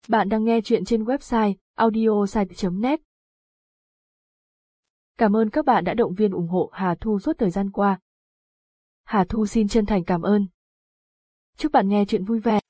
Bạn đang nghe chuyện trên website audiosite.net. Cảm ơn các bạn đã động viên ủng hộ Hà Thu suốt thời gian qua. Hà Thu xin chân thành cảm ơn. Chúc bạn nghe chuyện vui vẻ.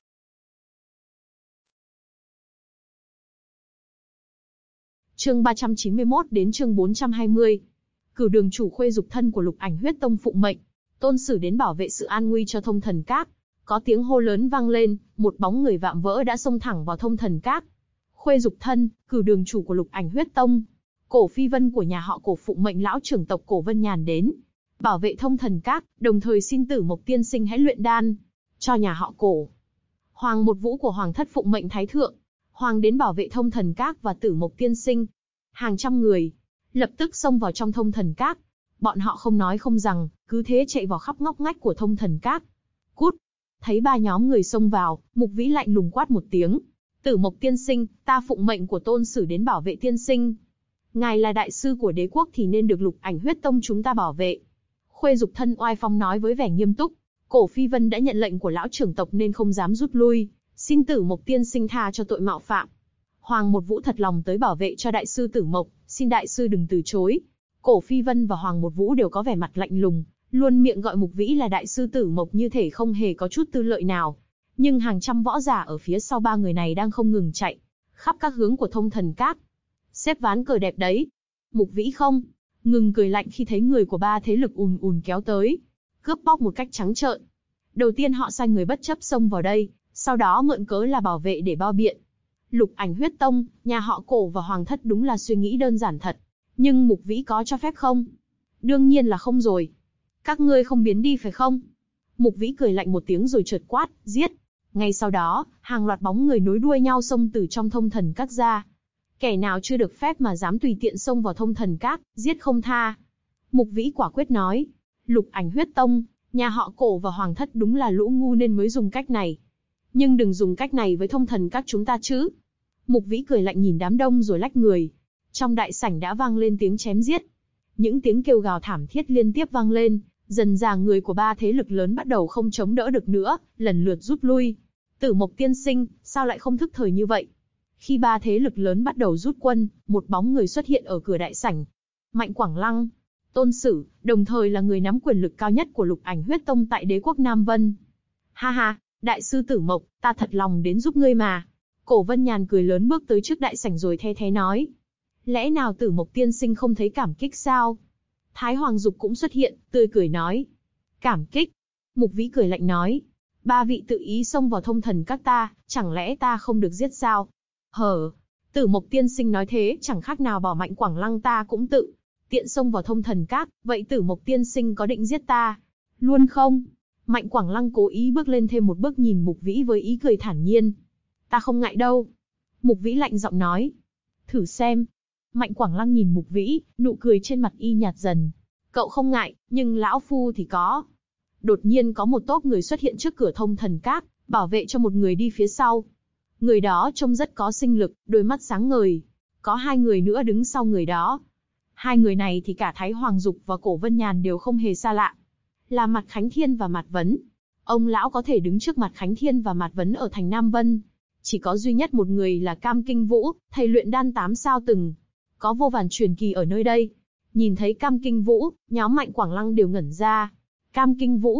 Chương 391 đến chương 420. Cử đường chủ Khuê Dục thân của Lục Ảnh Huyết Tông phụng mệnh, Tôn Sử đến bảo vệ sự an nguy cho Thông Thần Các. Có tiếng hô lớn vang lên, một bóng người vạm vỡ đã xông thẳng vào Thông Thần Các. Khuê Dục thân, cử đường chủ của Lục Ảnh Huyết Tông. Cổ Phi Vân của nhà họ Cổ phụng mệnh lão trưởng tộc Cổ Vân Nhàn đến bảo vệ Thông Thần Các, đồng thời xin Tử Mộc tiên sinh hãy luyện đan cho nhà họ Cổ. Hoàng Một Vũ của Hoàng thất phụng mệnh Thái thượng Hoàng đến bảo vệ Thông Thần Các và Tử Mộc tiên sinh. Hàng trăm người lập tức xông vào trong Thông Thần Các. Bọn họ không nói không rằng, cứ thế chạy vào khắp ngóc ngách của Thông Thần Các. Cút! Thấy ba nhóm người xông vào, Mục Vĩ lạnh lùng quát một tiếng. Tử Mộc tiên sinh, ta phụng mệnh của Tôn Sử đến bảo vệ tiên sinh. Ngài là đại sư của đế quốc thì nên được Lục Ảnh Huyết Tông chúng ta bảo vệ. Khuê Dục thân oai phong nói với vẻ nghiêm túc. Cổ Phi Vân đã nhận lệnh của lão trưởng tộc nên không dám rút lui, xin Tử Mộc tiên sinh tha cho tội mạo phạm. Hoàng Một Vũ thật lòng tới bảo vệ cho đại sư Tử Mộc, xin đại sư đừng từ chối. Cổ Phi Vân và Hoàng Một Vũ đều có vẻ mặt lạnh lùng, luôn miệng gọi Mục Vĩ là đại sư Tử Mộc như thể không hề có chút tư lợi nào. Nhưng hàng trăm võ giả ở phía sau ba người này đang không ngừng chạy khắp các hướng của Thông Thần Các. Xếp ván cờ đẹp đấy. Mục Vĩ không ngừng cười lạnh khi thấy người của ba thế lực ùn ùn kéo tới, cướp bóc một cách trắng trợn. Đầu tiên họ sai người bất chấp xông vào đây, sau đó mượn cớ là bảo vệ để bao biện. Lục Ảnh Huyết Tông, nhà họ Cổ và Hoàng thất đúng là suy nghĩ đơn giản thật. Nhưng Mục Vĩ có cho phép không? Đương nhiên là không rồi. Các ngươi không biến đi phải không? Mục Vĩ cười lạnh một tiếng rồi chợt quát, giết. Ngay sau đó, hàng loạt bóng người nối đuôi nhau xông từ trong Thông Thần Các ra. Kẻ nào chưa được phép mà dám tùy tiện xông vào Thông Thần Các, giết không tha. Mục Vĩ quả quyết nói. Lục Ảnh Huyết Tông, nhà họ Cổ và Hoàng thất đúng là lũ ngu nên mới dùng cách này. Nhưng đừng dùng cách này với Thông Thần Các chúng ta chứ. Mục Vĩ cười lạnh nhìn đám đông rồi lách người. Trong đại sảnh đã vang lên tiếng chém giết. Những tiếng kêu gào thảm thiết liên tiếp vang lên, dần dà người của ba thế lực lớn bắt đầu không chống đỡ được nữa, lần lượt rút lui. Tử Mộc tiên sinh, sao lại không thức thời như vậy? Khi ba thế lực lớn bắt đầu rút quân, một bóng người xuất hiện ở cửa đại sảnh. Mạnh Quảng Lăng, Tôn Sử, đồng thời là người nắm quyền lực cao nhất của Lục Ảnh Huyết Tông tại đế quốc Nam Vân. Ha ha, đại sư Tử Mộc, ta thật lòng đến giúp ngươi mà. Cổ Vân Nhàn cười lớn bước tới trước đại sảnh rồi the thé nói. Lẽ nào Tử Mộc tiên sinh không thấy cảm kích sao? Thái Hoàng Dục cũng xuất hiện, tươi cười nói. Cảm kích? Mục Vĩ cười lạnh nói. Ba vị tự ý xông vào Thông Thần Các ta, chẳng lẽ ta không được giết sao? Hở, Tử Mộc tiên sinh nói thế chẳng khác nào bảo Mạnh Quảng Lăng ta cũng tự tiện xông vào Thông Thần Các, vậy Tử Mộc tiên sinh có định giết ta luôn không? Mạnh Quảng Lăng cố ý bước lên thêm một bước nhìn Mục Vĩ với ý cười thản nhiên. Ta không ngại đâu. Mục Vĩ lạnh giọng nói. Thử xem. Mạnh Quảng Lăng nhìn Mục Vĩ, nụ cười trên mặt y nhạt dần. Cậu không ngại, nhưng lão phu thì có. Đột nhiên có một tốp người xuất hiện trước cửa Thông Thần Các, bảo vệ cho một người đi phía sau. Người đó trông rất có sinh lực, đôi mắt sáng ngời. Có hai người nữa đứng sau người đó. Hai người này thì cả Thái Hoàng Dục và Cổ Vân Nhàn đều không hề xa lạ. Là Mạt Khánh Thiên và Mạt Vấn. Ông lão có thể đứng trước Mạt Khánh Thiên và Mạt Vấn ở thành Nam Vân. Chỉ có duy nhất một người là Cam Kinh Vũ, thầy luyện đan 8 sao từng có vô vàn truyền kỳ ở nơi đây. Nhìn thấy Cam Kinh Vũ, nhóm Mạnh Quảng Lăng đều ngẩn ra. Cam Kinh Vũ,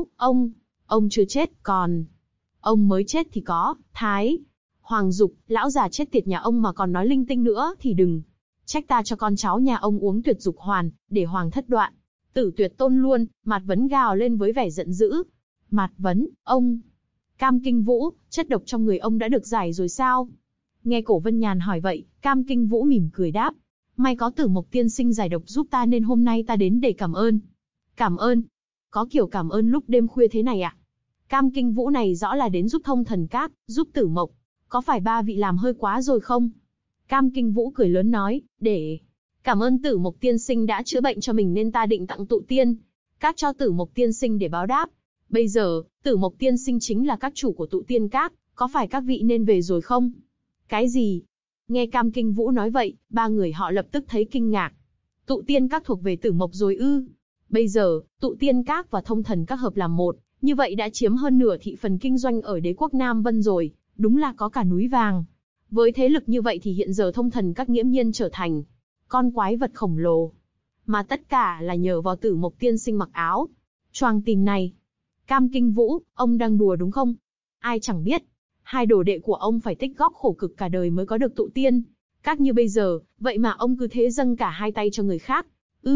ông chưa chết, còn ông mới chết thì có, Thái Hoàng Dục, lão già chết tiệt nhà ông mà còn nói linh tinh nữa thì đừng trách ta cho con cháu nhà ông uống tuyệt dục hoàn, để hoàng thất đoạn tử tuyệt tôn luôn. Mạt Vấn gào lên với vẻ giận dữ. Mạt Vấn, ông Cam Kinh Vũ, chất độc trong người ông đã được giải rồi sao? Nghe Cổ Vân Nhàn hỏi vậy, Cam Kinh Vũ mỉm cười đáp. May có Tử Mộc tiên sinh giải độc giúp ta nên hôm nay ta đến để cảm ơn. Cảm ơn? Có kiểu cảm ơn lúc đêm khuya thế này à? Cam Kinh Vũ này rõ là đến giúp Thông Thần Các, giúp Tử Mộc. Có phải ba vị làm hơi quá rồi không? Cam Kinh Vũ cười lớn nói, để cảm ơn Tử Mộc tiên sinh đã chữa bệnh cho mình nên ta định tặng tụ tiên các cho Tử Mộc tiên sinh để báo đáp. Bây giờ, Tử Mộc tiên sinh chính là các chủ của tụ tiên các, có phải các vị nên về rồi không? Cái gì? Nghe Cam Kinh Vũ nói vậy, ba người họ lập tức thấy kinh ngạc. Tụ tiên các thuộc về Tử Mộc rồi ư? Bây giờ, tụ tiên các và Thông Thần Các hợp làm một, như vậy đã chiếm hơn nửa thị phần kinh doanh ở đế quốc Nam Vân rồi, đúng là có cả núi vàng. Với thế lực như vậy thì hiện giờ thông thần các nghiễm nhiên trở thành con quái vật khổng lồ. Mà tất cả là nhờ vào Tử Mộc tiên sinh mặc áo choàng tím này. Cam Kinh Vũ, ông đang đùa đúng không? Ai chẳng biết, hai đồ đệ của ông phải tích góp khổ cực cả đời mới có được tụ tiên các như bây giờ, vậy mà ông cứ thế dâng cả hai tay cho người khác.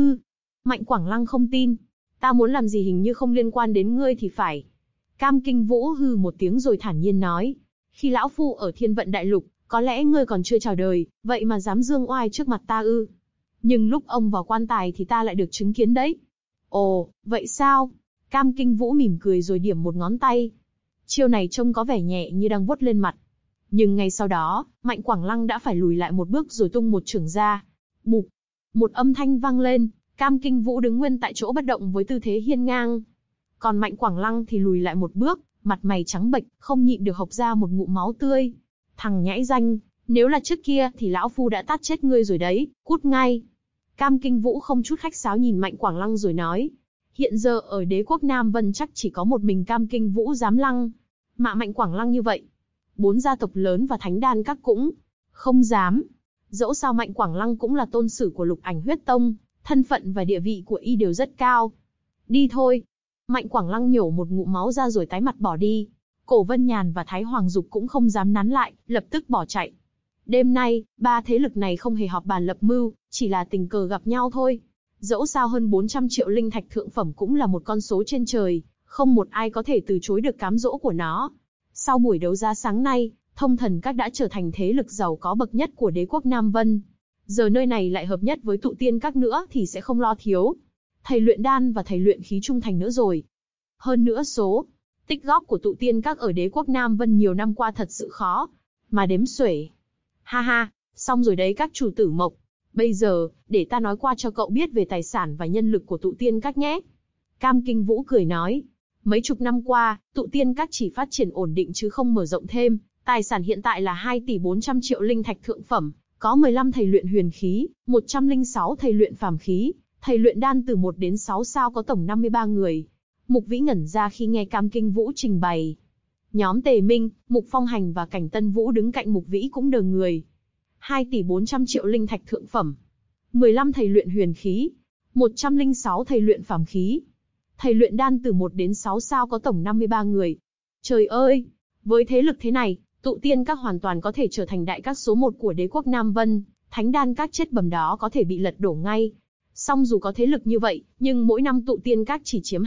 Mạnh Quảng Lăng không tin. Ta muốn làm gì hình như không liên quan đến ngươi thì phải. Cam Kinh Vũ hừ một tiếng rồi thản nhiên nói. Khi lão phu ở Thiên Vận Đại Lục, có lẽ ngươi còn chưa chào đời, vậy mà dám dương oai trước mặt ta ư? Nhưng lúc ông vào quan tài thì ta lại được chứng kiến đấy. Ồ, vậy sao? Cam Kinh Vũ mỉm cười rồi điểm một ngón tay. Chiêu này trông có vẻ nhẹ như đang vuốt lên mặt. Nhưng ngay sau đó, Mạnh Quảng Lăng đã phải lùi lại một bước rồi tung một chưởng ra. Bụp! Một âm thanh vang lên, Cam Kinh Vũ đứng nguyên tại chỗ bất động với tư thế hiên ngang. Còn Mạnh Quảng Lăng thì lùi lại một bước, mặt mày trắng bệch, không nhịn được hộc ra một ngụm máu tươi. Thằng nhãi danh, nếu là trước kia thì lão phu đã tát chết ngươi rồi đấy, cút ngay. Cam Kinh Vũ không chút khách sáo nhìn Mạnh Quảng Lăng rồi nói. Hiện giờ ở đế quốc Nam Vân chắc chỉ có một mình Cam Kinh Vũ dám lăng mạ Mạnh Quảng Lăng như vậy. 4 gia tộc lớn và thánh đan các cũng không dám. Dẫu sao Mạnh Quảng Lăng cũng là tôn sử của Lục Ảnh Huyết Tông, thân phận và địa vị của y đều rất cao. Đi thôi. Mạnh Quảng Lăng nhổ một ngụm máu ra rồi tái mặt bỏ đi. Cổ Vân Nhàn và Thái Hoàng Dục cũng không dám nắn lại, lập tức bỏ chạy. Đêm nay, ba thế lực này không hề họp bàn lập mưu, chỉ là tình cờ gặp nhau thôi. Dẫu sao hơn 400 triệu linh thạch thượng phẩm cũng là một con số trên trời, không một ai có thể từ chối được cám dỗ của nó. Sau buổi đấu giá sáng nay, Thông Thần Các đã trở thành thế lực giàu có bậc nhất của đế quốc Nam Vân. Giờ nơi này lại hợp nhất với Tụ Tiên Các nữa thì sẽ không lo thiếu thầy luyện đan và thầy luyện khí trung thành nữa rồi. Hơn nữa số tích góp của Tụ Tiên Các ở đế quốc Nam Vân nhiều năm qua thật sự khó mà đếm xuể. Ha ha, xong rồi đấy các chủ Tử Mộc. Bây giờ, để ta nói qua cho cậu biết về tài sản và nhân lực của Tụ Tiên Các nhé. Cam Kinh Vũ cười nói. Mấy chục năm qua, Tụ Tiên Các chỉ phát triển ổn định chứ không mở rộng thêm. Tài sản hiện tại là 2 tỷ 400 triệu linh thạch thượng phẩm, có 15 thầy luyện huyền khí, 106 thầy luyện phàm khí, thầy luyện đan từ 1 đến 6 sao có tổng 53 người. Mục Vĩ ngẩn ra khi nghe Cam Kinh Vũ trình bày. Nhóm Tề Minh, Mục Phong Hành và Cảnh Tân Vũ đứng cạnh Mục Vĩ cũng đờ người. 2 tỷ 400 triệu linh thạch thượng phẩm, 15 thầy luyện huyền khí, 106 thầy luyện phàm khí, thầy luyện đan từ 1 đến 6 sao có tổng 53 người. Trời ơi, với thế lực thế này, Tụ Tiên Các hoàn toàn có thể trở thành đại các số 1 của đế quốc Nam Vân, thánh đan các chết bầm đó có thể bị lật đổ ngay. Song dù có thế lực như vậy, nhưng mỗi năm Tụ Tiên Các chỉ chiếm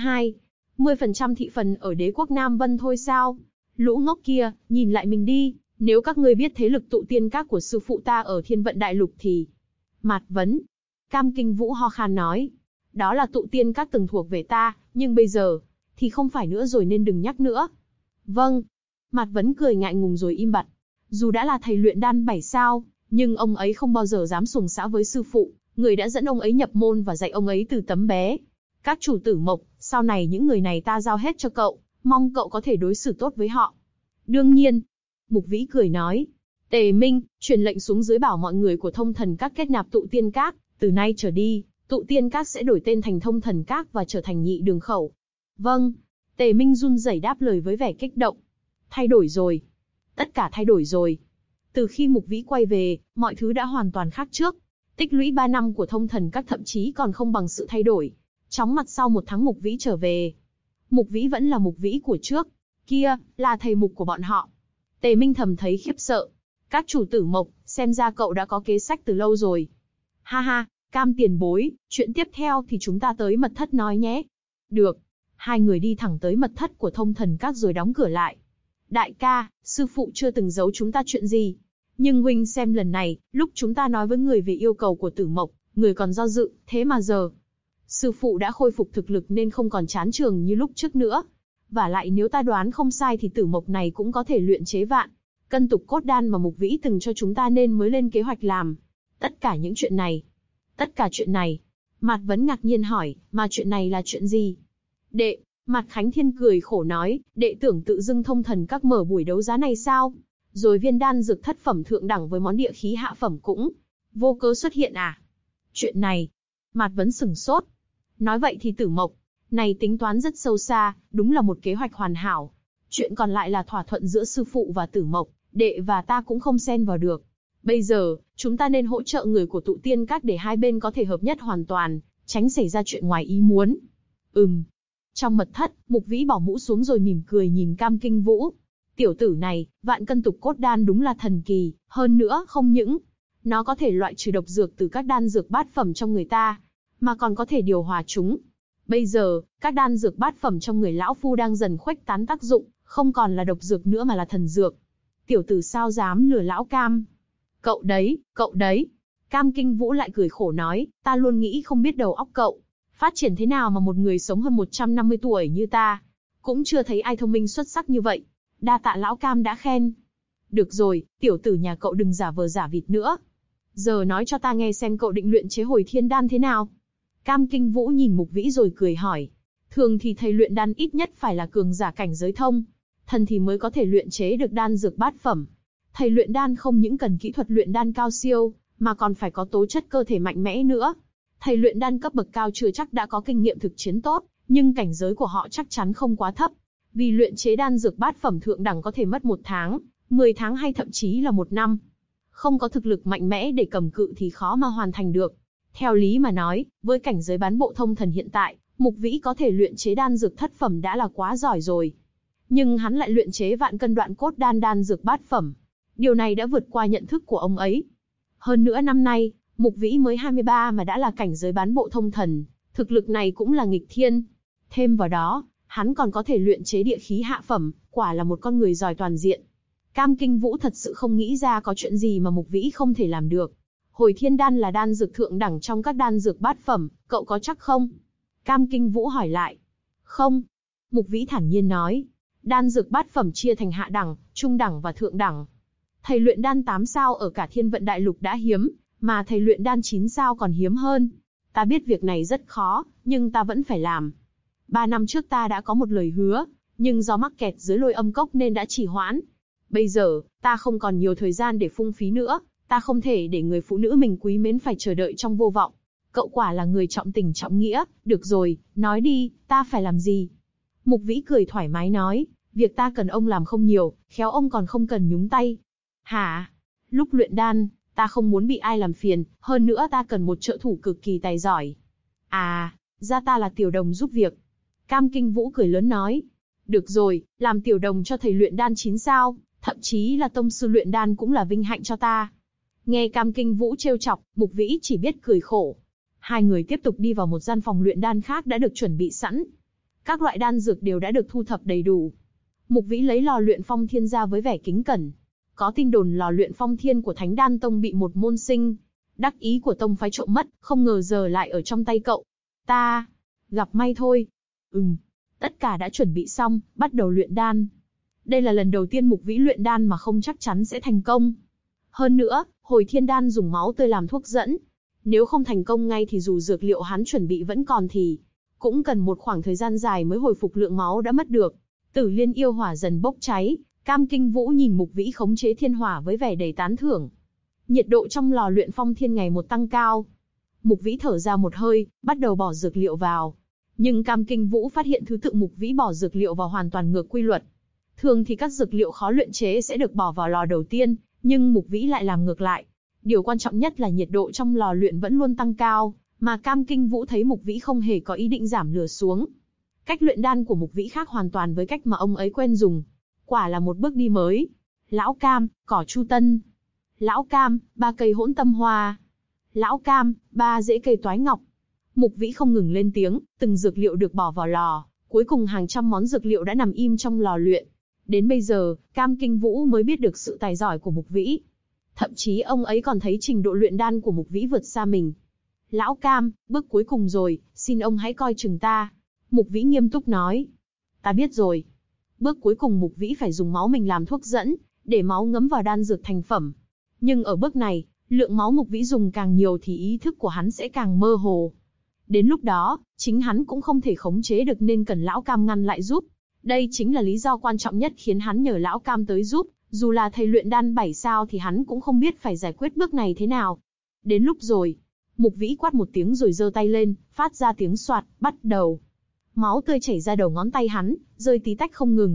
20% thị phần ở đế quốc Nam Vân thôi sao? Lũ ngốc kia, nhìn lại mình đi, nếu các ngươi biết thế lực Tụ Tiên Các của sư phụ ta ở Thiên Vận Đại Lục thì... Mạt Vấn. Cam Kinh Vũ ho khan nói. Đó là Tụ Tiên Các từng thuộc về ta, nhưng bây giờ, thì không phải nữa rồi nên đừng nhắc nữa. Vâng. Mạt Vấn cười ngại ngùng rồi im bặt. Dù đã là thầy luyện đan 7 sao, nhưng ông ấy không bao giờ dám xuồng xã với sư phụ, người đã dẫn ông ấy nhập môn và dạy ông ấy từ tấm bé. Các chủ Tử Mộc, sau này những người này ta giao hết cho cậu, mong cậu có thể đối xử tốt với họ. Đương nhiên. Mục Vĩ cười nói. Tề Minh, truyền lệnh xuống dưới bảo mọi người của Thông Thần Các kết nạp Tụ Tiên Các, từ nay trở đi, Tụ Tiên Các sẽ đổi tên thành Thông Thần Các và trở thành nhị đường khẩu. Vâng. Tề Minh run rẩy đáp lời với vẻ kích động. Thay đổi rồi. Tất cả thay đổi rồi. Từ khi Mục Vĩ quay về, mọi thứ đã hoàn toàn khác trước. Tích lũy 3 năm của Thông Thần Các thậm chí còn không bằng sự thay đổi. Chóng mặt sau 1 tháng Mục Vĩ trở về. Mục Vĩ vẫn là Mục Vĩ của trước. Kia, là thầy Mục của bọn họ. Tề Minh thầm thấy khiếp sợ. Các chủ Tử Mộc, xem ra cậu đã có kế sách từ lâu rồi. Ha ha, Cam tiền bối, chuyện tiếp theo thì chúng ta tới mật thất nói nhé. Được. Hai người đi thẳng tới mật thất của Thông Thần Các rồi đóng cửa lại. Đại ca, sư phụ chưa từng giấu chúng ta chuyện gì. Nhưng huynh xem lần này, lúc chúng ta nói với người về yêu cầu của Tử Mộc, người còn do dự, thế mà giờ. Sư phụ đã khôi phục thực lực nên không còn chán trường như lúc trước nữa. Và lại nếu ta đoán không sai thì Tử Mộc này cũng có thể luyện chế vạn cân tục cốt đan mà Mục Vĩ từng cho chúng ta nên mới lên kế hoạch làm. Tất cả chuyện này. Mạt Vấn ngạc nhiên hỏi, mà chuyện này là chuyện gì? Mạt Khánh Thiên cười khổ nói, đệ tưởng tự dưng Thông Thần Các mở buổi đấu giá này sao? Rồi viên đan dược thất phẩm thượng đẳng với món địa khí hạ phẩm cũng vô cớ xuất hiện à? Chuyện này, Mạt Vấn sửng sốt. Nói vậy thì Tử Mộc này tính toán rất sâu xa, đúng là một kế hoạch hoàn hảo. Chuyện còn lại là thỏa thuận giữa sư phụ và Tử Mộc, đệ và ta cũng không xen vào được. Bây giờ, chúng ta nên hỗ trợ người của tụ tiên các để hai bên có thể hợp nhất hoàn toàn, tránh xảy ra chuyện ngoài ý muốn. Trong mật thất, Mục Vĩ bỏ mũ xuống rồi mỉm cười nhìn Cam Kinh Vũ. Tiểu tử này, vạn cân tục cốt đan đúng là thần kỳ, hơn nữa không những nó có thể loại trừ độc dược từ các đan dược bát phẩm trong người ta, mà còn có thể điều hòa chúng. Bây giờ, các đan dược bát phẩm trong người lão phu đang dần khuếch tán tác dụng, không còn là độc dược nữa mà là thần dược. Tiểu tử sao dám lừa lão Cam? Cậu đấy. Cam Kinh Vũ lại cười khổ nói, ta luôn nghĩ không biết đầu óc cậu phát triển thế nào mà một người sống hơn 150 tuổi như ta, cũng chưa thấy ai thông minh xuất sắc như vậy. Đa tạ lão Cam đã khen. Được rồi, tiểu tử nhà cậu đừng giả vờ giả vịt nữa. Giờ nói cho ta nghe xem cậu định luyện chế Hồi Thiên Đan thế nào. Cam Kinh Vũ nhìn Mục Vĩ rồi cười hỏi. Thường thì thầy luyện đan ít nhất phải là cường giả cảnh giới thông thần thì mới có thể luyện chế được đan dược bát phẩm. Thầy luyện đan không những cần kỹ thuật luyện đan cao siêu, mà còn phải có tố chất cơ thể mạnh mẽ nữa. Thầy luyện đan cấp bậc cao chưa chắc đã có kinh nghiệm thực chiến tốt, nhưng cảnh giới của họ chắc chắn không quá thấp. Vì luyện chế đan dược bát phẩm thượng đẳng có thể mất 1 tháng, 10 tháng hay thậm chí là 1 năm. Không có thực lực mạnh mẽ để cầm cự thì khó mà hoàn thành được. Theo lý mà nói, với cảnh giới bán bộ thông thần hiện tại, Mục Vĩ có thể luyện chế đan dược thất phẩm đã là quá giỏi rồi. Nhưng hắn lại luyện chế vạn cân đoạn cốt đan dược bát phẩm. Điều này đã vượt qua nhận thức của ông ấy. Hơn nữa năm nay, Mục Vĩ mới 23 mà đã là cảnh giới bán bộ thông thần, thực lực này cũng là nghịch thiên. Thêm vào đó, hắn còn có thể luyện chế địa khí hạ phẩm, quả là một con người giỏi toàn diện. Cam Kinh Vũ thật sự không nghĩ ra có chuyện gì mà Mục Vĩ không thể làm được. Hồi Thiên Đan là đan dược thượng đẳng trong các đan dược bát phẩm, cậu có chắc không? Cam Kinh Vũ hỏi lại. Không. Mục Vĩ thản nhiên nói. Đan dược bát phẩm chia thành hạ đẳng, trung đẳng và thượng đẳng. Thầy luyện đan 8 sao ở cả Thiên Vận Đại Lục đã hiếm, mà thầy luyện đan 9 sao còn hiếm hơn. Ta biết việc này rất khó, nhưng ta vẫn phải làm. 3 năm trước ta đã có một lời hứa, nhưng do mắc kẹt dưới Lôi Âm Cốc nên đã trì hoãn. Bây giờ, ta không còn nhiều thời gian để phung phí nữa, ta không thể để người phụ nữ mình quý mến phải chờ đợi trong vô vọng. Cậu quả là người trọng tình trọng nghĩa, được rồi, nói đi, ta phải làm gì? Mục Vĩ cười thoải mái nói, việc ta cần ông làm không nhiều, khéo ông còn không cần nhúng tay. Hả? Lúc luyện đan, ta không muốn bị ai làm phiền, hơn nữa ta cần một trợ thủ cực kỳ tài giỏi. À, ra ta là tiểu đồng giúp việc. Cam Kinh Vũ cười lớn nói. Được rồi, làm tiểu đồng cho thầy luyện đan 9 sao, thậm chí là tông sư luyện đan cũng là vinh hạnh cho ta. Nghe Cam Kinh Vũ trêu chọc, Mục Vĩ chỉ biết cười khổ. Hai người tiếp tục đi vào một gian phòng luyện đan khác đã được chuẩn bị sẵn. Các loại đan dược đều đã được thu thập đầy đủ. Mục Vĩ lấy lò luyện phong thiên ra với vẻ kính cẩn. Có tin đồn lò luyện phong thiên của Thánh Đan Tông bị một môn sinh đắc ý của tông phái trộm mất, không ngờ giờ lại ở trong tay cậu. Ta gặp may thôi. Tất cả đã chuẩn bị xong, bắt đầu luyện đan. Đây là lần đầu tiên Mục Vĩ luyện đan mà không chắc chắn sẽ thành công. Hơn nữa, Hồi Thiên Đan dùng máu tươi làm thuốc dẫn. Nếu không thành công ngay thì dù dược liệu hắn chuẩn bị vẫn còn thì cũng cần một khoảng thời gian dài mới hồi phục lượng máu đã mất được. Tử Liên yêu hỏa dần bốc cháy, Cam Kinh Vũ nhìn Mục Vĩ khống chế thiên hỏa với vẻ đầy tán thưởng. Nhiệt độ trong lò luyện phong thiên ngày một tăng cao. Mục Vĩ thở ra một hơi, bắt đầu bỏ dược liệu vào. Nhưng Cam Kinh Vũ phát hiện thứ tự Mục Vĩ bỏ dược liệu vào hoàn toàn ngược quy luật. Thường thì các dược liệu khó luyện chế sẽ được bỏ vào lò đầu tiên, nhưng Mục Vĩ lại làm ngược lại. Điều quan trọng nhất là nhiệt độ trong lò luyện vẫn luôn tăng cao, mà Cam Kinh Vũ thấy Mục Vĩ không hề có ý định giảm lửa xuống. Cách luyện đan của Mục Vĩ khác hoàn toàn với cách mà ông ấy quen dùng. Quả là một bước đi mới. Lão Cam, cỏ chu tân. Lão Cam, 3 cây hỗn tâm hoa. Lão Cam, 3 rễ cây toái ngọc. Mục Vĩ không ngừng lên tiếng, từng dược liệu được bỏ vào lò, cuối cùng hàng trăm món dược liệu đã nằm im trong lò luyện. Đến bây giờ, Cam Kinh Vũ mới biết được sự tài giỏi của Mục Vĩ. Thậm chí ông ấy còn thấy trình độ luyện đan của Mục Vĩ vượt xa mình. Lão Cam, bước cuối cùng rồi, xin ông hãy coi chừng ta. Mục Vĩ nghiêm túc nói. Ta biết rồi. Bước cuối cùng Mục Vĩ phải dùng máu mình làm thuốc dẫn, để máu ngấm vào đan dược thành phẩm. Nhưng ở bước này, lượng máu Mục Vĩ dùng càng nhiều thì ý thức của hắn sẽ càng mơ hồ. Đến lúc đó, chính hắn cũng không thể khống chế được nên cần Lão Cam ngăn lại giúp. Đây chính là lý do quan trọng nhất khiến hắn nhờ Lão Cam tới giúp, dù là thầy luyện đan 7 sao thì hắn cũng không biết phải giải quyết bước này thế nào. Đến lúc rồi, Mục Vĩ quát một tiếng rồi giơ tay lên, phát ra tiếng soạt, bắt đầu. Máu tươi chảy ra đầu ngón tay hắn, rơi tí tách không ngừng.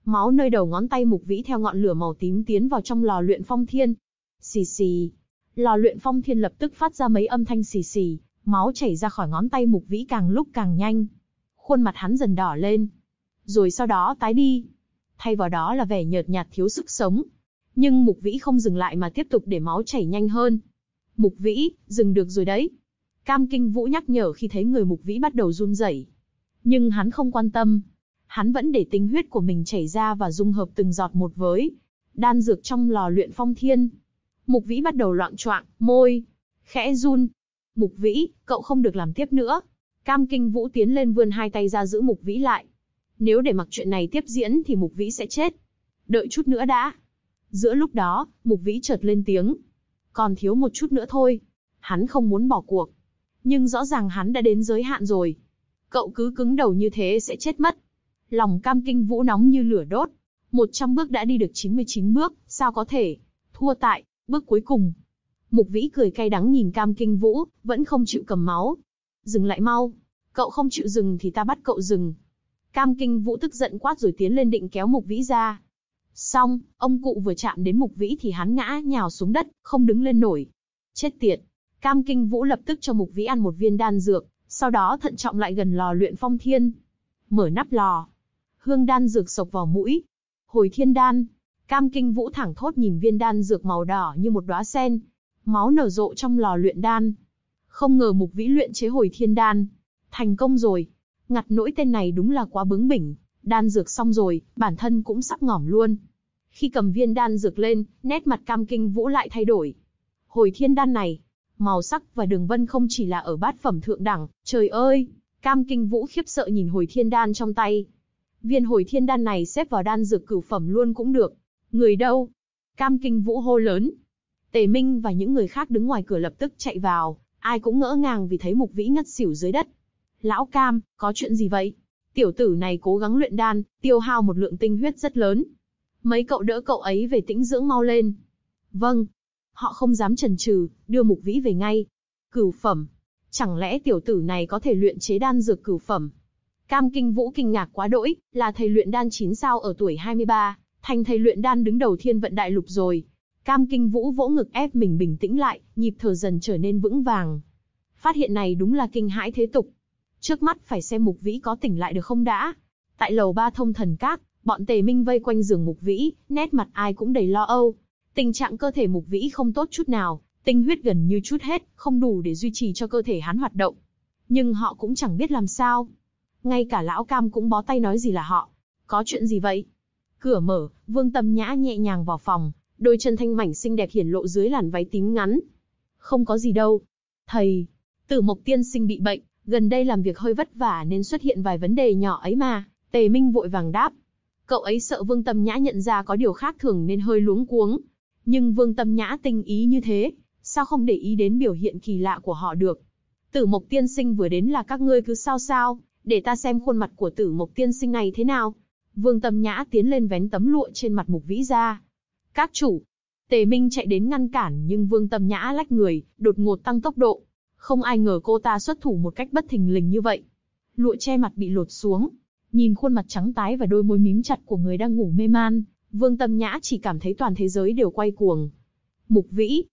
Máu nơi đầu ngón tay Mục Vĩ theo ngọn lửa màu tím tiến vào trong lò luyện phong thiên. Xì xì. Lò luyện phong thiên lập tức phát ra mấy âm thanh xì xì, máu chảy ra khỏi ngón tay Mục Vĩ càng lúc càng nhanh. Khuôn mặt hắn dần đỏ lên. Rồi sau đó tái đi. Thay vào đó là vẻ nhợt nhạt thiếu sức sống. Nhưng Mục Vĩ không dừng lại mà tiếp tục để máu chảy nhanh hơn. Mục Vĩ, dừng được rồi đấy. Cam Kinh Vũ nhắc nhở khi thấy người Mục Vĩ bắt đầu run rẩy. Nhưng hắn không quan tâm. Hắn vẫn để tinh huyết của mình chảy ra và dung hợp từng giọt một với đan dược trong lò luyện phong thiên. Mục Vĩ bắt đầu loạng choạng, môi khẽ run. Mục Vĩ, cậu không được làm tiếp nữa. Cam Kinh Vũ tiến lên vươn hai tay ra giữ Mục Vĩ lại. Nếu để mặc chuyện này tiếp diễn thì Mục Vĩ sẽ chết. Đợi chút nữa đã. Giữa lúc đó, Mục Vĩ chợt lên tiếng. Còn thiếu một chút nữa thôi. Hắn không muốn bỏ cuộc. Nhưng rõ ràng hắn đã đến giới hạn rồi. Cậu cứ cứng đầu như thế sẽ chết mất. Lòng Cam Kinh Vũ nóng như lửa đốt. 100 bước đã đi được 99 bước, sao có thể thua tại bước cuối cùng. Mục Vĩ cười cay đắng nhìn Cam Kinh Vũ, vẫn không chịu cầm máu. Dừng lại mau. Cậu không chịu dừng thì ta bắt cậu dừng. Cam Kinh Vũ tức giận quát rồi tiến lên định kéo Mục Vĩ ra. Xong, ông cụ vừa chạm đến Mục Vĩ thì hắn ngã nhào xuống đất, không đứng lên nổi. Chết tiệt. Cam Kinh Vũ lập tức cho Mục Vĩ ăn một viên đan dược, sau đó thận trọng lại gần lò luyện phong thiên. Mở nắp lò. Hương đan dược xộc vào mũi. Hồi thiên đan. Cam Kinh Vũ thẳng thốt nhìn viên đan dược màu đỏ như một đóa sen. Máu nở rộ trong lò luyện đan. Không ngờ Mục Vĩ luyện chế hồi thiên đan. Thành công rồi. Ngặt nỗi tên này đúng là quá bướng bỉnh. Đan dược xong rồi, bản thân cũng sắp ngỏm luôn. Khi cầm viên đan dược lên, nét mặt Cam Kinh Vũ lại thay đổi. Hồi thiên đan này, màu sắc và đường vân không chỉ là ở bát phẩm thượng đẳng, trời ơi! Cam Kinh Vũ khiếp sợ nhìn hồi thiên đan trong tay. Viên hồi thiên đan này xếp vào đan dược cửu phẩm luôn cũng được. Người đâu? Cam Kinh Vũ hô lớn. Tề Minh và những người khác đứng ngoài cửa lập tức chạy vào, ai cũng ngỡ ngàng vì thấy Mục Vĩ ngất xỉu dưới đất. Lão Cam, có chuyện gì vậy? Tiểu tử này cố gắng luyện đan, tiêu hao một lượng tinh huyết rất lớn. Mấy cậu đỡ cậu ấy về tĩnh dưỡng mau lên. Vâng. Họ không dám chần chừ, đưa Mục Vĩ về ngay. Cửu phẩm. Chẳng lẽ tiểu tử này có thể luyện chế đan dược cửu phẩm? Cam Kinh Vũ kinh ngạc quá đỗi, là thầy luyện đan 9 sao ở tuổi 23, thành thầy luyện đan đứng đầu Thiên Vận Đại Lục rồi. Cam Kinh Vũ vỗ ngực ép mình bình tĩnh lại, nhịp thở dần trở nên vững vàng. Phát hiện này đúng là kinh hãi thế tục. Trước mắt phải xem Mục Vĩ có tỉnh lại được không đã. Tại lầu 3 Thông Thần Các, bọn Tề Minh vây quanh giường Mục Vĩ, nét mặt ai cũng đầy lo âu. Tình trạng cơ thể Mục Vĩ không tốt chút nào, tinh huyết gần như trút hết, không đủ để duy trì cho cơ thể hắn hoạt động. Nhưng họ cũng chẳng biết làm sao. Ngay cả lão Cam cũng bó tay nói gì là họ. Có chuyện gì vậy? Cửa mở, Vương Tâm Nhã nhẹ nhàng vào phòng, đôi chân thanh mảnh xinh đẹp hiển lộ dưới làn váy tím ngắn. Không có gì đâu. Thầy, Tử Mộc tiên sinh bị bệnh, gần đây làm việc hơi vất vả nên xuất hiện vài vấn đề nhỏ ấy mà. Tề Minh vội vàng đáp. Cậu ấy sợ Vương Tâm Nhã nhận ra có điều khác thường nên hơi luống cuống. Nhưng Vương Tâm Nhã tinh ý như thế, sao không để ý đến biểu hiện kỳ lạ của họ được? Tử Mộc tiên sinh vừa đến là các ngươi cứ sao, để ta xem khuôn mặt của Tử Mộc tiên sinh này thế nào. Vương Tâm Nhã tiến lên vén tấm lụa trên mặt Mục Vĩ ra. Các chủ. Tề Minh chạy đến ngăn cản nhưng Vương Tâm Nhã lách người, đột ngột tăng tốc độ. Không ai ngờ cô ta xuất thủ một cách bất thình lình như vậy. Lụa che mặt bị lột xuống. Nhìn khuôn mặt trắng tái và đôi môi mím chặt của người đang ngủ mê man, Vương Tâm Nhã chỉ cảm thấy toàn thế giới đều quay cuồng. Mục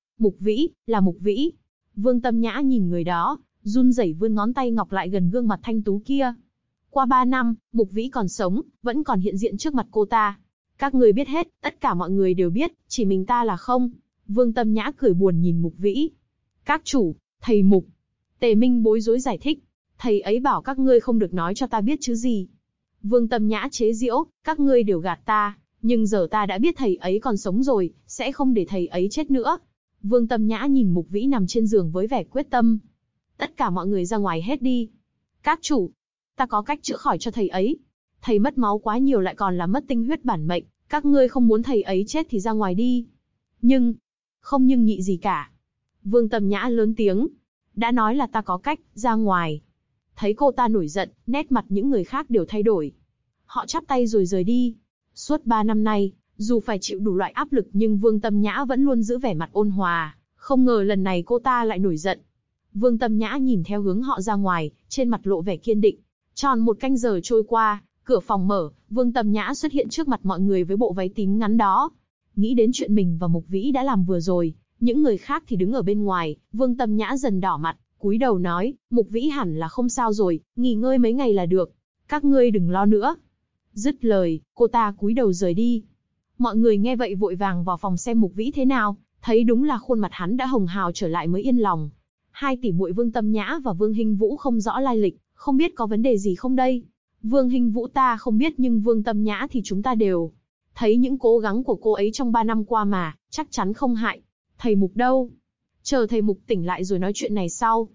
Vĩ, là Mục Vĩ. Vương Tâm Nhã nhìn người đó, run rẩy vươn ngón tay ngọc lại gần gương mặt thanh tú kia. Qua 3 năm, Mục Vĩ còn sống, vẫn còn hiện diện trước mặt cô ta. Các người biết hết, tất cả mọi người đều biết, chỉ mình ta là không. Vương Tâm Nhã cười buồn nhìn Mục Vĩ. Các chủ, thầy Mục. Tề Minh bối rối giải thích. Thầy ấy bảo các ngươi không được nói cho ta biết chứ gì. Vương Tâm Nhã chế giễu, các ngươi đều gạt ta, nhưng giờ ta đã biết thầy ấy còn sống rồi, sẽ không để thầy ấy chết nữa. Vương Tâm Nhã nhìn Mục Vĩ nằm trên giường với vẻ quyết tâm. Tất cả mọi người ra ngoài hết đi. Các chủ, ta có cách chữa khỏi cho thầy ấy. Thầy mất máu quá nhiều lại còn làm mất tinh huyết bản mệnh, các ngươi không muốn thầy ấy chết thì ra ngoài đi. Nhưng, không nhưng nhị gì cả. Vương Tâm Nhã lớn tiếng. Đã nói là ta có cách, ra ngoài. Thấy cô ta nổi giận, nét mặt những người khác đều thay đổi. Họ chắp tay rồi rời đi. Suốt 3 năm nay, dù phải chịu đủ loại áp lực nhưng Vương Tâm Nhã vẫn luôn giữ vẻ mặt ôn hòa. Không ngờ lần này cô ta lại nổi giận. Vương Tâm Nhã nhìn theo hướng họ ra ngoài, trên mặt lộ vẻ kiên định. Tròn 1 canh giờ trôi qua, Cửa phòng mở, Vương Tâm Nhã xuất hiện trước mặt mọi người với bộ váy tím ngắn đó. Nghĩ đến chuyện mình và Mục Vĩ đã làm vừa rồi, những người khác thì đứng ở bên ngoài, Vương Tâm Nhã dần đỏ mặt, cúi đầu nói, Mục Vĩ hẳn là không sao rồi, nghỉ ngơi mấy ngày là được. Các ngươi đừng lo nữa. Dứt lời, cô ta cúi đầu rời đi. Mọi người nghe vậy vội vàng vào phòng xem Mục Vĩ thế nào, thấy đúng là khuôn mặt hắn đã hồng hào trở lại mới yên lòng. Hai tỷ muội Vương Tâm Nhã và Vương Hinh Vũ không rõ lai lịch, không biết có vấn đề gì không đây. Vương Hinh Vũ ta không biết nhưng Vương Tâm Nhã thì chúng ta đều thấy những cố gắng của cô ấy trong 3 năm qua mà, chắc chắn không hại. Thầy Mục đâu? Chờ thầy Mục tỉnh lại rồi nói chuyện này sau.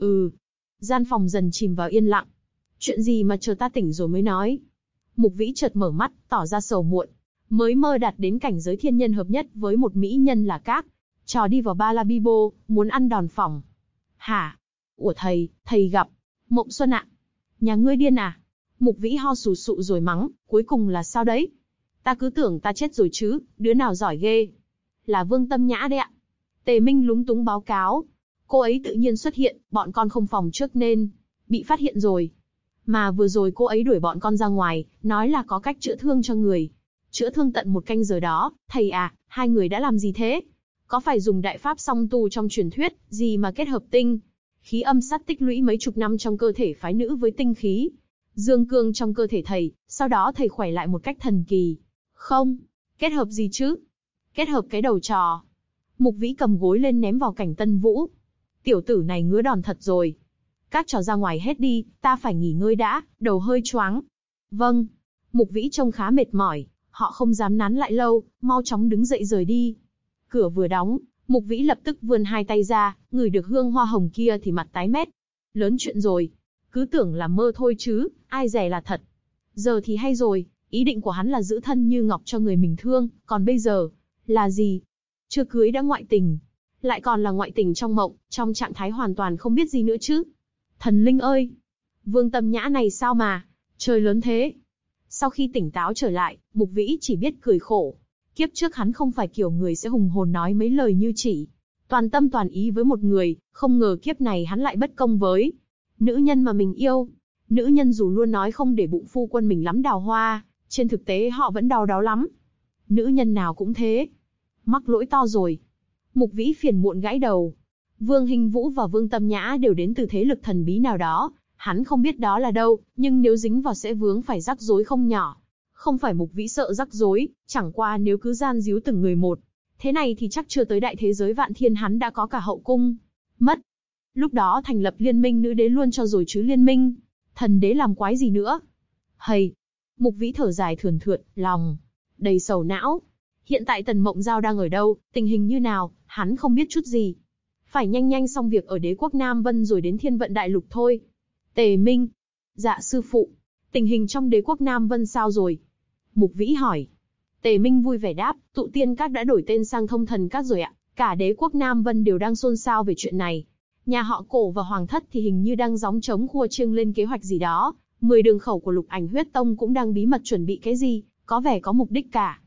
Gian phòng dần chìm vào yên lặng. Chuyện gì mà chờ ta tỉnh rồi mới nói? Mục Vĩ chợt mở mắt, tỏ ra sầu muộn. Mới mơ đạt đến cảnh giới thiên nhân hợp nhất với một mỹ nhân là Các. Trò đi vào ba la bibo, muốn ăn đòn phỏng. Hả? Ủa thầy gặp. Mộng Xuân ạ. Nhà ngươi điên à? Mục Vĩ ho sù sụ rồi mắng, cuối cùng là sao đấy? Ta cứ tưởng ta chết rồi chứ, đứa nào giỏi ghê. Là Vương Tâm Nhã đấy ạ. Tề Minh lúng túng báo cáo. Cô ấy tự nhiên xuất hiện, bọn con không phòng trước nên bị phát hiện rồi. Mà vừa rồi cô ấy đuổi bọn con ra ngoài, nói là có cách chữa thương cho người. Chữa thương tận 1 canh giờ đó, thầy à, hai người đã làm gì thế? Có phải dùng đại pháp song tu trong truyền thuyết, gì mà kết hợp tinh khí âm sát tích lũy mấy chục năm trong cơ thể phái nữ với tinh khí dương cương trong cơ thể thầy, sau đó thầy khỏe lại một cách thần kỳ? Không, kết hợp gì chứ? Kết hợp cái đầu trò. Mục Vĩ cầm gối lên ném vào Cảnh Tân Vũ. Tiểu tử này ngứa đòn thật rồi. Các trò ra ngoài hết đi, ta phải nghỉ ngơi đã, đầu hơi choáng. Vâng. Mục Vĩ trông khá mệt mỏi, họ không dám nán lại lâu, mau chóng đứng dậy rời đi. Cửa vừa đóng, Mục Vĩ lập tức vươn hai tay ra, ngửi được hương hoa hồng kia thì mặt tái mét. Lớn chuyện rồi, cứ tưởng là mơ thôi chứ, ai dè là thật. Giờ thì hay rồi, ý định của hắn là giữ thân như ngọc cho người mình thương, còn bây giờ, là gì? Chưa cưới đã ngoại tình, lại còn là ngoại tình trong mộng, trong trạng thái hoàn toàn không biết gì nữa chứ. Thần linh ơi! Vương Tâm Nhã này sao mà, trời lớn thế? Sau khi tỉnh táo trở lại, Mục Vĩ chỉ biết cười khổ. Kiếp trước hắn không phải kiểu người sẽ hùng hồn nói mấy lời như chỉ toàn tâm toàn ý với một người, không ngờ kiếp này hắn lại bất công với nữ nhân mà mình yêu. Nữ nhân dù luôn nói không để bụng phu quân mình lắm đào hoa, trên thực tế họ vẫn đau đáu lắm. Nữ nhân nào cũng thế. Mắc lỗi to rồi. Mục Vĩ phiền muộn gãi đầu. Vương Hinh Vũ và Vương Tâm Nhã đều đến từ thế lực thần bí nào đó, hắn không biết đó là đâu, nhưng nếu dính vào sẽ vướng phải rắc rối không nhỏ. Không phải Mục Vĩ sợ rắc rối, chẳng qua nếu cứ gian díu từng người một, thế này thì chắc chưa tới đại thế giới vạn thiên hắn đã có cả hậu cung. Mất. Lúc đó thành lập liên minh nữ đế luôn cho rồi chứ liên minh. Thần đế làm quái gì nữa? Hầy. Mục Vĩ thở dài thườn thượt, lòng đầy sầu não. Hiện tại Tần Mộng Giao đang ở đâu, tình hình như nào, hắn không biết chút gì. Phải nhanh nhanh xong việc ở đế quốc Nam Vân rồi đến Thiên Vận Đại Lục thôi. Tề Minh. Dạ sư phụ. Tình hình trong đế quốc Nam Vân sao rồi? Mục Vĩ hỏi. Tề Minh vui vẻ đáp, tụ tiên các đã đổi tên sang Thông Thần các rồi ạ. Cả đế quốc Nam Vân đều đang xôn xao về chuyện này. Nhà họ Cổ và Hoàng Thất thì hình như đang gióng trống khua chiêng lên kế hoạch gì đó. 10 đường khẩu của Lục Ảnh Huyết Tông cũng đang bí mật chuẩn bị cái gì, có vẻ có mục đích cả.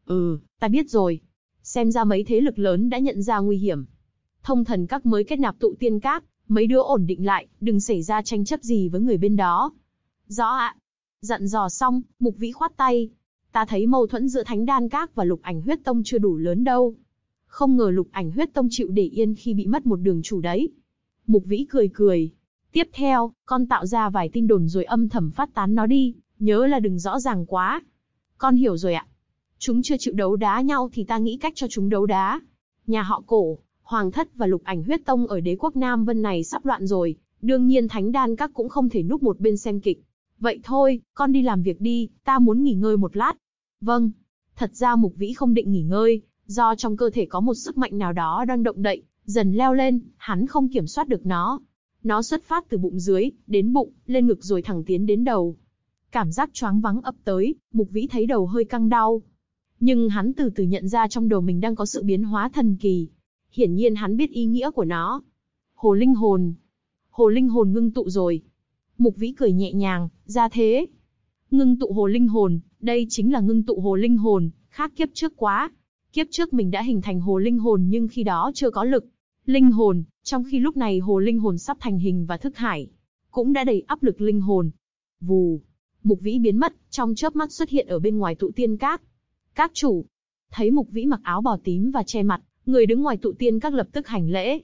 Ta biết rồi. Xem ra mấy thế lực lớn đã nhận ra nguy hiểm. Thông Thần các mới kết nạp tụ tiên các, mấy đứa ổn định lại, đừng xảy ra tranh chấp gì với người bên đó. Rõ ạ. Dặn dò xong, Mục Vĩ khoát tay. Ta thấy mâu thuẫn giữa Thánh Đan Các và Lục Ảnh Huyết Tông chưa đủ lớn đâu. Không ngờ Lục Ảnh Huyết Tông chịu để yên khi bị mất một đường chủ đấy. Mục Vĩ cười cười. Tiếp theo, con tạo ra vài tin đồn rồi âm thầm phát tán nó đi, nhớ là đừng rõ ràng quá. Con hiểu rồi ạ. Chúng chưa chịu đấu đá nhau thì ta nghĩ cách cho chúng đấu đá. Nhà họ Cổ, Hoàng Thất và Lục Ảnh Huyết Tông ở đế quốc Nam Vân này sắp loạn rồi, đương nhiên Thánh Đan Các cũng không thể núp một bên xem kịch. Vậy thôi, con đi làm việc đi, ta muốn nghỉ ngơi một lát. Vâng. Thật ra Mục Vĩ không định nghỉ ngơi, do trong cơ thể có một sức mạnh nào đó đang động đậy, dần leo lên, hắn không kiểm soát được nó. Nó xuất phát từ bụng dưới, đến bụng, lên ngực rồi thẳng tiến đến đầu. Cảm giác choáng váng ập tới, Mục Vĩ thấy đầu hơi căng đau. Nhưng hắn từ từ nhận ra trong đầu mình đang có sự biến hóa thần kỳ. Hiển nhiên hắn biết ý nghĩa của nó. Hồ linh hồn. Hồ linh hồn ngưng tụ rồi. Mục Vĩ cười nhẹ nhàng, ra thế. Ngưng tụ hồ linh hồn, đây chính là ngưng tụ hồ linh hồn, khác kiếp trước quá. Kiếp trước mình đã hình thành hồ linh hồn nhưng khi đó chưa có lực linh hồn, trong khi lúc này hồ linh hồn sắp thành hình và thức hải, cũng đã đầy áp lực linh hồn. Vù, Mục Vĩ biến mất, trong chớp mắt xuất hiện ở bên ngoài tụ tiên các. Các chủ, thấy Mục Vĩ mặc áo bào tím và che mặt, người đứng ngoài tụ tiên các lập tức hành lễ.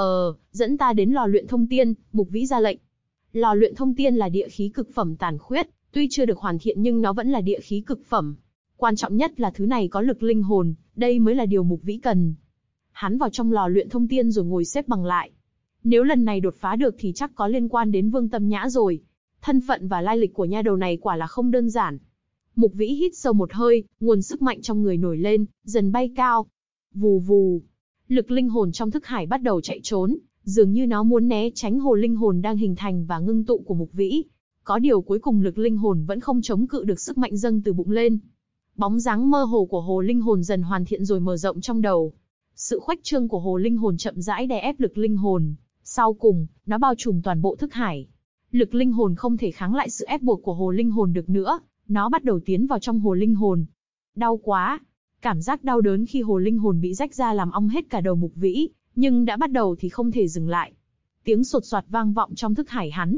Dẫn ta đến lò luyện thông tiên, Mục Vĩ ra lệnh. Lò luyện thông tiên là địa khí cực phẩm tàn khuyết, tuy chưa được hoàn thiện nhưng nó vẫn là địa khí cực phẩm. Quan trọng nhất là thứ này có lực linh hồn, đây mới là điều Mục Vĩ cần. Hắn vào trong lò luyện thông tiên rồi ngồi xếp bằng lại. Nếu lần này đột phá được thì chắc có liên quan đến Vương Tâm Nhã rồi. Thân phận và lai lịch của nha đầu này quả là không đơn giản. Mục Vĩ hít sâu một hơi, nguồn sức mạnh trong người nổi lên, dần bay cao. Vù vù. Lực linh hồn trong thức hải bắt đầu chạy trốn, dường như nó muốn né tránh hồ linh hồn đang hình thành và ngưng tụ của Mục Vĩ. Có điều cuối cùng lực linh hồn vẫn không chống cự được sức mạnh dâng từ bụng lên. Bóng dáng mơ hồ của hồ linh hồn dần hoàn thiện rồi mở rộng trong đầu. Sự khuếch trương của hồ linh hồn chậm rãi đè ép lực linh hồn. Sau cùng, nó bao trùm toàn bộ thức hải. Lực linh hồn không thể kháng lại sự ép buộc của hồ linh hồn được nữa, nó bắt đầu tiến vào trong hồ linh hồn. Đau quá! Cảm giác đau đớn khi hồ linh hồn bị rách ra làm ong hết cả đầu Mục Vĩ, nhưng đã bắt đầu thì không thể dừng lại. Tiếng sột soạt vang vọng trong thức hải hắn.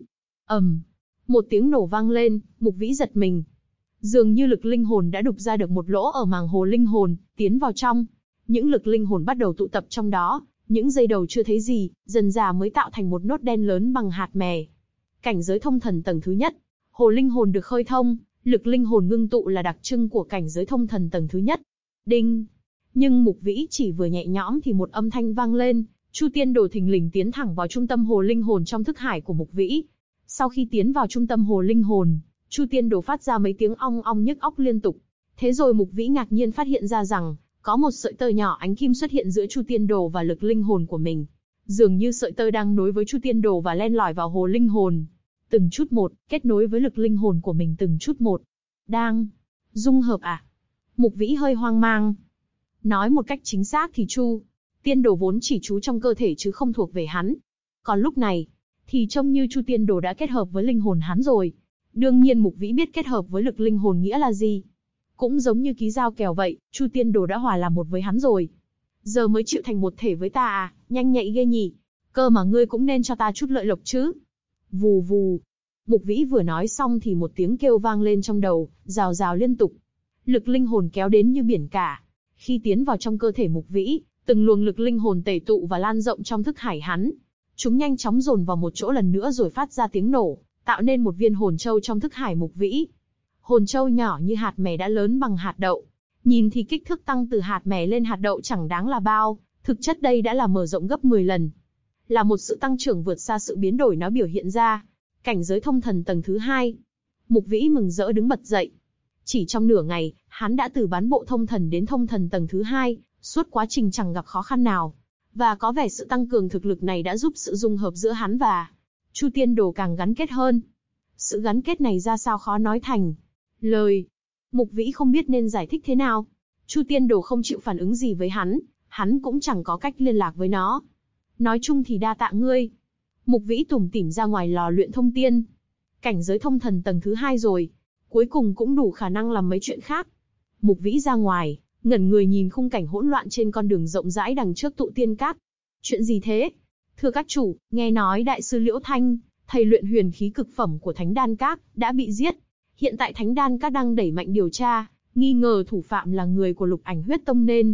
Một tiếng nổ vang lên, Mục Vĩ giật mình. Dường như lực linh hồn đã đục ra được một lỗ ở màng hồ linh hồn, tiến vào trong. Những lực linh hồn bắt đầu tụ tập trong đó, những giây đầu chưa thấy gì, dần dà mới tạo thành một nốt đen lớn bằng hạt mè. Cảnh giới thông thần tầng thứ nhất, hồ linh hồn được khơi thông, lực linh hồn ngưng tụ là đặc trưng của cảnh giới thông thần tầng thứ nhất. Đinh! Nhưng Mục Vĩ chỉ vừa nhẹ nhõm thì một âm thanh vang lên, Chu Tiên Đồ thình lình tiến thẳng vào trung tâm hồ linh hồn trong thức hải của Mục Vĩ. Sau khi tiến vào trung tâm hồ linh hồn, Chu Tiên Đồ phát ra mấy tiếng ong ong nhức óc liên tục. Thế rồi Mục Vĩ ngạc nhiên phát hiện ra rằng, có một sợi tơ nhỏ ánh kim xuất hiện giữa Chu Tiên Đồ và lực linh hồn của mình. Dường như sợi tơ đang nối với Chu Tiên Đồ và len lỏi vào hồ linh hồn. Từng chút một, kết nối với lực linh hồn của mình từng chút một. Đang dung hợp à? Mục Vĩ hơi hoang mang. Nói một cách chính xác thì Chu Tiên Đồ vốn chỉ trú trong cơ thể chứ không thuộc về hắn. Còn lúc này, thì trông như Chu Tiên Đồ đã kết hợp với linh hồn hắn rồi. Đương nhiên Mục Vĩ biết kết hợp với lực linh hồn nghĩa là gì. Cũng giống như ký giao kèo vậy, Chu Tiên Đồ đã hòa làm một với hắn rồi. Giờ mới chịu thành một thể với ta à, nhanh nhạy ghê nhỉ. Cơ mà ngươi cũng nên cho ta chút lợi lộc chứ. Vù vù. Mục Vĩ vừa nói xong thì một tiếng kêu vang lên trong đầu, rào rào liên tục. Lực linh hồn kéo đến như biển cả. Khi tiến vào trong cơ thể Mục Vĩ, từng luồng lực linh hồn tề tụ và lan rộng trong thức hải hắn. Chúng nhanh chóng dồn vào một chỗ lần nữa rồi phát ra tiếng nổ, tạo nên một viên hồn châu trong thức hải Mục Vĩ. Hồn châu nhỏ như hạt mè đã lớn bằng hạt đậu. Nhìn thì kích thước tăng từ hạt mè lên hạt đậu chẳng đáng là bao, thực chất đây đã là mở rộng gấp 10 lần. Là một sự tăng trưởng vượt xa sự biến đổi nó biểu hiện ra. Cảnh giới thông thần tầng thứ 2. Mục Vĩ mừng rỡ đứng bật dậy. Chỉ trong nửa ngày, hắn đã từ bán bộ thông thần đến thông thần tầng thứ 2, suốt quá trình chẳng gặp khó khăn nào. Và có vẻ sự tăng cường thực lực này đã giúp sự dung hợp giữa hắn và Chu Tiên Đồ càng gắn kết hơn. Sự gắn kết này ra sao khó nói thành lời. Mục Vĩ không biết nên giải thích thế nào. Chu Tiên Đồ không chịu phản ứng gì với hắn cũng chẳng có cách liên lạc với nó. Nói chung thì đa tạ ngươi. Mục Vĩ tủm tỉm ra ngoài lò luyện thông tiên. Cảnh giới thông thần tầng thứ 2 rồi, cuối cùng cũng đủ khả năng làm mấy chuyện khác. Mục Vĩ ra ngoài, ngẩn người nhìn khung cảnh hỗn loạn trên con đường rộng rãi đằng trước tụ tiên các. Chuyện gì thế? Thưa các chủ, nghe nói đại sư Liễu Thanh, thầy luyện huyền khí cực phẩm của Thánh Đan Các, đã bị giết. Hiện tại Thánh Đan Các đang đẩy mạnh điều tra, nghi ngờ thủ phạm là người của Lục Ảnh Huyết Tông nên.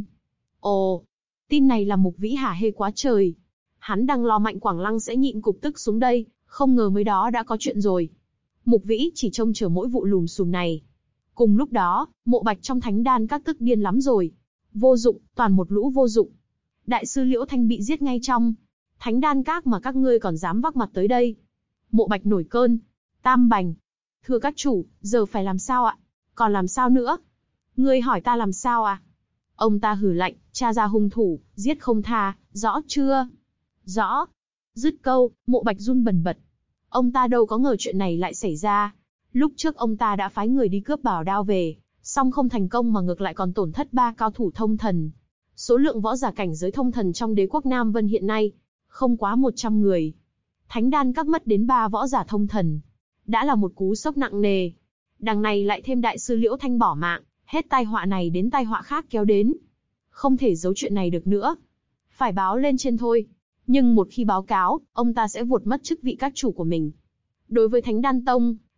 Ồ, tin này làm Mục Vĩ hả hê quá trời. Hắn đang lo Mạnh Quảng Lăng sẽ nhịn cục tức xuống đây, không ngờ mới đó đã có chuyện rồi. Mục Vĩ chỉ trông chờ mỗi vụ lùm xùm này. Cùng lúc đó, Mộ Bạch trong Thánh Đan Các tức điên lắm rồi. Vô dụng, toàn một lũ vô dụng. Đại sư Liễu Thanh bị giết ngay trong Thánh Đan Các mà các ngươi còn dám vác mặt tới đây. Mộ Bạch nổi cơn. Tam Bành. Thưa các chủ, giờ phải làm sao ạ? Còn làm sao nữa? Ngươi hỏi ta làm sao à? Ông ta hử lạnh, tra ra hung thủ, giết không tha, rõ chưa? Rõ. Dứt câu, Mộ Bạch run bần bật. Ông ta đâu có ngờ chuyện này lại xảy ra. Lúc trước ông ta đã phái người đi cướp bảo đao về, song không thành công mà ngược lại còn tổn thất 3 cao thủ thông thần. Số lượng võ giả cảnh giới thông thần trong đế quốc Nam Vân hiện nay, không quá 100 người. Thánh Đan Các mất đến 3 võ giả thông thần. Đã là một cú sốc nặng nề. Đằng này lại thêm đại sư Liễu Thanh bỏ mạng, hết tai họa này đến tai họa khác kéo đến. Không thể giấu chuyện này được nữa. Phải báo lên trên thôi. Nhưng một khi báo cáo, ông ta sẽ vụt mất chức vị các chủ của mình. Đối với Thánh Đan Tông,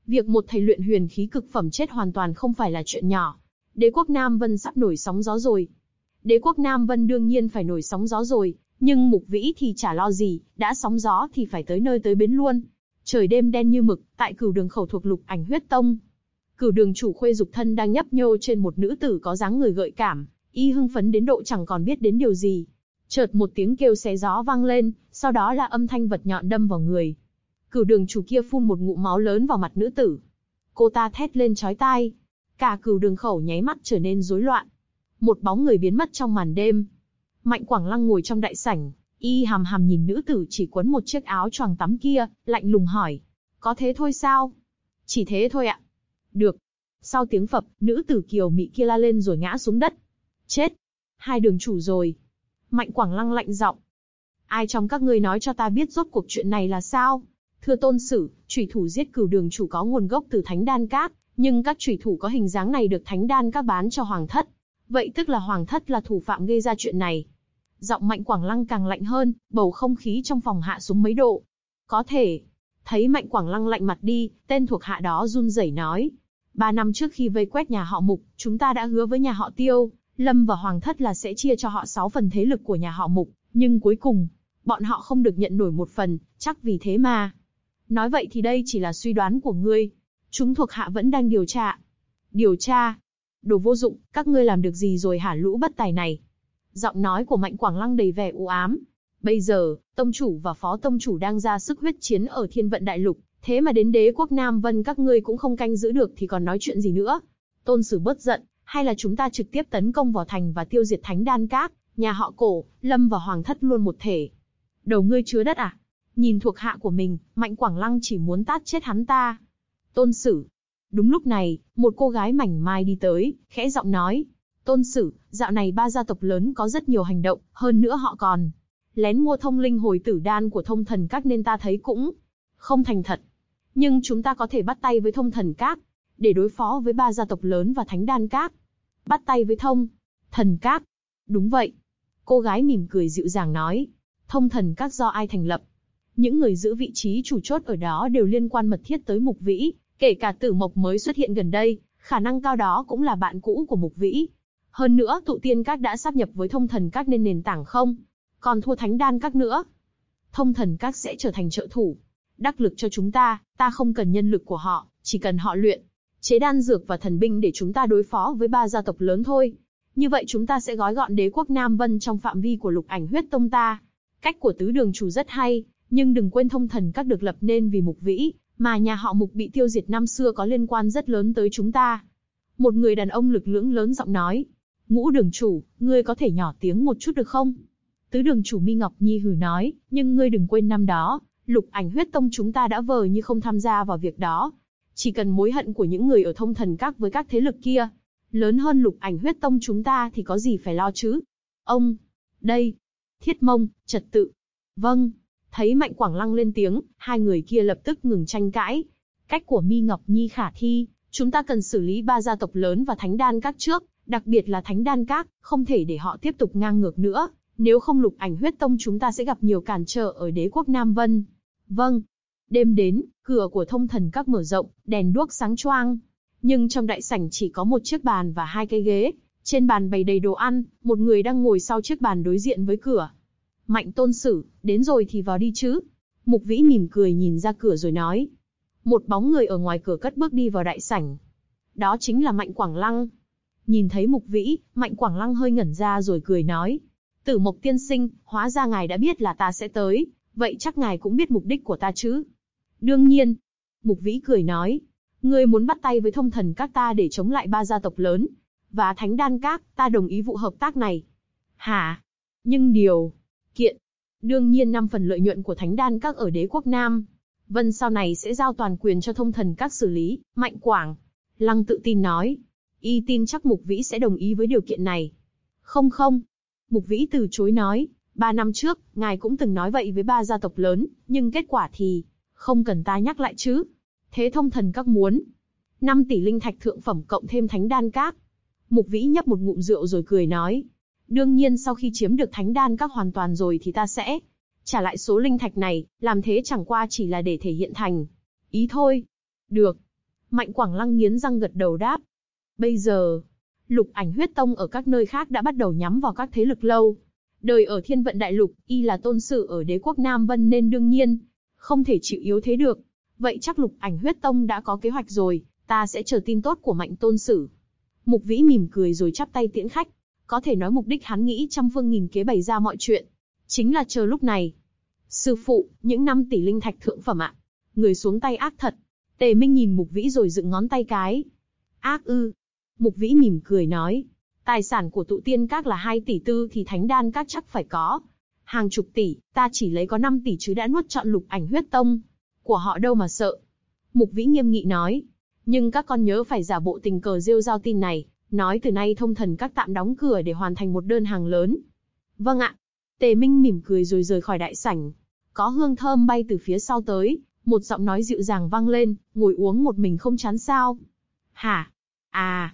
Việc một thầy luyện huyền khí cực phẩm chết hoàn toàn không phải là chuyện nhỏ. Đế quốc Nam Vân sắp nổi sóng gió rồi. Đế quốc Nam Vân đương nhiên phải nổi sóng gió rồi, nhưng Mục Vĩ thì chả lo gì, đã sóng gió thì phải tới nơi tới bến luôn. Trời đêm đen như mực, tại Cửu Đường khẩu thuộc Lục Ảnh Huyết Tông. Cửu Đường chủ Khuê Dục Thân đang nhấp nhô trên một nữ tử có dáng người gợi cảm, y hưng phấn đến độ chẳng còn biết đến điều gì. Chợt một tiếng kêu xé gió vang lên, sau đó là âm thanh vật nhọn đâm vào người. Cửu Đường chủ kia phun một ngụm máu lớn vào mặt nữ tử. Cô ta thét lên chói tai. Cả Cửu Đường khẩu nháy mắt trở nên rối loạn. Một bóng người biến mất trong màn đêm. Mạnh Quảng Lăng ngồi trong đại sảnh, y hằm hằm nhìn nữ tử chỉ quấn một chiếc áo choàng tắm kia, lạnh lùng hỏi: "Có thế thôi sao?" "Chỉ thế thôi ạ." "Được." Sau tiếng phập, nữ tử kiều mị kia la lên rồi ngã xuống đất. "Chết! Hai đường chủ rồi." Mạnh Quảng Lăng lạnh giọng. "Ai trong các ngươi nói cho ta biết rốt cuộc chuyện này là sao?" "Thưa tôn sử, chủy thủ giết Cửu Đường chủ có nguồn gốc từ Thánh Đan Các, nhưng các chủy thủ có hình dáng này được Thánh Đan Các bán cho Hoàng thất. Vậy tức là Hoàng thất là thủ phạm gây ra chuyện này." Giọng Mạnh Quảng Lăng càng lạnh hơn, bầu không khí trong phòng hạ xuống mấy độ. "Có thể." Thấy Mạnh Quảng Lăng lạnh mặt đi, tên thuộc hạ đó run rẩy nói: 3 năm trước khi vây quét nhà họ Mục, chúng ta đã hứa với nhà họ Tiêu, Lâm và Hoàng thất là sẽ chia cho họ 6 phần thế lực của nhà họ Mục, nhưng cuối cùng, bọn họ không được nhận nổi 1 phần, chắc vì thế mà. Nói vậy thì đây chỉ là suy đoán của ngươi. Chúng thuộc hạ vẫn đang điều tra. Điều tra? Đồ vô dụng, các ngươi làm được gì rồi hả lũ bất tài này? Giọng nói của Mạnh Quảng Lăng đầy vẻ u ám. Bây giờ, tông chủ và phó tông chủ đang ra sức huyết chiến ở Thiên Vận Đại Lục, thế mà đến đế quốc Nam Vân các ngươi cũng không canh giữ được thì còn nói chuyện gì nữa? Tôn sử bớt giận, hay là chúng ta trực tiếp tấn công vào thành và tiêu diệt Thánh Đan Các, nhà họ Cổ, Lâm và Hoàng thất luôn một thể. Đầu ngươi chứa đất à? Nhìn thuộc hạ của mình, Mạnh Quảng Lăng chỉ muốn tát chết hắn ta. Tôn sử. Đúng lúc này, một cô gái mảnh mai đi tới, khẽ giọng nói: Tôn sử, dạo này 3 gia tộc lớn có rất nhiều hành động, hơn nữa họ còn lén mua thông linh hồi tử đan của Thông Thần Các nên ta thấy cũng không thành thật. Nhưng chúng ta có thể bắt tay với Thông Thần Các, để đối phó với 3 gia tộc lớn và Thánh Đan Các. Bắt tay với Thông Thần Các? Đúng vậy. Cô gái mỉm cười dịu dàng nói. Thông Thần Các do ai thành lập? Những người giữ vị trí chủ chốt ở đó đều liên quan mật thiết tới Mục Vĩ, kể cả Tử Mộc mới xuất hiện gần đây, khả năng cao đó cũng là bạn cũ của Mục Vĩ. Hơn nữa Tụ Tiên Các đã sáp nhập với Thông Thần Các nên nền tảng không còn thua Thánh Đan Các nữa. Thông Thần Các sẽ trở thành trợ thủ đắc lực cho chúng ta, ta không cần nhân lực của họ, chỉ cần họ luyện chế đan dược và thần binh để chúng ta đối phó với 3 gia tộc lớn thôi. Như vậy chúng ta sẽ gói gọn đế quốc Nam Vân trong phạm vi của Lục Ảnh Huyết Tông ta. Cách của tứ đường chủ rất hay, nhưng đừng quên Thông Thần Các được lập nên vì Mục Vĩ, mà nhà họ Mục bị tiêu diệt năm xưa có liên quan rất lớn tới chúng ta. Một người đàn ông lực lưỡng lớn giọng nói. Ngũ đường chủ, ngươi có thể nhỏ tiếng một chút được không? Tứ đường chủ Mi Ngọc Nhi hừ nói, nhưng ngươi đừng quên năm đó, Lục Ảnh Huyết Tông chúng ta đã vờ như không tham gia vào việc đó. Chỉ cần mối hận của những người ở Thông Thần Các với các thế lực kia lớn hơn Lục Ảnh Huyết Tông chúng ta thì có gì phải lo chứ? Ông, đây, Thiết Mông, trật tự. Vâng. Thấy Mạnh Quảng Lăng lên tiếng, hai người kia lập tức ngừng tranh cãi. Cách của Mi Ngọc Nhi khả thi, chúng ta cần xử lý 3 gia tộc lớn và Thánh Đan Các trước, đặc biệt là Thánh Đan Các, không thể để họ tiếp tục ngang ngược nữa, nếu không Lục Ảnh Huyết Tông chúng ta sẽ gặp nhiều cản trở ở đế quốc Nam Vân. Vâng. Đêm đến, cửa của Thông Thần Các mở rộng, đèn đuốc sáng choang. Nhưng trong đại sảnh chỉ có một chiếc bàn và 2 cái ghế, trên bàn bày đầy đồ ăn, một người đang ngồi sau chiếc bàn đối diện với cửa. Mạnh tôn sử, đến rồi thì vào đi chứ. Mục Vĩ mỉm cười nhìn ra cửa rồi nói. Một bóng người ở ngoài cửa cất bước đi vào đại sảnh. Đó chính là Mạnh Quảng Lăng. Nhìn thấy Mục Vĩ, Mạnh Quảng Lăng hơi ngẩn ra rồi cười nói. Tử Mộc tiên sinh, hóa ra ngài đã biết là ta sẽ tới, vậy chắc ngài cũng biết mục đích của ta chứ? Đương nhiên. Mục Vĩ cười nói. Ngươi muốn bắt tay với Thông Thần Các ta để chống lại 3 gia tộc lớn và Thánh Đan Các, ta đồng ý vụ hợp tác này. Hả? Nhưng điều kiện, đương nhiên 5 phần lợi nhuận của Thánh Đan Các ở đế quốc Nam Vân sau này sẽ giao toàn quyền cho Thông Thần Các xử lý. Mạnh Quảng Lăng tự tin nói. Y tin chắc Mục Vĩ sẽ đồng ý với điều kiện này. Không không. Mục Vĩ từ chối nói. 3 năm trước, ngài cũng từng nói vậy với 3 gia tộc lớn, nhưng kết quả thì không cần ta nhắc lại chứ. Thế Thông Thần Các muốn 5 tỷ linh thạch thượng phẩm cộng thêm Thánh Đan Các. Mục Vĩ nhấp một ngụm rượu rồi cười nói. Đương nhiên sau khi chiếm được Thánh Đan Các hoàn toàn rồi thì ta sẽ trả lại số linh thạch này, làm thế chẳng qua chỉ là để thể hiện thành ý thôi. Được. Mạnh Quảng Lăng nghiến răng gật đầu đáp. Bây giờ, Lục Ảnh Huyết Tông ở các nơi khác đã bắt đầu nhắm vào các thế lực lâu đời ở Thiên Vận Đại Lục, y là tôn sử ở đế quốc Nam Vân nên đương nhiên không thể chịu yếu thế được. Vậy chắc Lục Ảnh Huyết Tông đã có kế hoạch rồi, ta sẽ chờ tin tốt của Mạnh tôn sử. Mục Vĩ mỉm cười rồi chắp tay tiễn khách. Có thể nói mục đích hắn nghĩ trăm phương nghìn kế bày ra mọi chuyện, chính là chờ lúc này. Sư phụ, những 5 tỷ linh thạch thượng phẩm ạ. Người xuống tay ác thật. Tề Minh nhìn Mục Vĩ rồi dựng ngón tay cái. Ác ư? Mục Vĩ mỉm cười nói. Tài sản của tụ tiên các là 2 tỷ tư thì thánh đan các chắc phải có hàng chục tỷ, ta chỉ lấy có 5 tỷ chứ đã nuốt trọn Lục Ảnh Huyết Tông. Của họ đâu mà sợ. Mục Vĩ nghiêm nghị nói. Nhưng các con nhớ phải giả bộ tình cờ rêu rao tin này, nói từ nay thông thần các tạm đóng cửa để hoàn thành một đơn hàng lớn. Vâng ạ. Tề Minh mỉm cười rồi rời khỏi đại sảnh. Có hương thơm bay từ phía sau tới, một giọng nói dịu dàng vang lên, ngồi uống một mình không chán sao? Hả? À.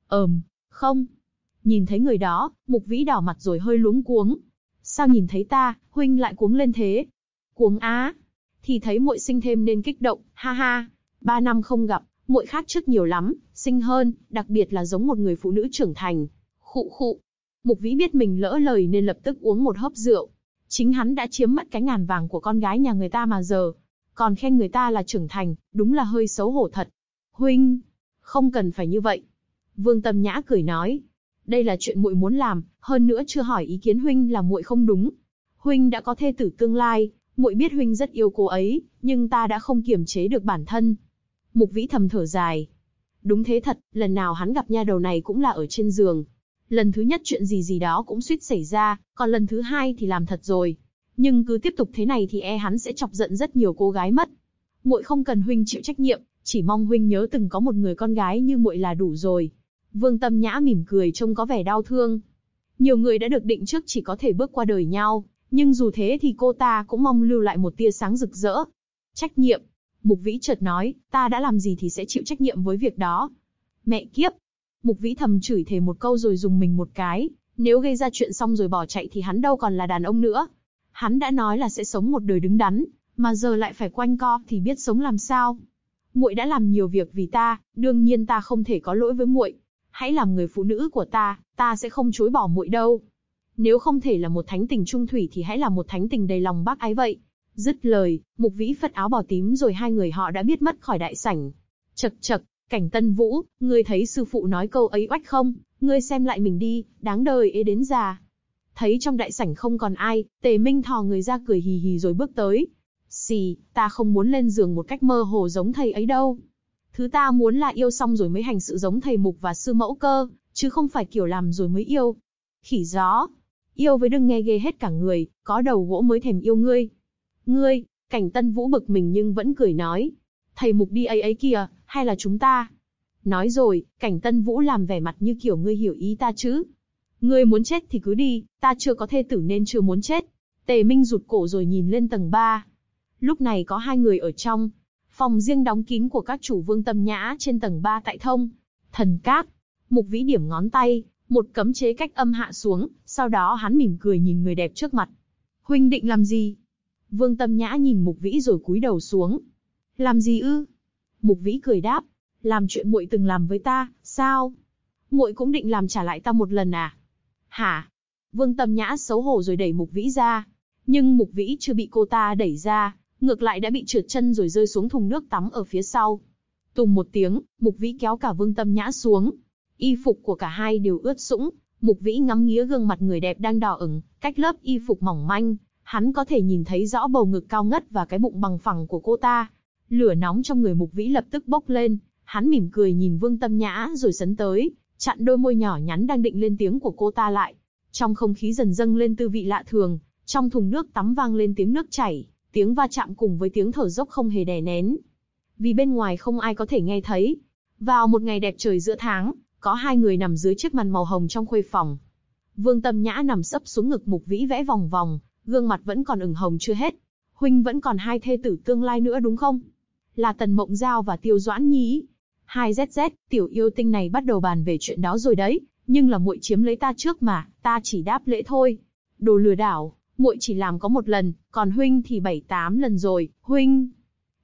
Không. Nhìn thấy người đó, Mục Vĩ đỏ mặt rồi hơi luống cuống. Sao nhìn thấy ta, huynh lại cuống lên thế? Cuống á? Thì thấy muội sinh thêm nên kích động, ha ha. 3 năm không gặp, muội khác trước nhiều lắm, xinh hơn, đặc biệt là giống một người phụ nữ trưởng thành. Khụ khụ. Mục Vĩ biết mình lỡ lời nên lập tức uống một hớp rượu. Chính hắn đã chiếm mất cái ngàn vàng của con gái nhà người ta mà giờ còn khen người ta là trưởng thành, đúng là hơi xấu hổ thật. Huynh, không cần phải như vậy. Vương Tâm Nhã cười nói, đây là chuyện muội muốn làm, hơn nữa chưa hỏi ý kiến huynh là muội không đúng. Huynh đã có thê tử tương lai, muội biết huynh rất yêu cô ấy, nhưng ta đã không kiềm chế được bản thân. Mục Vĩ thầm thở dài. Đúng thế thật, lần nào hắn gặp nha đầu này cũng là ở trên giường. Lần thứ nhất chuyện gì đó cũng suýt xảy ra, còn lần thứ hai thì làm thật rồi. Nhưng cứ tiếp tục thế này thì hắn sẽ chọc giận rất nhiều cô gái mất. Muội không cần huynh chịu trách nhiệm, chỉ mong huynh nhớ từng có một người con gái như muội là đủ rồi. Vương Tâm Nhã mỉm cười trông có vẻ đau thương. Nhiều người đã được định trước chỉ có thể bước qua đời nhau, nhưng dù thế thì cô ta cũng mong lưu lại một tia sáng rực rỡ. Trách nhiệm. Mục Vĩ chợt nói, ta đã làm gì thì sẽ chịu trách nhiệm với việc đó. Mẹ kiếp. Mục Vĩ thầm chửi thề một câu rồi dùng mình một cái. Nếu gây ra chuyện xong rồi bỏ chạy thì hắn đâu còn là đàn ông nữa. Hắn đã nói là sẽ sống một đời đứng đắn, mà giờ lại phải quanh co thì biết sống làm sao. Muội đã làm nhiều việc vì ta, đương nhiên ta không thể có lỗi với muội. Hãy làm người phụ nữ của ta sẽ không chối bỏ muội đâu. Nếu không thể là một thánh tình trung thủy thì hãy là một thánh tình đầy lòng bác ái vậy. Dứt lời, Mục Vĩ phất áo bào tím rồi hai người họ đã biết mất khỏi đại sảnh. Chậc chậc, Cảnh Tân Vũ, ngươi thấy sư phụ nói câu ấy oách không? Ngươi xem lại mình đi, đáng đời ế đến già. Thấy trong đại sảnh không còn ai, Tề Minh thò người ra cười hì hì rồi bước tới. Xì, ta không muốn lên giường một cách mơ hồ giống thầy ấy đâu. Thứ ta muốn là yêu xong rồi mới hành sự giống thầy Mục và sư mẫu cơ, chứ không phải kiểu làm rồi mới yêu. Khỉ gió, yêu với đừng nghe ghê hết cả người, có đầu gỗ mới thèm yêu ngươi. Ngươi, Cảnh Tân Vũ bực mình nhưng vẫn cười nói. Thầy Mục đi ấy kìa, hay là chúng ta? Nói rồi, Cảnh Tân Vũ làm vẻ mặt như kiểu ngươi hiểu ý ta chứ. Ngươi muốn chết thì cứ đi, ta chưa có thê tử nên chưa muốn chết. Tề Minh rụt cổ rồi nhìn lên tầng 3. Lúc này có hai người ở trong phòng riêng đóng kín của các chủ Vương Tâm Nhã trên tầng 3 tại Thông Thần Các. Mục Vĩ điểm ngón tay, một cấm chế cách âm hạ xuống, sau đó hắn mỉm cười nhìn người đẹp trước mặt. Huynh định làm gì? Vương Tâm Nhã nhìn Mục Vĩ rồi cúi đầu xuống. Làm gì ư? Mục Vĩ cười đáp, làm chuyện muội từng làm với ta, sao? Muội cũng định làm trả lại ta một lần à? Hả? Vương Tâm Nhã xấu hổ rồi đẩy Mục Vĩ ra. Nhưng Mục Vĩ chưa bị cô ta đẩy ra, ngược lại đã bị trượt chân rồi rơi xuống thùng nước tắm ở phía sau. Tùng một tiếng, Mục Vĩ kéo cả Vương Tâm Nhã xuống. Y phục của cả hai đều ướt sũng. Mục Vĩ ngắm nghía gương mặt người đẹp đang đỏ ửng, cách lớp y phục mỏng manh, hắn có thể nhìn thấy rõ bầu ngực cao ngất và cái bụng bằng phẳng của cô ta. Lửa nóng trong người Mục Vĩ lập tức bốc lên, hắn mỉm cười nhìn Vương Tâm Nhã rồi sấn tới, chặn đôi môi nhỏ nhắn đang định lên tiếng của cô ta lại. Trong không khí dần dâng lên tư vị lạ thường, trong thùng nước tắm vang lên tiếng nước chảy, tiếng va chạm cùng với tiếng thở dốc không hề đè nén. Vì bên ngoài không ai có thể nghe thấy. Vào một ngày đẹp trời giữa tháng, có hai người nằm dưới chiếc màn màu hồng trong khuê phòng. Vương Tâm Nhã nằm sấp xuống ngực Mục Vĩ vẽ vòng vòng, gương mặt vẫn còn ửng hồng chưa hết. Huynh vẫn còn hai thê tử tương lai nữa đúng không? Là Tần Mộng Giao và Tiêu Doãn Nhi. Hai ZZ, tiểu yêu tinh này bắt đầu bàn về chuyện đó rồi đấy, nhưng là muội chiếm lấy ta trước mà, ta chỉ đáp lễ thôi. Đồ lừa đảo, muội chỉ làm có một lần, còn huynh thì 7-8 lần rồi, huynh.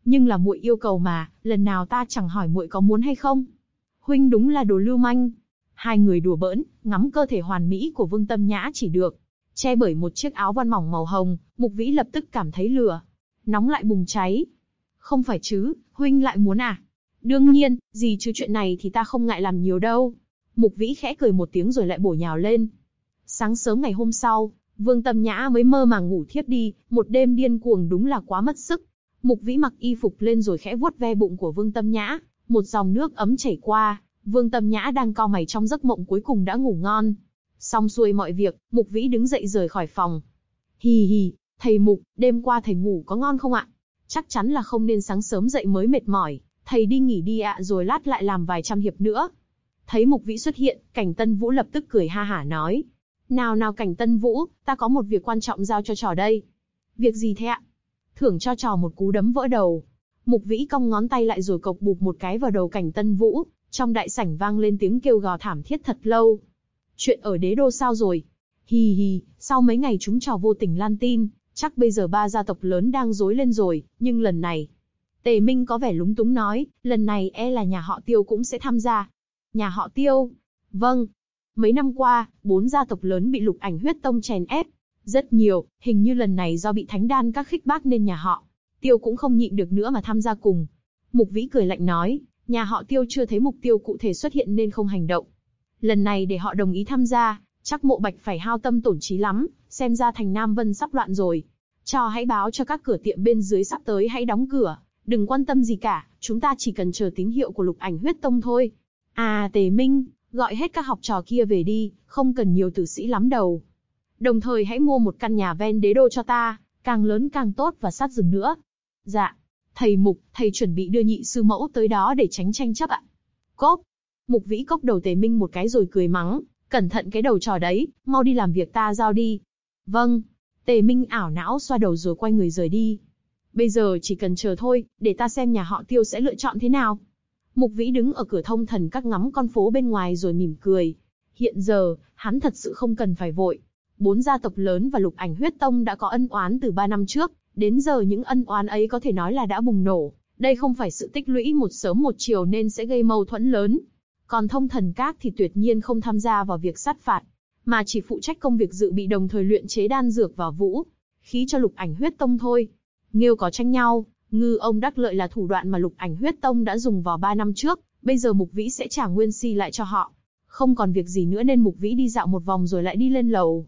Nhưng là muội yêu cầu mà, lần nào ta chẳng hỏi muội có muốn hay không. Huynh đúng là đồ lưu manh. Hai người đùa bỡn, ngắm cơ thể hoàn mỹ của Vương Tâm Nhã chỉ được che bởi một chiếc áo voan mỏng màu hồng, Mục Vĩ lập tức cảm thấy lửa nóng lại bùng cháy. Không phải chứ, huynh lại muốn à? Đương nhiên, gì chứ chuyện này thì ta không ngại làm nhiều đâu. Mục Vĩ khẽ cười một tiếng rồi lại bổ nhào lên. Sáng sớm ngày hôm sau, Vương Tâm Nhã mới mơ màng ngủ thiếp đi, một đêm điên cuồng đúng là quá mất sức. Mục Vĩ mặc y phục lên rồi khẽ vuốt ve bụng của Vương Tâm Nhã, một dòng nước ấm chảy qua, Vương Tâm Nhã đang cau mày trong giấc mộng cuối cùng đã ngủ ngon. Xong xuôi mọi việc, Mục Vĩ đứng dậy rời khỏi phòng. Hì hì, thầy Mục, đêm qua thầy ngủ có ngon không ạ? Chắc chắn là không nên sáng sớm dậy mới mệt mỏi, thầy đi nghỉ đi ạ rồi lát lại làm vài trăm hiệp nữa. Thấy Mục Vĩ xuất hiện, Cảnh Tân Vũ lập tức cười ha hả nói. Nào nào Cảnh Tân Vũ, ta có một việc quan trọng giao cho trò đây. Việc gì thế ạ? Thưởng cho trò một cú đấm vỡ đầu. Mục Vĩ cong ngón tay lại rồi cộc bụp một cái vào đầu Cảnh Tân Vũ, trong đại sảnh vang lên tiếng kêu gào thảm thiết thật lâu. Chuyện ở đế đô sao rồi? Hì hì, sau mấy ngày chúng trò vô tình lan tin, chắc bây giờ ba gia tộc lớn đang rối lên rồi, nhưng lần này... Tề Minh có vẻ lúng túng nói, lần này là nhà họ Tiêu cũng sẽ tham gia. Nhà họ Tiêu? Vâng. Mấy năm qua, 4 gia tộc lớn bị Lục Ảnh Huyết Tông chèn ép. Rất nhiều, hình như lần này do bị thánh đan các khích bác nên nhà họ Tiêu cũng không nhịn được nữa mà tham gia cùng. Mục Vĩ cười lạnh nói, nhà họ Tiêu chưa thấy mục tiêu cụ thể xuất hiện nên không hành động. Lần này để họ đồng ý tham gia, chắc Mộ Bạch phải hao tâm tổn trí lắm, xem ra thành Nam Vân sắp loạn rồi. Cho hãy báo cho các cửa tiệm bên dưới sắp tới hãy đóng cửa, đừng quan tâm gì cả, chúng ta chỉ cần chờ tín hiệu của Lục Ảnh Huyết Tông thôi. À Tề Minh, gọi hết các học trò kia về đi, không cần nhiều tử sĩ lắm đâu. Đồng thời hãy mua một căn nhà ven đế đô cho ta, càng lớn càng tốt và sát rừng nữa. Dạ, thầy Mục, thầy chuẩn bị đưa nhị sư mẫu tới đó để tránh tranh chấp ạ. Cốp. Mục Vĩ cốc đầu Tề Minh một cái rồi cười mắng, cẩn thận cái đầu trò đấy, mau đi làm việc ta giao đi. Vâng. Tề Minh ảo não xoa đầu rồi quay người rời đi. Bây giờ chỉ cần chờ thôi, để ta xem nhà họ Tiêu sẽ lựa chọn thế nào. Mục Vĩ đứng ở cửa Thông Thần Các ngắm con phố bên ngoài rồi mỉm cười. Hiện giờ, hắn thật sự không cần phải vội. 4 gia tộc lớn và Lục Ảnh Huyết Tông đã có ân oán từ 3 năm trước, đến giờ những ân oán ấy có thể nói là đã bùng nổ. Đây không phải sự tích lũy một sớm một chiều nên sẽ gây mâu thuẫn lớn. Còn Thông Thần Các thì tuyệt nhiên không tham gia vào việc sát phạt, mà chỉ phụ trách công việc dự bị đồng thời luyện chế đan dược và vũ khí cho Lục Ảnh Huyết Tông thôi. Nghêu có tranh nhau, ngư ông đắc lợi là thủ đoạn mà Lục Ảnh Huyết Tông đã dùng vào 3 năm trước, bây giờ Mục Vĩ sẽ trả nguyên si lại cho họ. Không còn việc gì nữa nên Mục Vĩ đi dạo một vòng rồi lại đi lên lầu.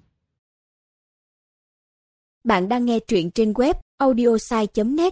Bạn đang nghe truyện trên web audiosai.net.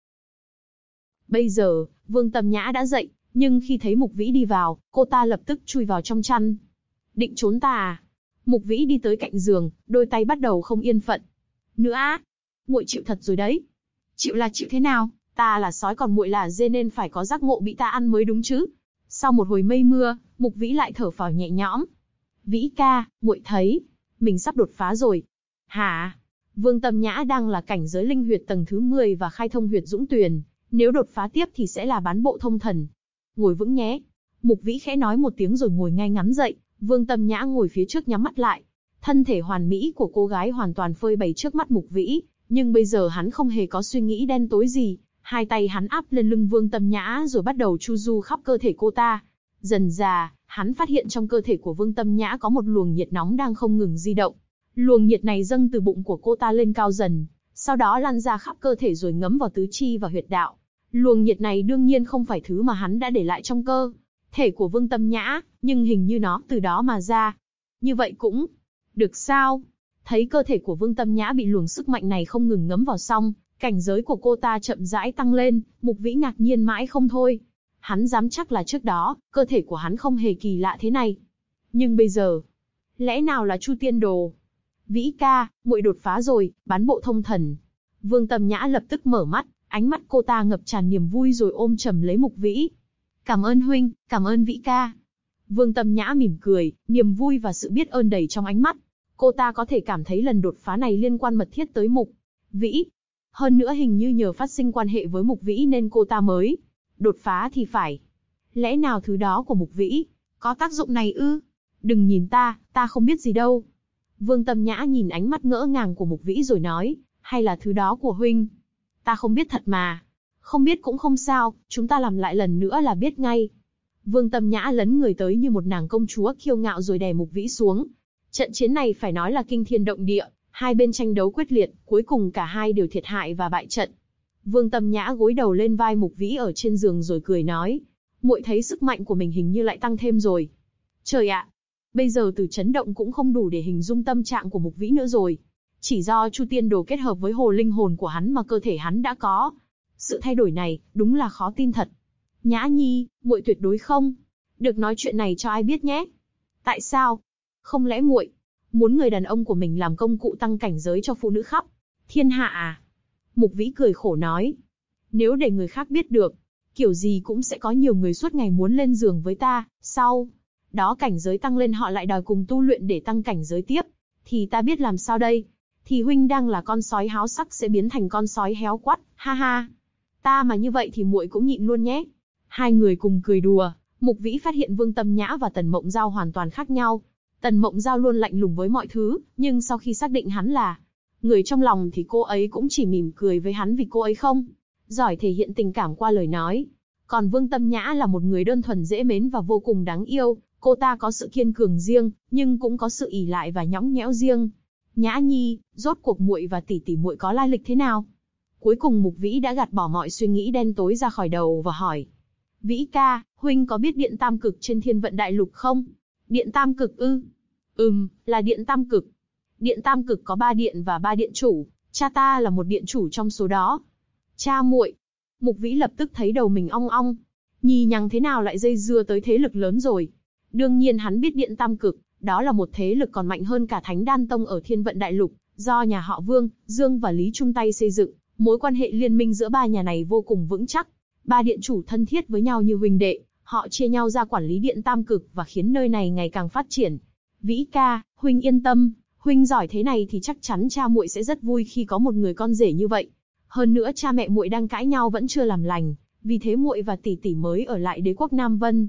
Bây giờ, Vương Tâm Nhã đã dậy, nhưng khi thấy Mục Vĩ đi vào, cô ta lập tức chui vào trong chăn. Định trốn ta à? Mục Vĩ đi tới cạnh giường, đôi tay bắt đầu không yên phận. Nữa á, muội chịu thật rồi đấy. Chịu là chịu thế nào? Ta là sói còn muội là dê nên phải có giác ngộ bị ta ăn mới đúng chứ. Sau một hồi mây mưa, Mục Vĩ lại thở phào nhẹ nhõm. Vĩ ca, muội thấy mình sắp đột phá rồi. Hả? Vương Tâm Nhã đang là cảnh giới linh huyệt tầng thứ 10 và khai thông huyệt Dũng Tuyền, nếu đột phá tiếp thì sẽ là bán bộ thông thần. Ngồi vững nhé. Mục Vĩ khẽ nói một tiếng rồi ngồi ngay ngắn dậy, Vương Tâm Nhã ngồi phía trước nhắm mắt lại. Thân thể hoàn mỹ của cô gái hoàn toàn phơi bày trước mắt Mục Vĩ, nhưng bây giờ hắn không hề có suy nghĩ đen tối gì, hai tay hắn áp lên lưng Vương Tâm Nhã rồi bắt đầu chu du khắp cơ thể cô ta. Dần dà, hắn phát hiện trong cơ thể của Vương Tâm Nhã có một luồng nhiệt nóng đang không ngừng di động. Luồng nhiệt này dâng từ bụng của cô ta lên cao dần, sau đó lan ra khắp cơ thể rồi ngấm vào tứ chi và huyệt đạo. Luồng nhiệt này đương nhiên không phải thứ mà hắn đã để lại trong cơ thể của Vương Tâm Nhã, nhưng hình như nó từ đó mà ra. Như vậy cũng được sao? Thấy cơ thể của Vương Tâm Nhã bị luồng sức mạnh này không ngừng ngấm vào xong, cảnh giới của cô ta chậm rãi tăng lên, Mục Vĩ ngạc nhiên mãi không thôi. Hắn dám chắc là trước đó, cơ thể của hắn không hề kỳ lạ thế này. Nhưng bây giờ, lẽ nào là Chu Tiên Đồ? Vĩ ca, muội đột phá rồi, bán bộ thông thần. Vương Tâm Nhã lập tức mở mắt, ánh mắt cô ta ngập tràn niềm vui rồi ôm chầm lấy Mục Vĩ. Cảm ơn huynh, cảm ơn Vĩ ca. Vương Tâm Nhã mỉm cười, niềm vui và sự biết ơn đầy trong ánh mắt. Cô ta có thể cảm thấy lần đột phá này liên quan mật thiết tới Mục Vĩ. Hơn nữa hình như nhờ phát sinh quan hệ với Mục Vĩ nên cô ta mới đột phá thì phải. Lẽ nào thứ đó của Mục Vĩ có tác dụng này ư? Đừng nhìn ta không biết gì đâu. Vương Tâm Nhã nhìn ánh mắt ngỡ ngàng của Mục Vĩ rồi nói, hay là thứ đó của huynh? Ta không biết thật mà. Không biết cũng không sao, chúng ta làm lại lần nữa là biết ngay. Vương Tâm Nhã lấn người tới như một nàng công chúa kiêu ngạo rồi đè Mục Vĩ xuống. Trận chiến này phải nói là kinh thiên động địa, hai bên tranh đấu quyết liệt, cuối cùng cả hai đều thiệt hại và bại trận. Vương Tâm Nhã gối đầu lên vai Mục Vĩ ở trên giường rồi cười nói, muội thấy sức mạnh của mình hình như lại tăng thêm rồi. Trời ạ, bây giờ từ chấn động cũng không đủ để hình dung tâm trạng của Mục Vĩ nữa rồi. Chỉ do Chu Tiên Đồ kết hợp với hồ linh hồn của hắn mà cơ thể hắn đã có. Sự thay đổi này, đúng là khó tin thật. Nhã Nhi, muội tuyệt đối không được nói chuyện này cho ai biết nhé. Tại sao? Không lẽ muội muốn người đàn ông của mình làm công cụ tăng cảnh giới cho phụ nữ khắp thiên hạ à? Mục Vĩ cười khổ nói. Nếu để người khác biết được, kiểu gì cũng sẽ có nhiều người suốt ngày muốn lên giường với ta, sau đó cảnh giới tăng lên họ lại đòi cùng tu luyện để tăng cảnh giới tiếp. Thì ta biết làm sao đây? Thì huynh đang là con sói háo sắc sẽ biến thành con sói héo quắt, ha ha. Ta mà như vậy thì muội cũng nhịn luôn nhé. Hai người cùng cười đùa, Mục Vĩ phát hiện Vương Tâm Nhã và Tần Mộng Giao hoàn toàn khác nhau. Tần Mộng Giao luôn lạnh lùng với mọi thứ, nhưng sau khi xác định hắn là người trong lòng thì cô ấy cũng chỉ mỉm cười với hắn vì cô ấy không giỏi thể hiện tình cảm qua lời nói. Còn Vương Tâm Nhã là một người đơn thuần dễ mến và vô cùng đáng yêu, cô ta có sự kiên cường riêng, nhưng cũng có sự ỷ lại và nhõng nhẽo riêng. Nhã Nhi, rốt cuộc muội và tỷ tỷ muội có lai lịch thế nào? Cuối cùng Mục Vĩ đã gạt bỏ mọi suy nghĩ đen tối ra khỏi đầu và hỏi. Vĩ ca, huynh có biết điện tam cực trên Thiên Vận Đại Lục không? Điện tam cực ư? Là điện tam cực. Điện tam cực có 3 điện và 3 điện chủ, cha ta là một điện chủ trong số đó. Cha muội. Mục Vĩ lập tức thấy đầu mình ong ong. Nhì nhằng thế nào lại dây dưa tới thế lực lớn rồi? Đương nhiên hắn biết điện tam cực, đó là một thế lực còn mạnh hơn cả Thánh Đan Tông ở Thiên Vận Đại Lục, do nhà họ Vương, Dương và Lý chung tay xây dựng. Mối quan hệ liên minh giữa ba nhà này vô cùng vững chắc. 3 điện chủ thân thiết với nhau như huynh đệ, họ chia nhau ra quản lý điện tam cực và khiến nơi này ngày càng phát triển. Vĩ ca, huynh yên tâm, huynh giỏi thế này thì chắc chắn cha muội sẽ rất vui khi có một người con rể như vậy. Hơn nữa cha mẹ muội đang cãi nhau vẫn chưa làm lành, vì thế muội và tỷ tỷ mới ở lại đế quốc Nam Vân.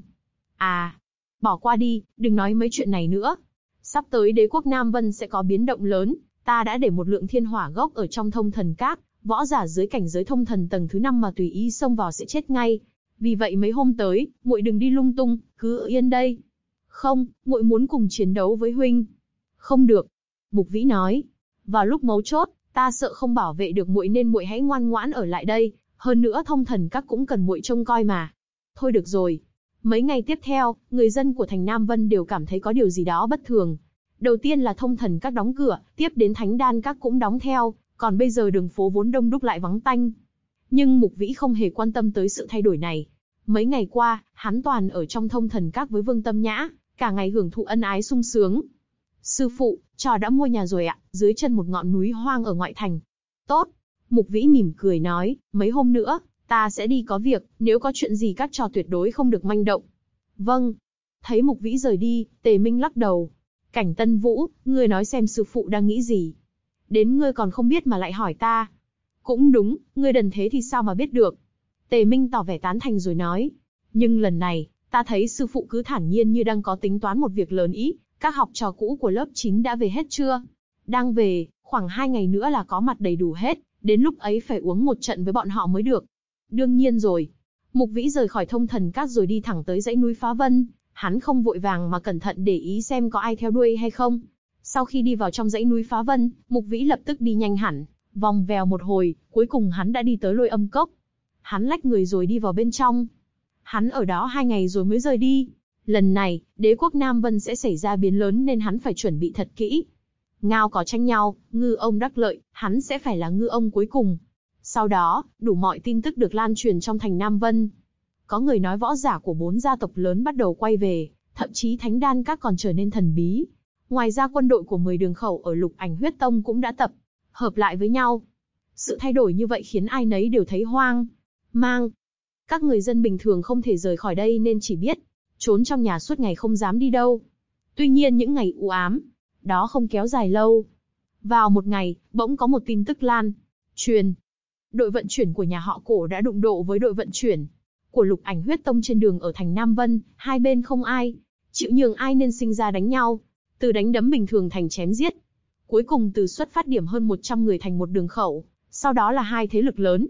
À, bỏ qua đi, đừng nói mấy chuyện này nữa. Sắp tới đế quốc Nam Vân sẽ có biến động lớn, ta đã để một lượng thiên hỏa gốc ở trong thông thần các, võ giả dưới cảnh giới thông thần tầng thứ 5 mà tùy ý xông vào sẽ chết ngay. Vì vậy mấy hôm tới, muội đừng đi lung tung, cứ ở yên đây. Không, muội muốn cùng chiến đấu với huynh. Không được, Mục Vĩ nói. Vào lúc mấu chốt, ta sợ không bảo vệ được muội nên muội hãy ngoan ngoãn ở lại đây. Hơn nữa thông thần các cũng cần muội trông coi mà. Thôi được rồi. Mấy ngày tiếp theo, người dân của thành Nam Vân đều cảm thấy có điều gì đó bất thường. Đầu tiên là thông thần các đóng cửa, tiếp đến Thánh Đan các cũng đóng theo, còn bây giờ đường phố vốn đông đúc lại vắng tanh. Nhưng Mục Vĩ không hề quan tâm tới sự thay đổi này. Mấy ngày qua, hắn toàn ở trong thông thần các với Vương Tâm Nhã, cả ngày hưởng thụ ân ái sung sướng. Sư phụ, trò đã mua nhà rồi ạ, dưới chân một ngọn núi hoang ở ngoại thành. Tốt. Mục Vĩ mỉm cười nói, mấy hôm nữa, ta sẽ đi có việc, nếu có chuyện gì các trò tuyệt đối không được manh động. Vâng. Thấy Mục Vĩ rời đi, Tề Minh lắc đầu. Cảnh Tân Vũ, ngươi nói xem sư phụ đang nghĩ gì? Đến ngươi còn không biết mà lại hỏi ta. Cũng đúng, ngươi đần thế thì sao mà biết được? Tề Minh tỏ vẻ tán thành rồi nói. Nhưng lần này, ta thấy sư phụ cứ thản nhiên như đang có tính toán một việc lớn ý. Các học trò cũ của lớp 9 đã về hết chưa? Đang về, khoảng 2 ngày nữa là có mặt đầy đủ hết. Đến lúc ấy phải uống một trận với bọn họ mới được. Đương nhiên rồi. Mục Vĩ rời khỏi thông thần các rồi đi thẳng tới dãy núi Phá Vân. Hắn không vội vàng mà cẩn thận để ý xem có ai theo đuôi hay không. Sau khi đi vào trong dãy núi Phá Vân, Mục Vĩ lập tức đi nhanh hẳn, vòng vèo một hồi, cuối cùng hắn đã đi tới Lôi Âm Cốc. Hắn lách người rồi đi vào bên trong. Hắn ở đó 2 ngày rồi mới rời đi. Lần này, đế quốc Nam Vân sẽ xảy ra biến lớn nên hắn phải chuẩn bị thật kỹ. Ngao có tranh nhau, ngư ông đắc lợi, hắn sẽ phải là ngư ông cuối cùng. Sau đó, đủ mọi tin tức được lan truyền trong thành Nam Vân. Có người nói võ giả của 4 gia tộc lớn bắt đầu quay về, thậm chí Thánh Đan các còn trở nên thần bí. Ngoài ra quân đội của 10 đường khẩu ở Lục Ảnh Huyết Tông cũng đã tập hợp lại với nhau. Sự thay đổi như vậy khiến ai nấy đều thấy hoang mang. Các người dân bình thường không thể rời khỏi đây nên chỉ biết trốn trong nhà suốt ngày không dám đi đâu. Tuy nhiên những ngày u ám đó không kéo dài lâu. Vào một ngày, bỗng có một tin tức lan truyền. Đội vận chuyển của nhà họ Cổ đã đụng độ với đội vận chuyển của Lục Ảnh Huyết Tông trên đường ở thành Nam Vân, hai bên không ai chịu nhường ai nên sinh ra đánh nhau. Từ đánh đấm bình thường thành chém giết. Cuối cùng từ xuất phát điểm hơn 100 người thành một đường khẩu, sau đó là 2 thế lực lớn.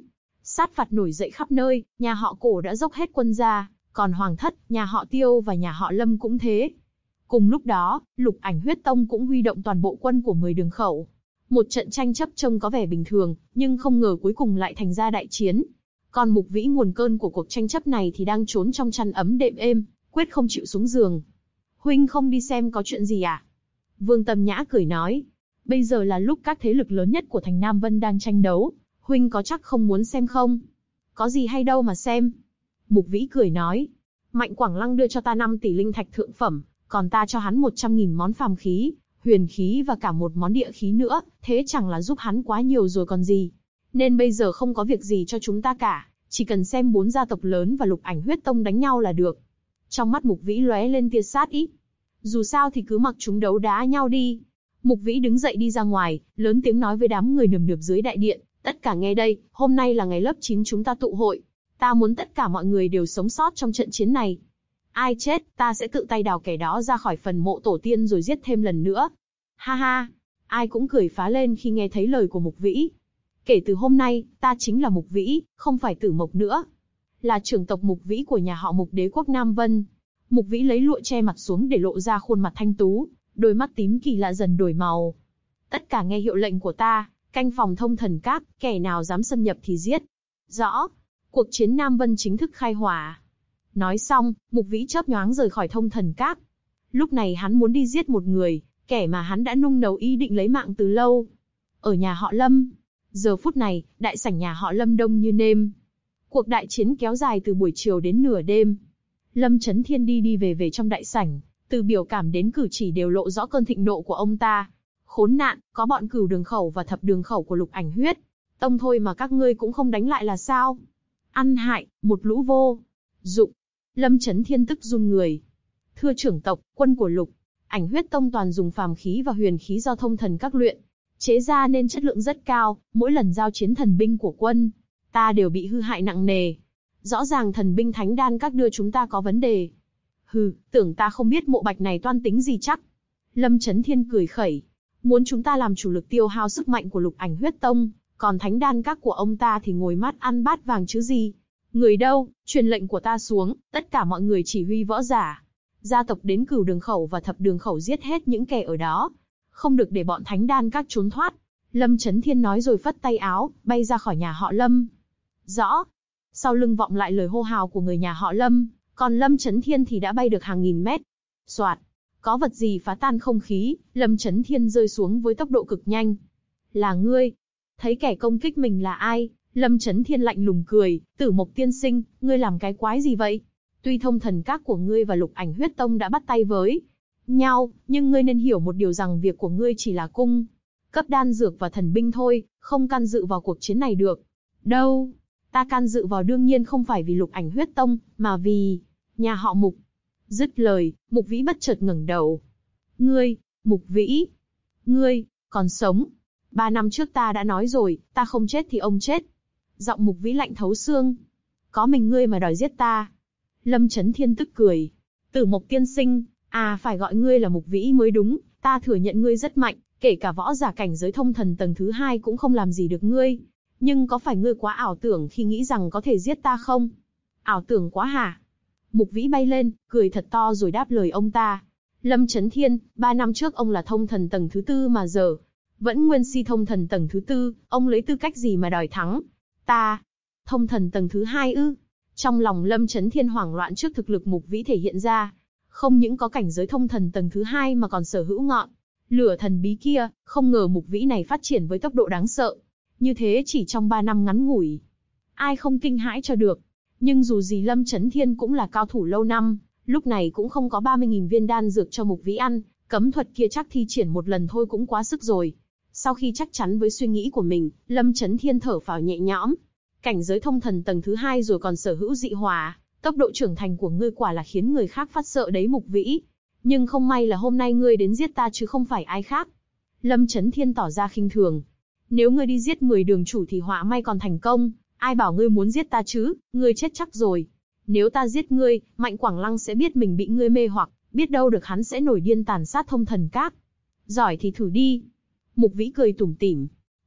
Sát phạt nổi dậy khắp nơi, nhà họ Cổ đã dốc hết quân ra, còn Hoàng thất, nhà họ Tiêu và nhà họ Lâm cũng thế. Cùng lúc đó, Lục Ảnh Huyết Tông cũng huy động toàn bộ quân của 10 đường khẩu. Một trận tranh chấp trông có vẻ bình thường, nhưng không ngờ cuối cùng lại thành ra đại chiến. Còn Mục Vĩ nguồn cơn của cuộc tranh chấp này thì đang trốn trong chăn ấm đệm êm, quyết không chịu xuống giường. Huynh không đi xem có chuyện gì à? Vương Tâm Nhã cười nói. Bây giờ là lúc các thế lực lớn nhất của thành Nam Vân đang tranh đấu. Huynh có chắc không muốn xem không? Có gì hay đâu mà xem. Mục Vĩ cười nói. Mạnh Quảng Lăng đưa cho ta 5 tỷ linh thạch thượng phẩm, còn ta cho hắn 100.000 món phàm khí, huyền khí và cả một món địa khí nữa, thế chẳng là giúp hắn quá nhiều rồi còn gì. Nên bây giờ không có việc gì cho chúng ta cả, chỉ cần xem 4 gia tộc lớn và Lục Ảnh Huyết Tông đánh nhau là được. Trong mắt Mục Vĩ lóe lên tia sát ý. Dù sao thì cứ mặc chúng đấu đá nhau đi. Mục Vĩ đứng dậy đi ra ngoài, lớn tiếng nói với đám người nườm nượp dưới đại điện. Tất cả nghe đây, hôm nay là ngày lớp 9 chúng ta tụ hội. Ta muốn tất cả mọi người đều sống sót trong trận chiến này. Ai chết, ta sẽ tự tay đào kẻ đó ra khỏi phần mộ tổ tiên rồi giết thêm lần nữa. Ha ha, ai cũng cười phá lên khi nghe thấy lời của Mục Vĩ. Kể từ hôm nay, ta chính là Mục Vĩ, không phải Tử Mộc nữa. Là trưởng tộc Mục Vĩ của nhà họ Mục đế quốc Nam Vân. Mục Vĩ lấy lụa che mặt xuống để lộ ra khuôn mặt thanh tú, đôi mắt tím kỳ lạ dần đổi màu. Tất cả nghe hiệu lệnh của ta, canh phòng Thông Thần Các, kẻ nào dám xâm nhập thì giết. Rõ. Cuộc chiến Nam Vân chính thức khai hỏa. Nói xong, Mục Vĩ chớp nhoáng rời khỏi Thông Thần Các. Lúc này hắn muốn đi giết một người, kẻ mà hắn đã nung nấu ý định lấy mạng từ lâu. Ở nhà họ Lâm. Giờ phút này, đại sảnh nhà họ Lâm đông như nêm. Cuộc đại chiến kéo dài từ buổi chiều đến nửa đêm. Lâm Chấn Thiên đi về trong đại sảnh, từ biểu cảm đến cử chỉ đều lộ rõ cơn thịnh nộ của ông ta. Khốn nạn, có bọn Cửu Đường Khẩu và Thập Đường Khẩu của Lục Ảnh Huyết Tông thôi mà các ngươi cũng không đánh lại là sao? Ăn hại, một lũ vô dụng. Lâm Chấn Thiên tức run người. Thưa trưởng tộc, quân của Lục Ảnh Huyết Tông toàn dùng phàm khí và huyền khí do Thông Thần Các luyện chế ra nên chất lượng rất cao, mỗi lần giao chiến thần binh của quân ta đều bị hư hại nặng nề. Rõ ràng thần binh Thánh Đan Các đưa chúng ta có vấn đề. Hừ, tưởng ta không biết Mộ Bạch này toan tính gì chắc. Lâm Chấn Thiên cười khẩy. Muốn chúng ta làm chủ lực tiêu hao sức mạnh của Lục Ảnh Huyết Tông, còn Thánh Đan Các của ông ta thì ngồi mắt ăn bát vàng chứ gì. Người đâu, truyền lệnh của ta xuống, tất cả mọi người chỉ huy võ giả. Gia tộc đến Cửu Đường Khẩu và Thập Đường Khẩu giết hết những kẻ ở đó. Không được để bọn Thánh Đan Các trốn thoát. Lâm Chấn Thiên nói rồi phất tay áo, bay ra khỏi nhà họ Lâm. Rõ. Sau lưng vọng lại lời hô hào của người nhà họ Lâm, còn Lâm Chấn Thiên thì đã bay được hàng nghìn mét. Soạt. Có vật gì phá tan không khí, Lâm Chấn Thiên rơi xuống với tốc độ cực nhanh. Là ngươi. Thấy kẻ công kích mình là ai, Lâm Chấn Thiên lạnh lùng cười, Tử Mộc tiên sinh, ngươi làm cái quái gì vậy? Tuy Thông Thần Các của ngươi và Lục Ảnh Huyết Tông đã bắt tay với nhau, nhưng ngươi nên hiểu một điều rằng việc của ngươi chỉ là cung cấp đan dược và thần binh thôi, không can dự vào cuộc chiến này được. Đâu, ta can dự vào đương nhiên không phải vì Lục Ảnh Huyết Tông, mà vì nhà họ Mục. Dứt lời, Mục Vĩ bất chợt ngẩng đầu. Ngươi, Mục Vĩ, ngươi còn sống? 3 năm trước ta đã nói rồi, ta không chết thì ông chết. Giọng Mục Vĩ lạnh thấu xương. Có mình ngươi mà đòi giết ta? Lâm Chấn Thiên tức cười. Tử Mộc tiên sinh, phải gọi ngươi là Mục Vĩ mới đúng, ta thừa nhận ngươi rất mạnh, kể cả võ giả cảnh giới thông thần tầng thứ 2 cũng không làm gì được ngươi. Nhưng có phải ngươi quá ảo tưởng khi nghĩ rằng có thể giết ta không? Ảo tưởng quá hả? Mục Vĩ bay lên, cười thật to rồi đáp lời ông ta. Lâm Chấn Thiên, 3 năm trước ông là thông thần tầng thứ 4 mà giờ vẫn nguyên si thông thần tầng thứ 4, ông lấy tư cách gì mà đòi thắng? Ta, thông thần tầng thứ 2 ư? Trong lòng Lâm Chấn Thiên hoảng loạn trước thực lực Mục Vĩ thể hiện ra. Không những có cảnh giới thông thần tầng thứ 2 mà còn sở hữu ngọn lửa thần bí kia, không ngờ Mục Vĩ này phát triển với tốc độ đáng sợ. Như thế chỉ trong 3 năm ngắn ngủi. Ai không kinh hãi cho được. Nhưng dù gì Lâm Chấn Thiên cũng là cao thủ lâu năm, lúc này cũng không có 30.000 viên đan dược cho Mục Vĩ ăn, cấm thuật kia chắc thi triển một lần thôi cũng quá sức rồi. Sau khi chắc chắn với suy nghĩ của mình, Lâm Chấn Thiên thở phào nhẹ nhõm. Cảnh giới thông thần tầng thứ 2 rồi còn sở hữu dị hỏa, tốc độ trưởng thành của ngươi quả là khiến người khác phát sợ đấy Mục Vĩ. Nhưng không may là hôm nay ngươi đến giết ta chứ không phải ai khác. Lâm Chấn Thiên tỏ ra khinh thường. Nếu ngươi đi giết 10 đường chủ thì họa may còn thành công, ai bảo ngươi muốn giết ta chứ, ngươi chết chắc rồi. Nếu ta giết ngươi, Mạnh Quảng Lăng sẽ biết mình bị ngươi mê hoặc, biết đâu được hắn sẽ nổi điên tàn sát thông thần các. Giỏi thì thử đi. Mục Vĩ cười tủm tỉm.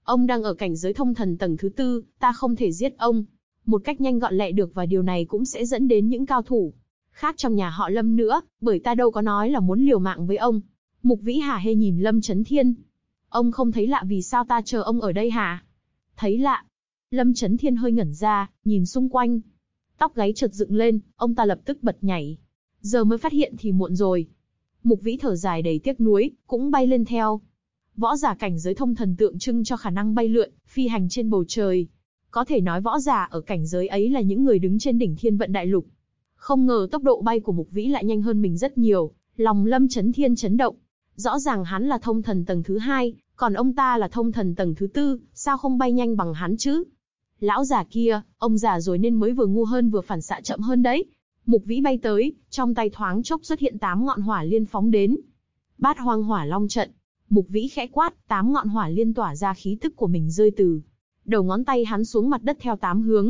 Ông đang ở cảnh giới thông thần tầng thứ 4, ta không thể giết ông một cách nhanh gọn lẹ được, và điều này cũng sẽ dẫn đến những cao thủ khác trong nhà họ Lâm nữa, bởi ta đâu có nói là muốn liều mạng với ông. Mục Vĩ hả hê nhìn Lâm Chấn Thiên. Ông không thấy lạ vì sao ta chờ ông ở đây hả? Thấy lạ. Lâm Chấn Thiên hơi ngẩn ra, nhìn xung quanh. Tóc gáy chợt dựng lên, ông ta lập tức bật nhảy. Giờ mới phát hiện thì muộn rồi. Mục Vĩ thở dài đầy tiếc nuối, cũng bay lên theo. Võ giả cảnh giới thông thần tượng trưng cho khả năng bay lượn, phi hành trên bầu trời. Có thể nói võ giả ở cảnh giới ấy là những người đứng trên đỉnh Thiên Vận Đại Lục. Không ngờ tốc độ bay của Mục Vĩ lại nhanh hơn mình rất nhiều, lòng Lâm Chấn Thiên chấn động. Rõ ràng hắn là thông thần tầng thứ 2, còn ông ta là thông thần tầng thứ 4, sao không bay nhanh bằng hắn chứ? Lão già kia, ông già rồi nên mới vừa ngu hơn vừa phản xạ chậm hơn đấy. Mục Vĩ bay tới, trong tay thoáng chốc xuất hiện 8 ngọn hỏa liên phóng đến. Bát Hoang Hỏa Long trận. Mục Vĩ khẽ quát, 8 ngọn hỏa liên tỏa ra khí tức của mình rơi từ đầu ngón tay hắn xuống mặt đất theo 8 hướng.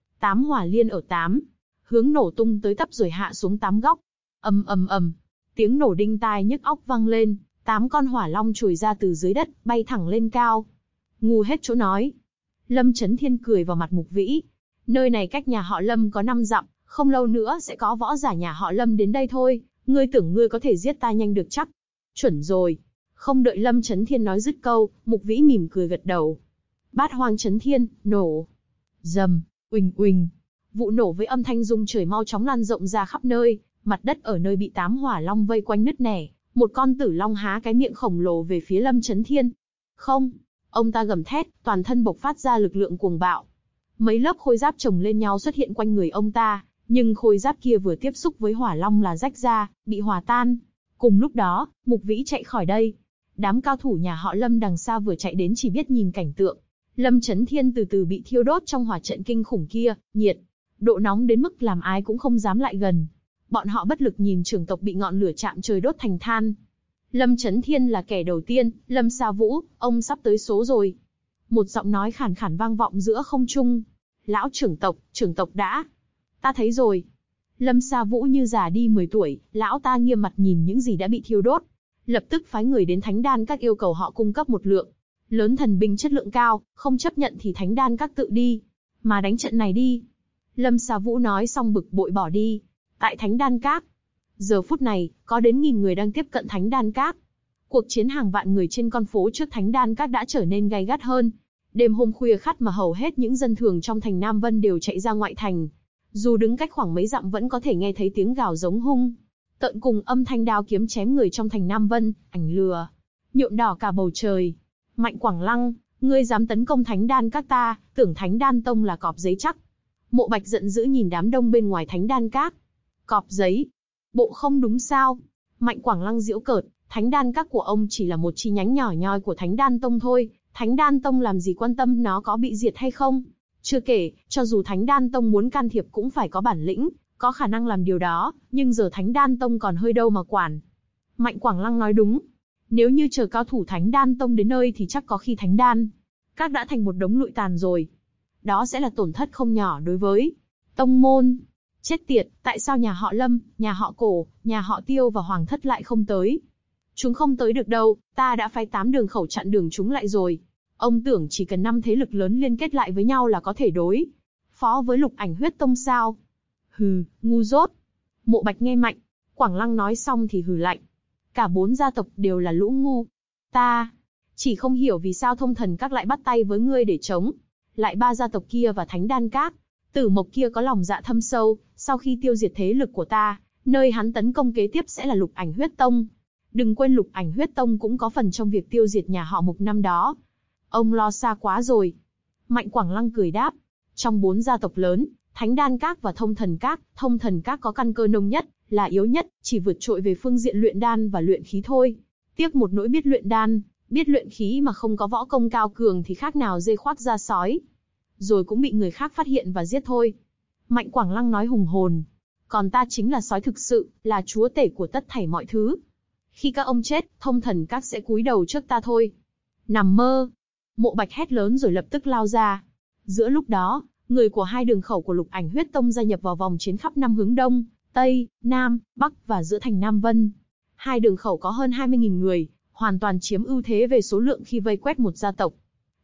8 hỏa liên ở 8 hướng nổ tung tới tấp rồi hạ xuống 8 góc. Ầm ầm ầm, tiếng nổ đinh tai nhức óc vang lên, 8 con hỏa long trồi ra từ dưới đất, bay thẳng lên cao. Ngu hết chỗ nói. Lâm Chấn Thiên cười vào mặt Mục Vĩ. Nơi này cách nhà họ Lâm có 5 dặm, không lâu nữa sẽ có võ giả nhà họ Lâm đến đây thôi, ngươi tưởng ngươi có thể giết ta nhanh được chắc? Chuẩn rồi. Không đợi Lâm Chấn Thiên nói dứt câu, Mục Vĩ mỉm cười gật đầu. Bát Hoang Chấn Thiên, nổ. Rầm, uỳnh uỳnh. Vụ nổ với âm thanh rung trời mau chóng lan rộng ra khắp nơi, mặt đất ở nơi bị 8 hỏa long vây quanh nứt nẻ, một con tử long há cái miệng khổng lồ về phía Lâm Chấn Thiên. Không, ông ta gầm thét, toàn thân bộc phát ra lực lượng cuồng bạo. Mấy lớp khôi giáp chồng lên nhau xuất hiện quanh người ông ta, nhưng khôi giáp kia vừa tiếp xúc với hỏa long là rách ra, bị hòa tan. Cùng lúc đó, Mục Vĩ chạy khỏi đây. Đám cao thủ nhà họ Lâm đằng xa vừa chạy đến chỉ biết nhìn cảnh tượng. Lâm Chấn Thiên từ từ bị thiêu đốt trong hỏa trận kinh khủng kia, nhiệt độ nóng đến mức làm ai cũng không dám lại gần. Bọn họ bất lực nhìn trưởng tộc bị ngọn lửa chạm trời đốt thành than. Lâm Chấn Thiên là kẻ đầu tiên, Lâm Sa Vũ, ông sắp tới số rồi. Một giọng nói khàn khàn vang vọng giữa không trung. Lão trưởng tộc đã. Ta thấy rồi. Lâm Sa Vũ như già đi 10 tuổi, lão ta nghiêm mặt nhìn những gì đã bị thiêu đốt. Lập tức phái người đến Thánh Đan Các yêu cầu họ cung cấp một lượng lớn thần binh chất lượng cao, không chấp nhận thì Thánh Đan Các tự đi mà đánh trận này đi. Lâm Sa Vũ nói xong bực bội bỏ đi. Tại Thánh Đan Các, giờ phút này, có đến 1000 người đang tiếp cận Thánh Đan Các. Cuộc chiến hàng vạn người trên con phố trước Thánh Đan Các đã trở nên gay gắt hơn. Đêm hôm khuya khắt mà hầu hết những dân thường trong thành Nam Vân đều chạy ra ngoại thành. Dù đứng cách khoảng mấy dặm vẫn có thể nghe thấy tiếng gào giống hung tợn cùng âm thanh đao kiếm chém người trong thành Nam Vân, ảnh lừa nhuộm đỏ cả bầu trời. Mạnh Quảng Lăng, ngươi dám tấn công Thánh Đan Các ta, tưởng Thánh Đan Tông là cọp giấy chắc? Mộ Bạch giận dữ nhìn đám đông bên ngoài Thánh Đan Các. Cọp giấy? Bộ không đúng sao? Mạnh Quảng Lăng giễu cợt, Thánh Đan Các của ông chỉ là một chi nhánh nhỏ nhoi của Thánh Đan Tông thôi, Thánh Đan Tông làm gì quan tâm nó có bị diệt hay không? Chưa kể, cho dù Thánh Đan Tông muốn can thiệp cũng phải có bản lĩnh, có khả năng làm điều đó, nhưng giờ Thánh Đan Tông còn hơi đâu mà quản. Mạnh Quảng Lăng nói đúng. Nếu như chờ cao thủ Thánh Đan Tông đến nơi thì chắc có khi Thánh Đan Các đã thành một đống lụi tàn rồi. Đó sẽ là tổn thất không nhỏ đối với tông môn. Chết tiệt, tại sao nhà họ Lâm, nhà họ Cổ, nhà họ Tiêu và Hoàng Thất lại không tới? Chúng không tới được đâu, ta đã phái 8 đường khẩu chặn đường chúng lại rồi. Ông tưởng chỉ cần 5 thế lực lớn liên kết lại với nhau là có thể đối phó với Lục Ảnh Huyết Tông sao? Hừ, ngu dốt. Mộ Bạch nghe Mạnh Quảng Lăng nói xong thì hừ lạnh. Cả 4 gia tộc đều là lũ ngu. Ta chỉ không hiểu vì sao Thông Thần Các lại bắt tay với ngươi để chống lại 3 gia tộc kia và Thánh Đan Các. Tử Mộc kia có lòng dạ thâm sâu, sau khi tiêu diệt thế lực của ta, nơi hắn tấn công kế tiếp sẽ là Lục Ảnh Huyết Tông. Đừng quên Lục Ảnh Huyết Tông cũng có phần trong việc tiêu diệt nhà họ Mục năm đó. Ông lo xa quá rồi. Mạnh Quảng Lăng cười đáp. Trong 4 gia tộc lớn, Thánh Đan Các và Thông Thần Các có căn cơ nông nhất, là yếu nhất, chỉ vượt trội về phương diện luyện đan và luyện khí thôi. Tiếc một nỗi biết luyện đan, biết luyện khí mà không có võ công cao cường thì khác nào dê khoác da sói. Rồi cũng bị người khác phát hiện và giết thôi. Mạnh Quảng Lăng nói hùng hồn. Còn ta chính là sói thực sự, là chúa tể của tất thảy mọi thứ. Khi các ông chết, Thông Thần Các sẽ cúi đầu trước ta thôi. Nằm mơ. Mộ Bạch hét lớn rồi lập tức lao ra. Giữa lúc đó, người của 2 đường khẩu của Lục Ảnh Huyết Tông gia nhập vào vòng chiến khắp 5 hướng đông, tây, nam, bắc và giữa thành Nam Vân. 2 đường khẩu có hơn 20.000 người, hoàn toàn chiếm ưu thế về số lượng khi vây quét một gia tộc.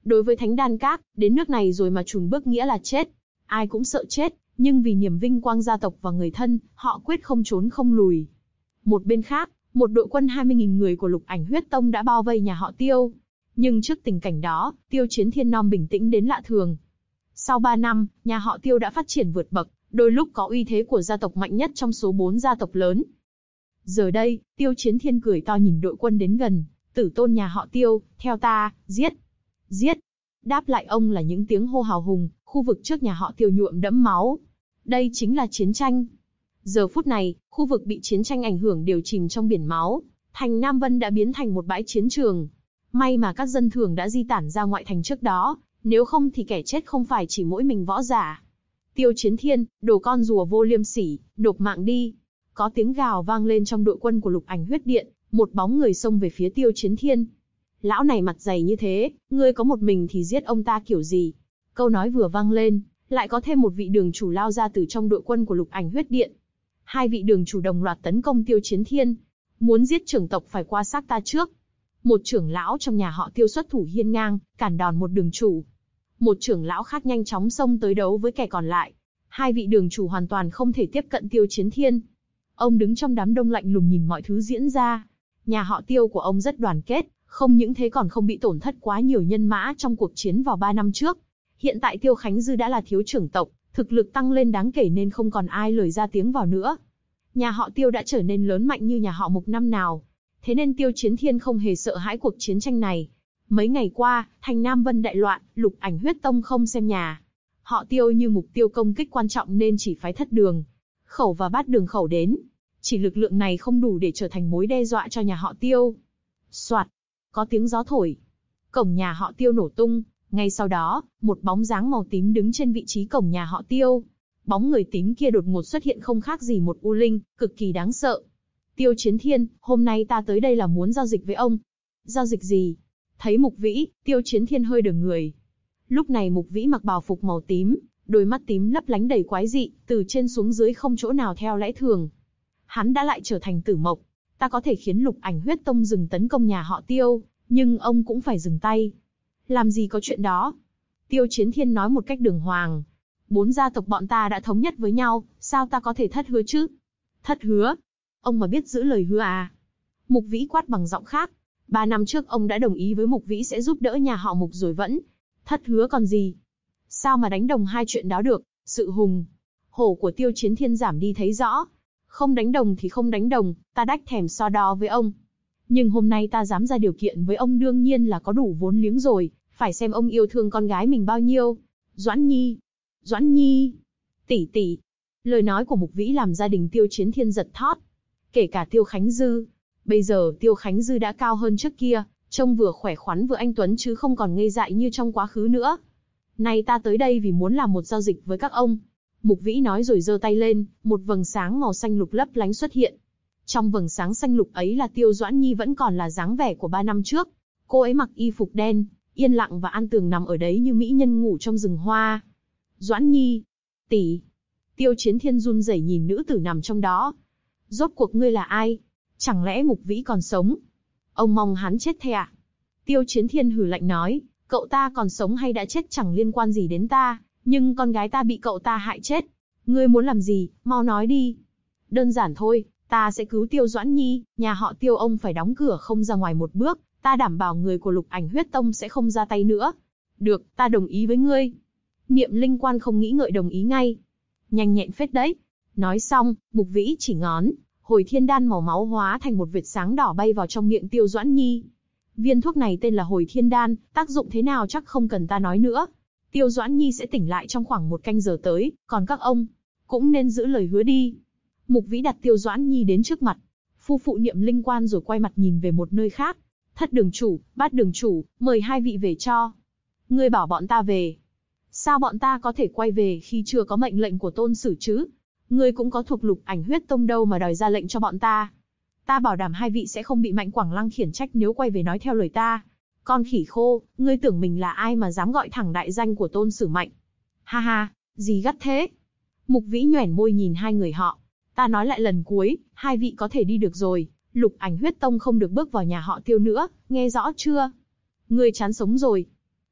Đối với Thánh Đan Các, đến nước này rồi mà chùn bước nghĩa là chết. Ai cũng sợ chết, nhưng vì niềm vinh quang gia tộc và người thân, họ quyết không trốn không lùi. Một bên khác, một đội quân 20.000 người của Lục Ảnh Huyết Tông đã bao vây nhà họ Tiêu. Nhưng trước tình cảnh đó, Tiêu Chiến Thiên non bình tĩnh đến lạ thường. Sau 3 năm, nhà họ Tiêu đã phát triển vượt bậc, đôi lúc có uy thế của gia tộc mạnh nhất trong số 4 gia tộc lớn. Giờ đây, Tiêu Chiến Thiên cười to nhìn đội quân đến gần, tử tôn nhà họ Tiêu, theo ta, giết, giết. Đáp lại ông là những tiếng hô hào hùng, khu vực trước nhà họ Tiêu nhuộm đẫm máu. Đây chính là chiến tranh. Giờ phút này, khu vực bị chiến tranh ảnh hưởng đều chìm trong biển máu, thành Nam Vân đã biến thành một bãi chiến trường. May mà các dân thường đã di tản ra ngoại thành trước đó, nếu không thì kẻ chết không phải chỉ mỗi mình võ giả. Tiêu Chiến Thiên, đồ con rùa vô liêm sỉ, nộp mạng đi. Có tiếng gào vang lên trong đội quân của Lục Ảnh Huyết Điện, một bóng người xông về phía Tiêu Chiến Thiên. Lão này mặt dày như thế, ngươi có một mình thì giết ông ta kiểu gì? Câu nói vừa vang lên, lại có thêm một vị đường chủ lao ra từ trong đội quân của Lục Ảnh Huyết Điện. Hai vị đường chủ đồng loạt tấn công Tiêu Chiến Thiên. Muốn giết trưởng tộc phải qua xác ta trước. Một trưởng lão trong nhà họ Tiêu xuất thủ hiên ngang, cản đòn một đường chủ. Một trưởng lão khác nhanh chóng xông tới đấu với kẻ còn lại. Hai vị đường chủ hoàn toàn không thể tiếp cận Tiêu Chiến Thiên. Ông đứng trong đám đông lạnh lùng nhìn mọi thứ diễn ra. Nhà họ Tiêu của ông rất đoàn kết, không những thế còn không bị tổn thất quá nhiều nhân mã trong cuộc chiến vào 3 năm trước. Hiện tại Tiêu Khánh Dư đã là thiếu trưởng tộc, thực lực tăng lên đáng kể nên không còn ai lời ra tiếng vào nữa. Nhà họ Tiêu đã trở nên lớn mạnh như nhà họ Mục năm nào. Thế nên Tiêu Chiến Thiên không hề sợ hãi cuộc chiến tranh này. Mấy ngày qua, thành Nam Vân đại loạn, Lục Ảnh Huyết Tông không xem nhà. Họ Tiêu như mục tiêu công kích quan trọng nên chỉ phái Thất Đường, Khẩu và Bát Đường Khẩu đến. Chỉ lực lượng này không đủ để trở thành mối đe dọa cho nhà họ Tiêu. Soạt, có tiếng gió thổi. Cổng nhà họ Tiêu nổ tung. Ngay sau đó, một bóng dáng màu tím đứng trên vị trí cổng nhà họ Tiêu. Bóng người tím kia đột ngột xuất hiện không khác gì một u linh, cực kỳ đáng sợ. Tiêu Chiến Thiên, hôm nay ta tới đây là muốn giao dịch với ông. Giao dịch gì? Thấy Mục Vĩ, Tiêu Chiến Thiên hơi đờ người. Lúc này Mục Vĩ mặc bào phục màu tím, đôi mắt tím lấp lánh đầy quái dị, từ trên xuống dưới không chỗ nào theo lẽ thường. Hắn đã lại trở thành tử mộc. Ta có thể khiến Lục Ảnh Huyết Tông dừng tấn công nhà họ Tiêu, nhưng ông cũng phải dừng tay. Làm gì có chuyện đó? Tiêu Chiến Thiên nói một cách đường hoàng. 4 gia tộc bọn ta đã thống nhất với nhau, sao ta có thể thất hứa chứ? Thất hứa? Ông mà biết giữ lời hứa à? Mục Vĩ quát bằng giọng khác. 3 năm trước ông đã đồng ý với Mục Vĩ sẽ giúp đỡ nhà họ Mục rồi vẫn thất hứa còn gì? Sao mà đánh đồng hai chuyện đó được? Sự hùng hổ của Tiêu Chiến Thiên giảm đi thấy rõ. Không đánh đồng thì không đánh đồng, ta đách thèm so đo với ông. Nhưng hôm nay ta dám ra điều kiện với ông đương nhiên là có đủ vốn liếng rồi, phải xem ông yêu thương con gái mình bao nhiêu. Doãn Nhi, Doãn Nhi, tỷ tỷ. Lời nói của Mục Vĩ làm gia đình Tiêu Chiến Thiên giật thót. Kể cả Tiêu Khánh Dư. Bây giờ Tiêu Khánh Dư đã cao hơn trước kia, trông vừa khỏe khoắn vừa anh tuấn chứ không còn ngây dại như trong quá khứ nữa. Nay ta tới đây vì muốn làm một giao dịch với các ông. Mục Vĩ nói rồi giơ tay lên, một vầng sáng màu xanh lục lấp lánh xuất hiện. Trong vầng sáng xanh lục ấy là Tiêu Doãn Nhi vẫn còn là dáng vẻ của 3 năm trước. Cô ấy mặc y phục đen, yên lặng và an tường nằm ở đấy như mỹ nhân ngủ trong rừng hoa. Doãn Nhi, tỷ. Tiêu Chiến Thiên run rẩy nhìn nữ tử nằm trong đó. Rốt cuộc ngươi là ai? Chẳng lẽ Mục Vĩ còn sống? Ông mong hắn chết thế à? Tiêu Chiến Thiên hừ lạnh nói, cậu ta còn sống hay đã chết chẳng liên quan gì đến ta, nhưng con gái ta bị cậu ta hại chết. Ngươi muốn làm gì, mau nói đi. Đơn giản thôi, ta sẽ cứu Tiêu Doãn Nhi, nhà họ Tiêu ông phải đóng cửa không ra ngoài một bước, ta đảm bảo người của Lục Ảnh Huyết Tông sẽ không ra tay nữa. Được, ta đồng ý với ngươi. Niệm Linh Quan không nghĩ ngợi đồng ý ngay. Nhanh nhẹn phết đấy. Nói xong, Mục Vĩ chỉ ngón, hồi thiên đan màu máu hóa thành một vệt sáng đỏ bay vào trong miệng Tiêu Doãn Nhi. Viên thuốc này tên là hồi thiên đan, tác dụng thế nào chắc không cần ta nói nữa. Tiêu Doãn Nhi sẽ tỉnh lại trong khoảng 1 canh giờ tới, còn các ông cũng nên giữ lời hứa đi. Mục Vĩ đặt Tiêu Doãn Nhi đến trước mặt, phu phụ Niệm Linh Quan rồi quay mặt nhìn về một nơi khác. Thất đường chủ, Bát đường chủ, mời hai vị về cho. Ngươi bảo bọn ta về. Sao bọn ta có thể quay về khi chưa có mệnh lệnh của tôn sử chứ? Ngươi cũng có thuộc Lục Ảnh Huyết Tông đâu mà đòi ra lệnh cho bọn ta. Ta bảo đảm hai vị sẽ không bị Mạnh Quảng Lăng khiển trách nếu quay về nói theo lời ta. Con khỉ khô, ngươi tưởng mình là ai mà dám gọi thẳng đại danh của tôn sử Mạnh? Ha ha, gì gắt thế? Mục Vĩ nhoẻn môi nhìn hai người họ. Ta nói lại lần cuối, hai vị có thể đi được rồi. Lục Ảnh Huyết Tông không được bước vào nhà họ Tiêu nữa, nghe rõ chưa? Ngươi chán sống rồi.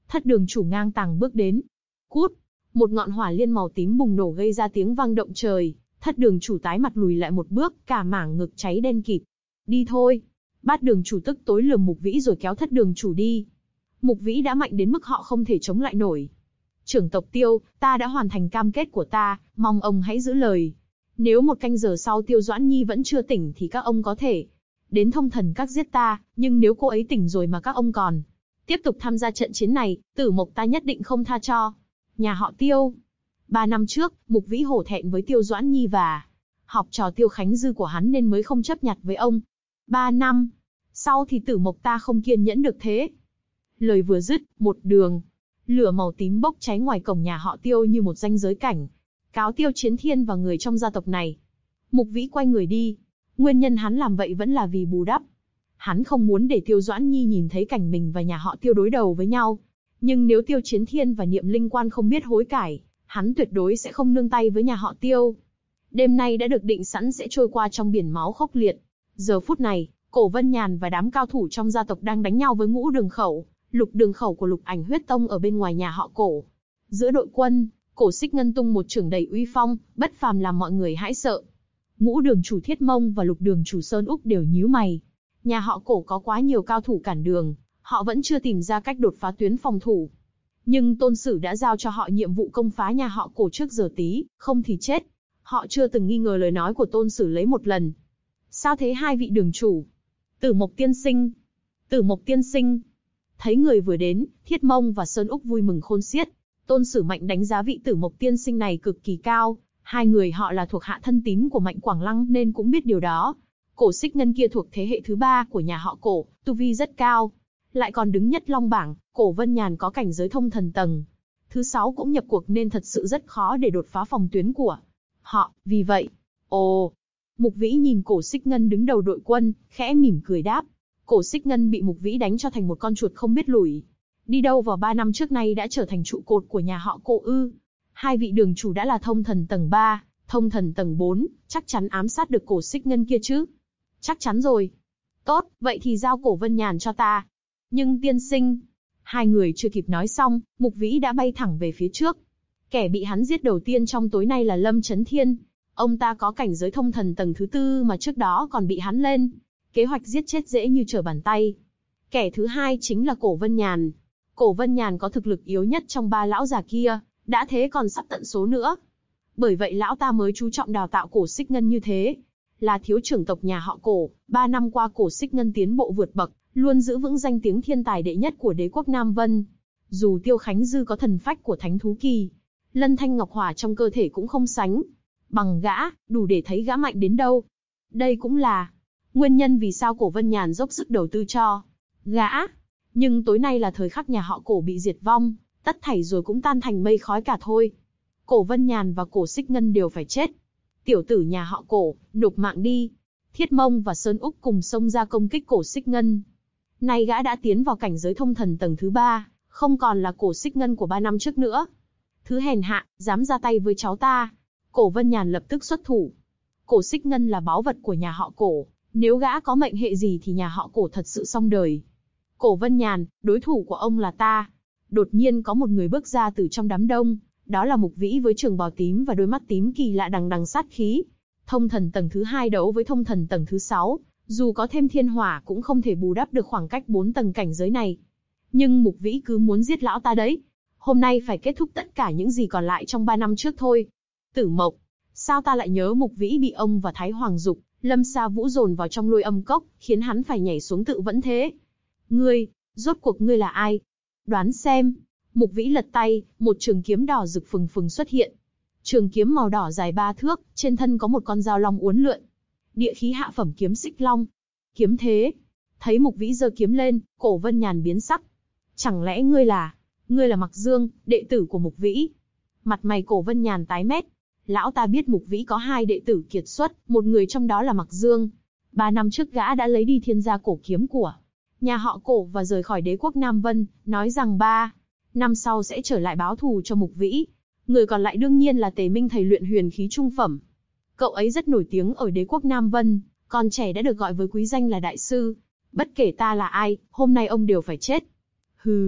Thất đường chủ ngang tàng bước đến. Cút! Một ngọn hỏa liên màu tím bùng nổ gây ra tiếng vang động trời. Thất đường chủ tái mặt lùi lại một bước, cả mảng ngực cháy đen kịt. Đi thôi! Bát đường chủ tức tối lườm Mục Vĩ rồi kéo thất đường chủ đi. Mục Vĩ đã mạnh đến mức họ không thể chống lại nổi. Trưởng tộc Tiêu, ta đã hoàn thành cam kết của ta, mong ông hãy giữ lời. Nếu 1 canh giờ sau Tiêu Doãn Nhi vẫn chưa tỉnh thì các ông có thể đến Thông Thần Các giết ta, nhưng nếu cô ấy tỉnh rồi mà các ông còn tiếp tục tham gia trận chiến này, tử mộc ta nhất định không tha cho. Nhà họ Tiêu. 3 năm trước, Mục Vĩ hổ thẹn với Tiêu Doãn Nhi và học trò Tiêu Khánh Dư của hắn nên mới không chấp nhặt với ông. 3 năm sau thì tử mộc ta không kiên nhẫn được thế. Lời vừa dứt, một đường lửa màu tím bốc cháy ngoài cổng nhà họ Tiêu như một ranh giới cảnh cáo Tiêu Chiến Thiên và người trong gia tộc này. Mục Vĩ quay người đi. Nguyên nhân hắn làm vậy vẫn là vì bù đắp. Hắn không muốn để Tiêu Doãn Nhi nhìn thấy cảnh mình và nhà họ Tiêu đối đầu với nhau. Nhưng nếu Tiêu Chiến Thiên và Niệm Linh Quan không biết hối cải, hắn tuyệt đối sẽ không nương tay với nhà họ Tiêu. Đêm nay đã được định sẵn sẽ trôi qua trong biển máu khốc liệt. Giờ phút này, Cổ Vân Nhàn và đám cao thủ trong gia tộc đang đánh nhau với Ngũ Đường Khẩu, Lục Đường Khẩu của Lục Ảnh Huyết Tông ở bên ngoài nhà họ Cổ. Giữa đội quân, Cổ Xích Ngân tung một chưởng đầy uy phong, bất phàm làm mọi người hãi sợ. Ngũ Đường chủ Thiết Mông và Lục Đường chủ Sơn Úc đều nhíu mày. Nhà họ Cổ có quá nhiều cao thủ cản đường, họ vẫn chưa tìm ra cách đột phá tuyến phòng thủ. Nhưng Tôn Sử đã giao cho họ nhiệm vụ công phá nhà họ Cổ trước giờ tí, không thì chết. Họ chưa từng nghi ngờ lời nói của Tôn Sử lấy một lần. Sao thế hai vị đường chủ? Tử Mộc tiên sinh! Tử Mộc tiên sinh! Thấy người vừa đến, Thiết Mông và Sơn Úc vui mừng khôn xiết. Tôn Sử Mạnh đánh giá vị Tử Mộc tiên sinh này cực kỳ cao. Hai người họ là thuộc hạ thân tín của Mạnh Quảng Lăng nên cũng biết điều đó. Cổ Xích Ngân kia thuộc thế hệ thứ 3 của nhà họ Cổ, tu vi rất cao. Lại còn đứng nhất long bảng, Cổ Vân Nhàn có cảnh giới thông thần tầng thứ 6 cũng nhập cuộc nên thật sự rất khó để đột phá phòng tuyến của họ. Vì vậy, Mục Vĩ nhìn Cổ Xích Ngân đứng đầu đội quân, khẽ mỉm cười đáp. Cổ Xích Ngân bị Mục Vĩ đánh cho thành một con chuột không biết lùi. Đi đâu vào 3 năm trước nay đã trở thành trụ cột của nhà họ Cổ ư? Hai vị đường chủ đã là thông thần tầng 3, thông thần tầng 4, chắc chắn ám sát được Cổ Xích Ngân kia chứ? Chắc chắn rồi. Tốt, vậy thì giao Cổ Vân Nhàn cho ta. Nhưng tiên sinh... Hai người chưa kịp nói xong, Mục Vĩ đã bay thẳng về phía trước. Kẻ bị hắn giết đầu tiên trong tối nay là Lâm Chấn Thiên. Ông ta có cảnh giới thông thần tầng thứ 4 mà trước đó còn bị hắn lên kế hoạch giết chết dễ như trở bàn tay. Kẻ thứ hai chính là Cổ Vân Nhàn. Cổ Vân Nhàn có thực lực yếu nhất trong 3 lão già kia, đã thế còn sắp tận số nữa. Bởi vậy lão ta mới chú trọng đào tạo Cổ Xích Ngân như thế. Là thiếu trưởng tộc nhà họ Cổ, 3 năm qua Cổ Xích Ngân tiến bộ vượt bậc, luôn giữ vững danh tiếng thiên tài đệ nhất của đế quốc Nam Vân. Dù Tiêu Khánh Dư có thần phách của Thánh Thú Kỳ, Lân Thanh Ngọc Hỏa trong cơ thể cũng không sánh bằng gã, đủ để thấy gã mạnh đến đâu. Đây cũng là nguyên nhân vì sao Cổ Vân Nhàn dốc sức đầu tư cho gã. Nhưng tối nay là thời khắc nhà họ Cổ bị diệt vong, tất thảy rồi cũng tan thành mây khói cả thôi. Cổ Vân Nhàn và Cổ Xích Ngân đều phải chết. Tiểu tử nhà họ Cổ, nộp mạng đi. Thiết Mông và Sơn Úc cùng xông ra công kích Cổ Xích Ngân. Nay gã đã tiến vào cảnh giới thông thần tầng thứ 3, không còn là Cổ Xích Ngân của 3 năm trước nữa. Thứ hèn hạ, dám ra tay với cháu ta. Cổ Vân Nhàn lập tức xuất thủ. Cổ Xích Ngân là báu vật của nhà họ Cổ, nếu gã có mệnh hệ gì thì nhà họ Cổ thật sự xong đời. Cổ Vân Nhàn, đối thủ của ông là ta. Đột nhiên có một người bước ra từ trong đám đông, đó là Mục Vĩ với trường bào tím và đôi mắt tím kỳ lạ đằng đằng sát khí. Thông thần tầng thứ 2 đấu với thông thần tầng thứ 6, dù có thêm thiên hỏa cũng không thể bù đắp được khoảng cách 4 tầng cảnh giới này. Nhưng Mục Vĩ cứ muốn giết lão ta đấy. Hôm nay phải kết thúc tất cả những gì còn lại trong 3 năm trước thôi. Tử Mộc, sao ta lại nhớ Mục Vĩ bị ông và Thái Hoàng Dục, Lâm Sa Vũ dồn vào trong Lôi Âm Cốc, khiến hắn phải nhảy xuống tự vẫn thế. Ngươi, rốt cuộc ngươi là ai? Đoán xem. Mục Vĩ lật tay, một trường kiếm đỏ rực phừng phừng xuất hiện. Trường kiếm màu đỏ dài 3 thước, trên thân có một con dao long uốn lượn. Địa khí hạ phẩm kiếm xích long. Kiếm thế. Thấy Mục Vĩ giơ kiếm lên, Cổ Vân Nhàn biến sắc. Chẳng lẽ ngươi là Mặc Dương, đệ tử của Mục Vĩ? Mặt mày Cổ Vân Nhàn tái mét. Lão ta biết Mục Vĩ có 2 đệ tử kiệt xuất, một người trong đó là Mặc Dương. 3 năm trước gã đã lấy đi thiên gia cổ kiếm của nhà họ Cổ và rời khỏi đế quốc Nam Vân, nói rằng 3 năm sau sẽ trở lại báo thù cho Mục Vĩ. Người còn lại đương nhiên là Tề Minh thầy luyện huyền khí trung phẩm. Cậu ấy rất nổi tiếng ở đế quốc Nam Vân, còn trẻ đã được gọi với quý danh là đại sư. Bất kể ta là ai, hôm nay ông đều phải chết. Hừ.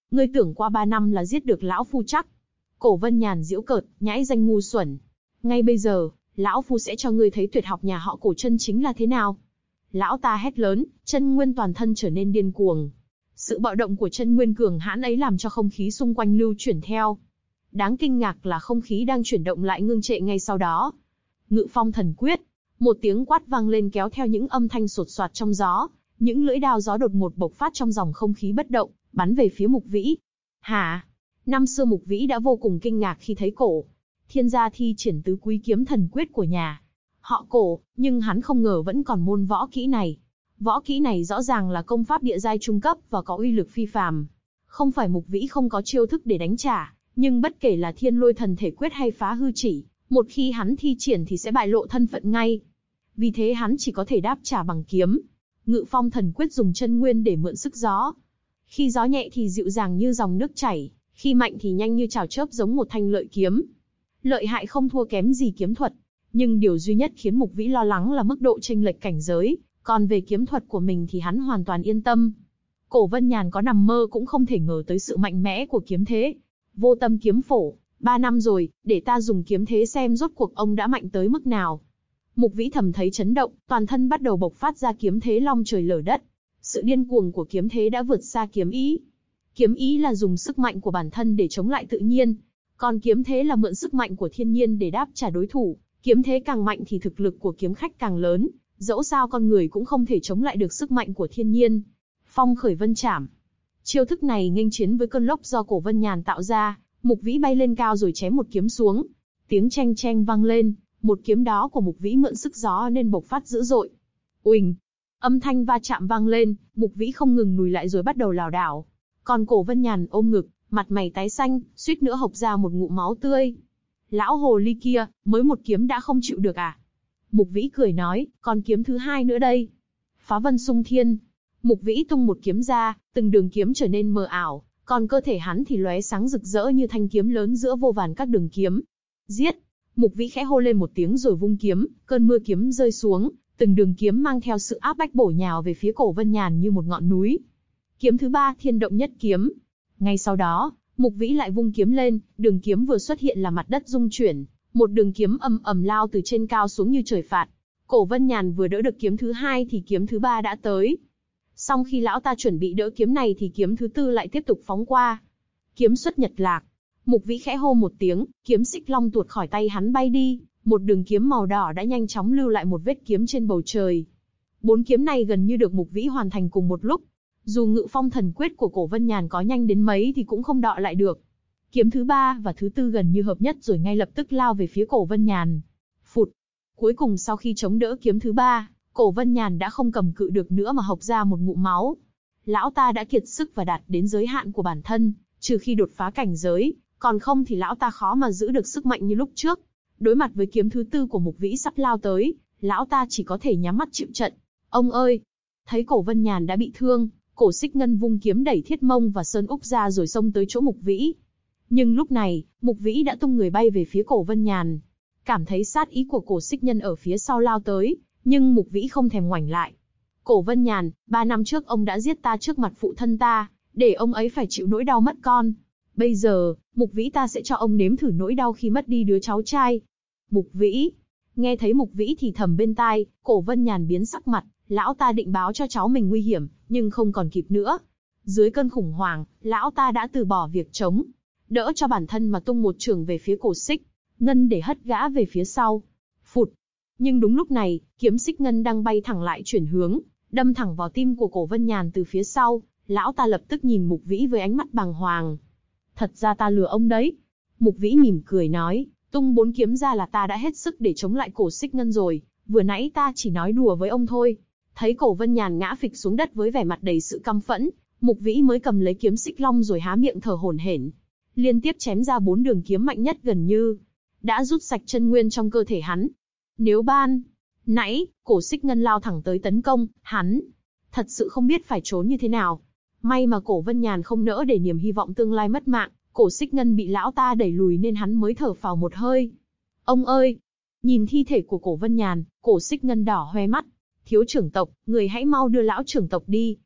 Ngươi tưởng qua 3 năm là giết được lão phu chắc? Cổ Vân Nhàn giễu cợt, nhãi danh ngu xuẩn. Ngay bây giờ, lão phu sẽ cho ngươi thấy tuyệt học nhà họ Cổ chân chính là thế nào. Lão ta hét lớn, chân nguyên toàn thân trở nên điên cuồng. Sự bạo động của chân nguyên cường hãn ấy làm cho không khí xung quanh lưu chuyển theo. Đáng kinh ngạc là không khí đang chuyển động lại ngưng trệ ngay sau đó. Ngự phong thần quyết, một tiếng quát vang lên kéo theo những âm thanh sột soạt trong gió, những lưỡi đao gió đột ngột bộc phát trong dòng không khí bất động, bắn về phía Mục Vĩ. Hả? Năm xưa Mục Vĩ đã vô cùng kinh ngạc khi thấy Cổ Thiên gia thi triển tứ quý kiếm thần quyết của nhà họ Cổ, nhưng hắn không ngờ vẫn còn môn võ kỹ này. Võ kỹ này rõ ràng là công pháp địa giai trung cấp và có uy lực phi phàm. Không phải Mục Vĩ không có chiêu thức để đánh trả, nhưng bất kể là Thiên Lôi Thần Thể Quyết hay Phá Hư Chỉ, một khi hắn thi triển thì sẽ bại lộ thân phận ngay. Vì thế hắn chỉ có thể đáp trả bằng kiếm. Ngự phong thần quyết dùng chân nguyên để mượn sức gió. Khi gió nhẹ thì dịu dàng như dòng nước chảy, khi mạnh thì nhanh như chảo chớp giống một thanh lợi kiếm. Lợi hại không thua kém gì kiếm thuật, nhưng điều duy nhất khiến Mục Vĩ lo lắng là mức độ chênh lệch cảnh giới, còn về kiếm thuật của mình thì hắn hoàn toàn yên tâm. Cổ Vân Nhàn có nằm mơ cũng không thể ngờ tới sự mạnh mẽ của kiếm thế. Vô Tâm kiếm phổ, 3 năm rồi, để ta dùng kiếm thế xem rốt cuộc ông đã mạnh tới mức nào. Mục Vĩ thầm thấy chấn động, toàn thân bắt đầu bộc phát ra kiếm thế long trời lở đất. Sự điên cuồng của kiếm thế đã vượt xa kiếm ý. Kiếm ý là dùng sức mạnh của bản thân để chống lại tự nhiên, còn kiếm thế là mượn sức mạnh của thiên nhiên để đáp trả đối thủ. Kiếm thế càng mạnh thì thực lực của kiếm khách càng lớn, dẫu sao con người cũng không thể chống lại được sức mạnh của thiên nhiên. Phong khởi vân chảm. Chiêu thức này nghênh chiến với cơn lốc do Cổ Vân Nhàn tạo ra, Mục Vĩ bay lên cao rồi chém một kiếm xuống. Tiếng cheng cheng vang lên, một kiếm đó của Mục Vĩ mượn sức gió nên bộc phát dữ dội. Uỳnh! Âm thanh va chạm vang lên, Mục Vĩ không ngừng lùi lại rồi bắt đầu lảo đảo. Còn Cổ Vân Nhàn ôm ngực, mặt mày tái xanh, suýt nữa hộc ra một ngụm máu tươi. Lão hồ ly kia, mới một kiếm đã không chịu được à? Mục Vĩ cười nói, còn kiếm thứ hai nữa đây. Phá vân xung thiên. Mục Vĩ tung một kiếm ra, từng đường kiếm trở nên mờ ảo, còn cơ thể hắn thì lóe sáng rực rỡ như thanh kiếm lớn giữa vô vàn các đường kiếm. Giết! Mục Vĩ khẽ hô lên một tiếng rồi vung kiếm, cơn mưa kiếm rơi xuống, từng đường kiếm mang theo sự áp bách bổ nhào về phía Cổ Vân Nhàn như một ngọn núi. Kiếm thứ ba, Thiên Động Nhất Kiếm. Ngay sau đó, Mục Vĩ lại vung kiếm lên, đường kiếm vừa xuất hiện là mặt đất rung chuyển, một đường kiếm ầm ầm lao từ trên cao xuống như trời phạt. Cổ Vân Nhàn vừa đỡ được kiếm thứ hai thì kiếm thứ ba đã tới. Song khi lão ta chuẩn bị đỡ kiếm này thì kiếm thứ tư lại tiếp tục phóng qua. Kiếm xuất nhật lạc. Mục Vĩ khẽ hô một tiếng, kiếm xích long tuột khỏi tay hắn bay đi, một đường kiếm màu đỏ đã nhanh chóng lưu lại một vết kiếm trên bầu trời. 4 kiếm này gần như được Mục Vĩ hoàn thành cùng một lúc. Dù ngự phong thần quyết của Cổ Vân Nhàn có nhanh đến mấy thì cũng không đọ lại được. Kiếm thứ ba và thứ tư gần như hợp nhất rồi ngay lập tức lao về phía Cổ Vân Nhàn. Phụt! Cuối cùng sau khi chống đỡ kiếm thứ ba, Cổ Vân Nhàn đã không cầm cự được nữa mà hộc ra một ngụm máu. Lão ta đã kiệt sức và đạt đến giới hạn của bản thân, trừ khi đột phá cảnh giới, còn không thì lão ta khó mà giữ được sức mạnh như lúc trước. Đối mặt với kiếm thứ tư của Mục Vĩ sắp lao tới, lão ta chỉ có thể nhắm mắt chịu trận. Ông ơi! Thấy Cổ Vân Nhàn đã bị thương, Cổ Xích Ngân vung kiếm đẩy Thiết Mông và Sơn Úc ra rồi xông tới chỗ Mục Vĩ. Nhưng lúc này, Mục Vĩ đã tung người bay về phía Cổ Vân Nhàn. Cảm thấy sát ý của Cổ Xích Nhân ở phía sau lao tới, nhưng Mục Vĩ không thèm ngoảnh lại. Cổ Vân Nhàn, 3 năm trước ông đã giết ta trước mặt phụ thân ta, để ông ấy phải chịu nỗi đau mất con. Bây giờ, Mục Vĩ ta sẽ cho ông nếm thử nỗi đau khi mất đi đứa cháu trai. Mục Vĩ. Nghe thấy Mục Vĩ thì thầm bên tai, Cổ Vân Nhàn biến sắc mặt, lão ta định báo cho cháu mình nguy hiểm, nhưng không còn kịp nữa. Dưới cơn khủng hoảng, lão ta đã từ bỏ việc chống đỡ cho bản thân mà tung một chưởng về phía Cổ Xích Ngân để hất gã về phía sau. Phụt! Nhưng đúng lúc này, kiếm Xích Ngân đang bay thẳng lại chuyển hướng, đâm thẳng vào tim của Cổ Vân Nhàn từ phía sau. Lão ta lập tức nhìn Mục Vĩ với ánh mắt bàng hoàng. Thật ra ta lừa ông đấy. Mục Vĩ mỉm cười nói, tung 4 kiếm ra là ta đã hết sức để chống lại Cổ Xích Ngân rồi, vừa nãy ta chỉ nói đùa với ông thôi. Thấy Cổ Vân Nhàn ngã phịch xuống đất với vẻ mặt đầy sự căm phẫn, Mục Vĩ mới cầm lấy kiếm xích long rồi há miệng thở hổn hển, liên tiếp chém ra 4 đường kiếm mạnh nhất gần như đã rút sạch chân nguyên trong cơ thể hắn. Nếu ban nãy Cổ Xích Ngân lao thẳng tới tấn công, hắn thật sự không biết phải trốn như thế nào. May mà Cổ Vân Nhàn không nỡ để niềm hy vọng tương lai mất mạng, Cổ Xích Ngân bị lão ta đẩy lùi nên hắn mới thở phào một hơi. Ông ơi! Nhìn thi thể của Cổ Vân Nhàn, Cổ Xích Ngân đỏ hoe mắt. Thiếu trưởng tộc, người hãy mau đưa lão trưởng tộc đi,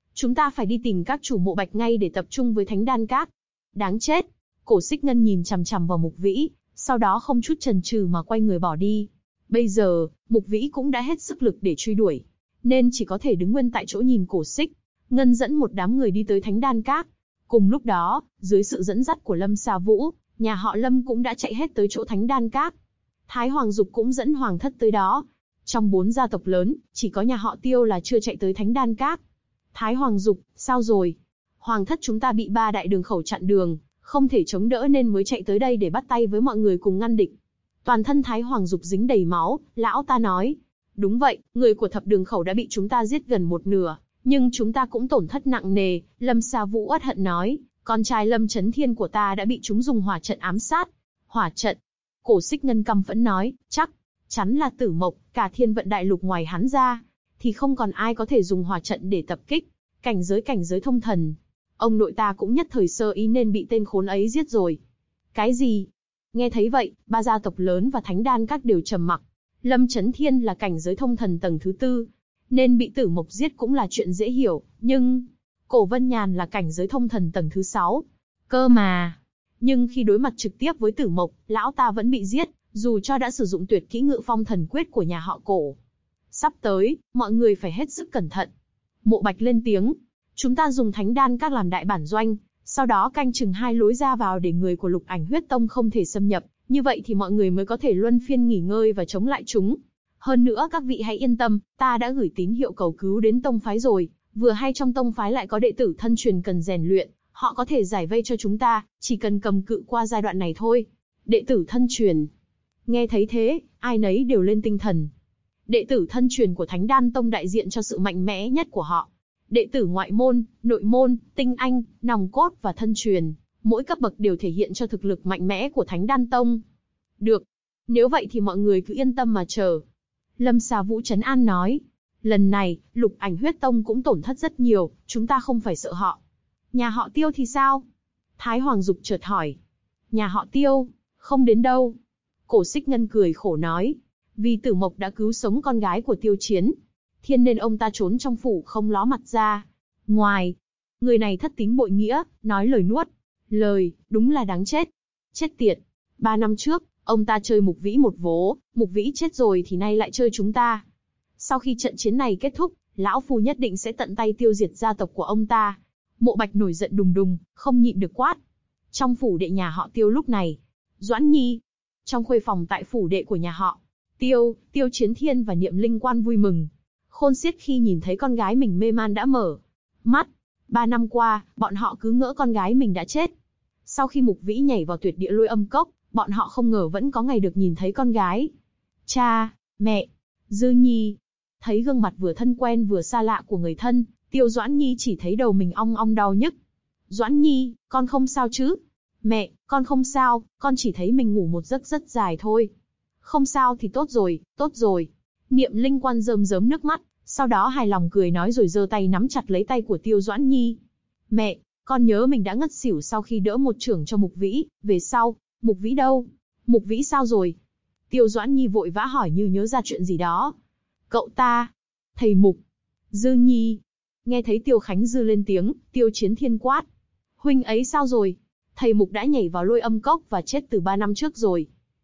Chúng ta phải đi tìm các chủ mộ Bạch ngay để tập trung với Thánh Đan Các. Đáng chết. Cổ Xích Ngân nhìn chằm chằm vào Mục Vĩ, sau đó không chút chần chừ mà quay người bỏ đi. Bây giờ, Mục Vĩ cũng đã hết sức lực để truy đuổi, nên chỉ có thể đứng nguyên tại chỗ nhìn Cổ Xích Ngân dẫn một đám người đi tới Thánh Đan Các. Cùng lúc đó, dưới sự dẫn dắt của Lâm Sa Vũ, nhà họ Lâm cũng đã chạy hết tới chỗ Thánh Đan Các. Thái Hoàng Dục cũng dẫn Hoàng thất tới đó. Trong 4 gia tộc lớn, chỉ có nhà họ Tiêu là chưa chạy tới Thánh Đan Các. Thái Hoàng Dục, sao rồi? Hoàng thất chúng ta bị 3 đại đường khẩu chặn đường, không thể chống đỡ nên mới chạy tới đây để bắt tay với mọi người cùng ngăn địch. Toàn thân Thái Hoàng Dục dính đầy máu, lão ta nói. Đúng vậy, người của thập đường khẩu đã bị chúng ta giết gần một nửa, nhưng chúng ta cũng tổn thất nặng nề. Lâm Sa Vũ uất hận nói, con trai Lâm Chấn Thiên của ta đã bị chúng dùng hỏa trận ám sát. Hỏa trận? Cổ Xích Ngân căm phẫn nói, chắc chắn là Tử Mộc, cả thiên vận đại lục ngoài hắn ra, thì không còn ai có thể dùng hỏa trận để tập kích. Cảnh giới thông thần. Ông nội ta cũng nhất thời sơ ý nên bị tên khốn ấy giết rồi. Cái gì? Nghe thấy vậy, 3 gia tộc lớn và Thánh Đan Các đều trầm mặc. Lâm Chấn Thiên là cảnh giới thông thần tầng thứ 4, nên bị Tử Mộc giết cũng là chuyện dễ hiểu, nhưng Cổ Vân Nhàn là cảnh giới thông thần tầng thứ 6. Cơ mà. Nhưng khi đối mặt trực tiếp với Tử Mộc, lão ta vẫn bị giết, dù cho đã sử dụng tuyệt kỹ Ngự Phong Thần Quyết của nhà họ Cổ. Sắp tới, mọi người phải hết sức cẩn thận. Mộ Bạch lên tiếng, chúng ta dùng Thánh Đan Các làm đại bản doanh, sau đó canh chừng 2 lối ra vào để người của Lục Ảnh Huyết Tông không thể xâm nhập, như vậy thì mọi người mới có thể luân phiên nghỉ ngơi và chống lại chúng. Hơn nữa các vị hãy yên tâm, ta đã gửi tín hiệu cầu cứu đến tông phái rồi, vừa hay trong tông phái lại có đệ tử thân truyền cần rèn luyện, họ có thể giải vây cho chúng ta, chỉ cần cầm cự qua giai đoạn này thôi. Đệ tử thân truyền. Nghe thấy thế, ai nấy đều lên tinh thần. Đệ tử thân truyền của Thánh Đan Tông đại diện cho sự mạnh mẽ nhất của họ. Đệ tử ngoại môn, nội môn, tinh anh, nòng cốt và thân truyền, mỗi cấp bậc đều thể hiện cho thực lực mạnh mẽ của Thánh Đan Tông. Được, nếu vậy thì mọi người cứ yên tâm mà chờ. Lâm Sa Vũ trấn an nói, lần này, Lục Ảnh Huyết Tông cũng tổn thất rất nhiều, chúng ta không phải sợ họ. Nhà họ Tiêu thì sao? Thái Hoàng Dục chợt hỏi. Nhà họ Tiêu, không đến đâu. Cổ Xích Ngân cười khổ nói, vì Tử Mộc đã cứu sống con gái của Tiêu Chiến Thiên nên ông ta trốn trong phủ không ló mặt ra. Ngoài, người này thất tín bội nghĩa, nói lời nuốt lời, đúng là đáng chết. Chết tiệt. 3 năm trước, ông ta chơi Mục Vĩ một vố, Mục Vĩ chết rồi thì nay lại chơi chúng ta. Sau khi trận chiến này kết thúc, lão phu nhất định sẽ tận tay tiêu diệt gia tộc của ông ta. Mộ Bạch nổi giận đùng đùng, không nhịn được quát. Trong phủ đệ nhà họ Tiêu lúc này, Doãn Nhi, trong khuê phòng tại phủ đệ của nhà họ Tiêu, Tiêu Chiến Thiên và Niệm Linh Quan vui mừng khôn xiết khi nhìn thấy con gái mình mê man đã mở mắt. 3 năm qua, bọn họ cứ ngỡ con gái mình đã chết. Sau khi Mục Vĩ nhảy vào tuyệt địa lôi âm cốc, bọn họ không ngờ vẫn có ngày được nhìn thấy con gái. Cha, mẹ, Dư Nhi. Thấy gương mặt vừa thân quen vừa xa lạ của người thân, Tiêu Doãn Nhi chỉ thấy đầu mình ong ong đau nhức. Doãn Nhi, con không sao chứ? Mẹ, con không sao, con chỉ thấy mình ngủ một giấc rất dài thôi. Không sao thì tốt rồi, tốt rồi. Niệm Linh Quan rơm rớm nước mắt, sau đó hài lòng cười nói rồi giơ tay nắm chặt lấy tay của Tiêu Doãn Nhi. Mẹ, con nhớ mình đã ngất xỉu sau khi đỡ một chưởng cho Mục Vĩ, về sau, Mục Vĩ đâu? Mục Vĩ sao rồi? Tiêu Doãn Nhi vội vã hỏi như nhớ ra chuyện gì đó. Cậu ta, thầy Mục, Dư Nhi. Nghe thấy Tiêu Khánh Dư lên tiếng, Tiêu Chiến Thiên quát. Huynh ấy sao rồi? Thầy Mục đã nhảy vào lôi âm cốc và chết từ 3 năm trước rồi.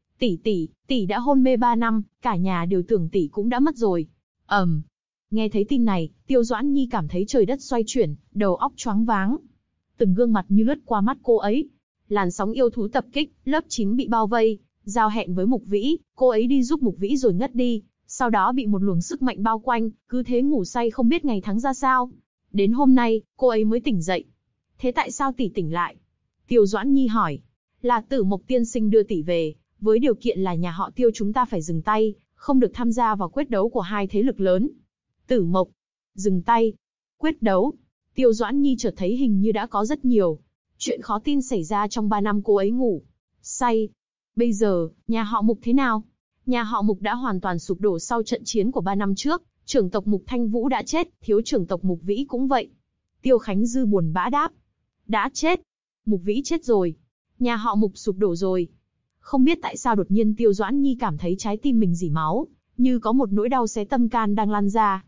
Tỷ đã hôn mê 3 năm, cả nhà đều tưởng tỷ cũng đã mất rồi. Nghe thấy tin này, Tiêu Doãn Nhi cảm thấy trời đất xoay chuyển, đầu óc choáng váng. Từng gương mặt như lướt qua mắt cô ấy. Làn sóng yêu thú tập kích, lớp 9 bị bao vây, giao hẹn với Mục Vĩ, cô ấy đi giúp Mục Vĩ rồi ngất đi. Sau đó bị một luồng sức mạnh bao quanh, cứ thế ngủ say không biết ngày tháng ra sao. Đến hôm nay, cô ấy mới tỉnh dậy. Thế tại sao tỷ tỉnh lại? Tiêu Doãn Nhi hỏi. Là Tử Mộc tiên sinh đưa tỷ về, với điều kiện là nhà họ Tiêu chúng ta phải dừng tay, không được tham gia vào quyết đấu của 2 thế lực lớn. Tử Mộc, dừng tay, quyết đấu. Tiêu Doãn Nhi chợt thấy hình như đã có rất nhiều chuyện khó tin xảy ra trong 3 năm cô ấy ngủ say. Bây giờ, nhà họ Mục thế nào? Nhà họ Mục đã hoàn toàn sụp đổ sau trận chiến của 3 năm trước, trưởng tộc Mục Thanh Vũ đã chết, thiếu trưởng tộc Mục Vĩ cũng vậy. Tiêu Khánh Dư buồn bã đáp. Đã chết. Mục Vĩ chết rồi. Nhà họ Mục sụp đổ rồi. Không biết tại sao đột nhiên Tiêu Doãn Nhi cảm thấy trái tim mình rỉ máu, như có một nỗi đau xé tâm can đang lan ra.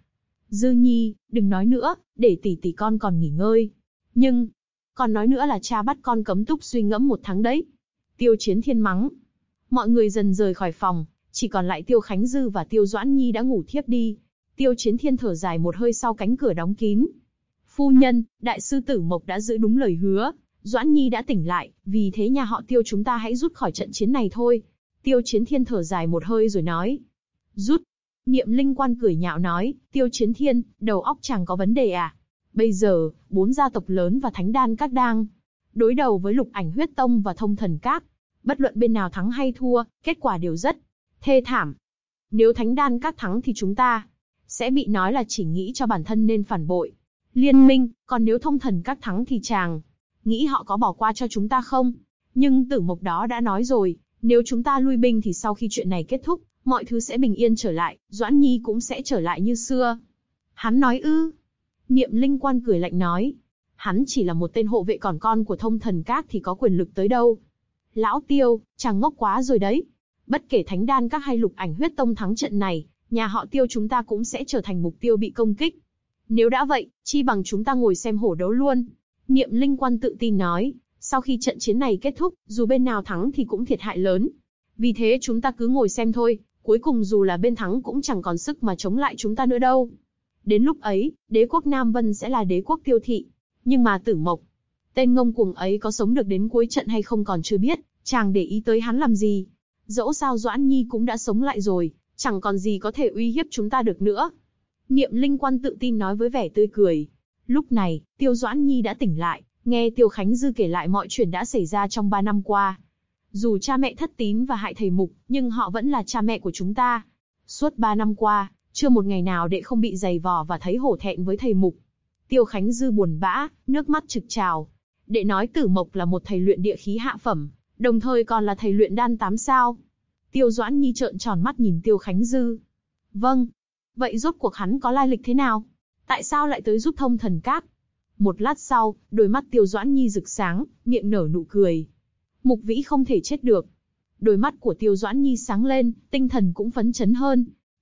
Dư Nhi, đừng nói nữa, để tỷ tỷ con còn nghỉ ngơi. Nhưng, còn nói nữa là cha bắt con cấm túc suy ngẫm 1 tháng đấy. Tiêu Chiến Thiên mắng. Mọi người dần rời khỏi phòng, chỉ còn lại Tiêu Khánh Dư và Tiêu Doãn Nhi đã ngủ thiếp đi. Tiêu Chiến Thiên thở dài một hơi sau cánh cửa đóng kín. Phu nhân, đại sư Tử Mộc đã giữ đúng lời hứa, Doãn Nhi đã tỉnh lại, vì thế nhà họ Tiêu chúng ta hãy rút khỏi trận chiến này thôi. Tiêu Chiến Thiên thở dài một hơi rồi nói. Rút. Niệm Linh Quan cười nhạo nói, Tiêu Chiến Thiên, đầu óc chàng có vấn đề à? Bây giờ, 4 gia tộc lớn và Thánh Đan Các đang đối đầu với Lục Ảnh Huyết Tông và Thông Thần Các. Bất luận bên nào thắng hay thua, kết quả đều rất thê thảm. Nếu Thánh Đan Các thắng thì chúng ta sẽ bị nói là chỉ nghĩ cho bản thân nên phản bội liên minh, còn nếu Thông Thần Các thắng thì chàng nghĩ họ có bỏ qua cho chúng ta không? Nhưng Tử Mộc đó đã nói rồi, nếu chúng ta lui binh thì sau khi chuyện này kết thúc, mọi thứ sẽ bình yên trở lại, Doãn Nhi cũng sẽ trở lại như xưa. Hắn nói ư? Niệm Linh Quan cười lạnh nói. Hắn chỉ là một tên hộ vệ, còn con của Thông Thần Các thì có quyền lực tới đâu. Lão Tiêu, chàng ngốc quá rồi đấy. Bất kể Thánh Đan Các hay Lục Ảnh Huyết Tông thắng trận này, nhà họ Tiêu chúng ta cũng sẽ trở thành mục tiêu bị công kích. Nếu đã vậy, chi bằng chúng ta ngồi xem hổ đấu luôn. Niệm Linh Quan tự tin nói, sau khi trận chiến này kết thúc, dù bên nào thắng thì cũng thiệt hại lớn. Vì thế chúng ta cứ ngồi xem thôi, cuối cùng dù là bên thắng cũng chẳng còn sức mà chống lại chúng ta nữa đâu. Đến lúc ấy, đế quốc Nam Vân sẽ là đế quốc Tiêu thị. Nhưng mà Tử Mộc, tên ngông cuồng ấy có sống được đến cuối trận hay không còn chưa biết, chàng để ý tới hắn làm gì. Dẫu sao Doãn Nhi cũng đã sống lại rồi, chẳng còn gì có thể uy hiếp chúng ta được nữa. Niệm Linh Quan tự tin nói với vẻ tươi cười. Lúc này, Tiêu Doãn Nhi đã tỉnh lại, nghe Tiêu Khánh Dư kể lại mọi chuyện đã xảy ra trong 3 năm qua. Dù cha mẹ thất tín và hại thầy Mục, nhưng họ vẫn là cha mẹ của chúng ta. Suốt 3 năm qua, chưa một ngày nào đệ không bị giày vò và thấy hổ thẹn với thầy Mục. Tiêu Khánh Dư buồn bã, nước mắt trực trào. Đệ nói Tử Mộc là một thầy luyện địa khí hạ phẩm, đồng thời còn là thầy luyện đan 8 sao. Tiêu Doãn Nhi trợn tròn mắt nhìn Tiêu Khánh Dư. Vâng. Vậy rốt cuộc hắn có lai lịch thế nào? Tại sao lại tới giúp Thông Thần Các? Một lát sau, đôi mắt Tiêu Doãn Nhi rực sáng, miệng nở nụ cười. Mục Vĩ không thể chết được. Đôi mắt của Tiêu Doãn Nhi sáng lên, tinh thần cũng phấn chấn hơn.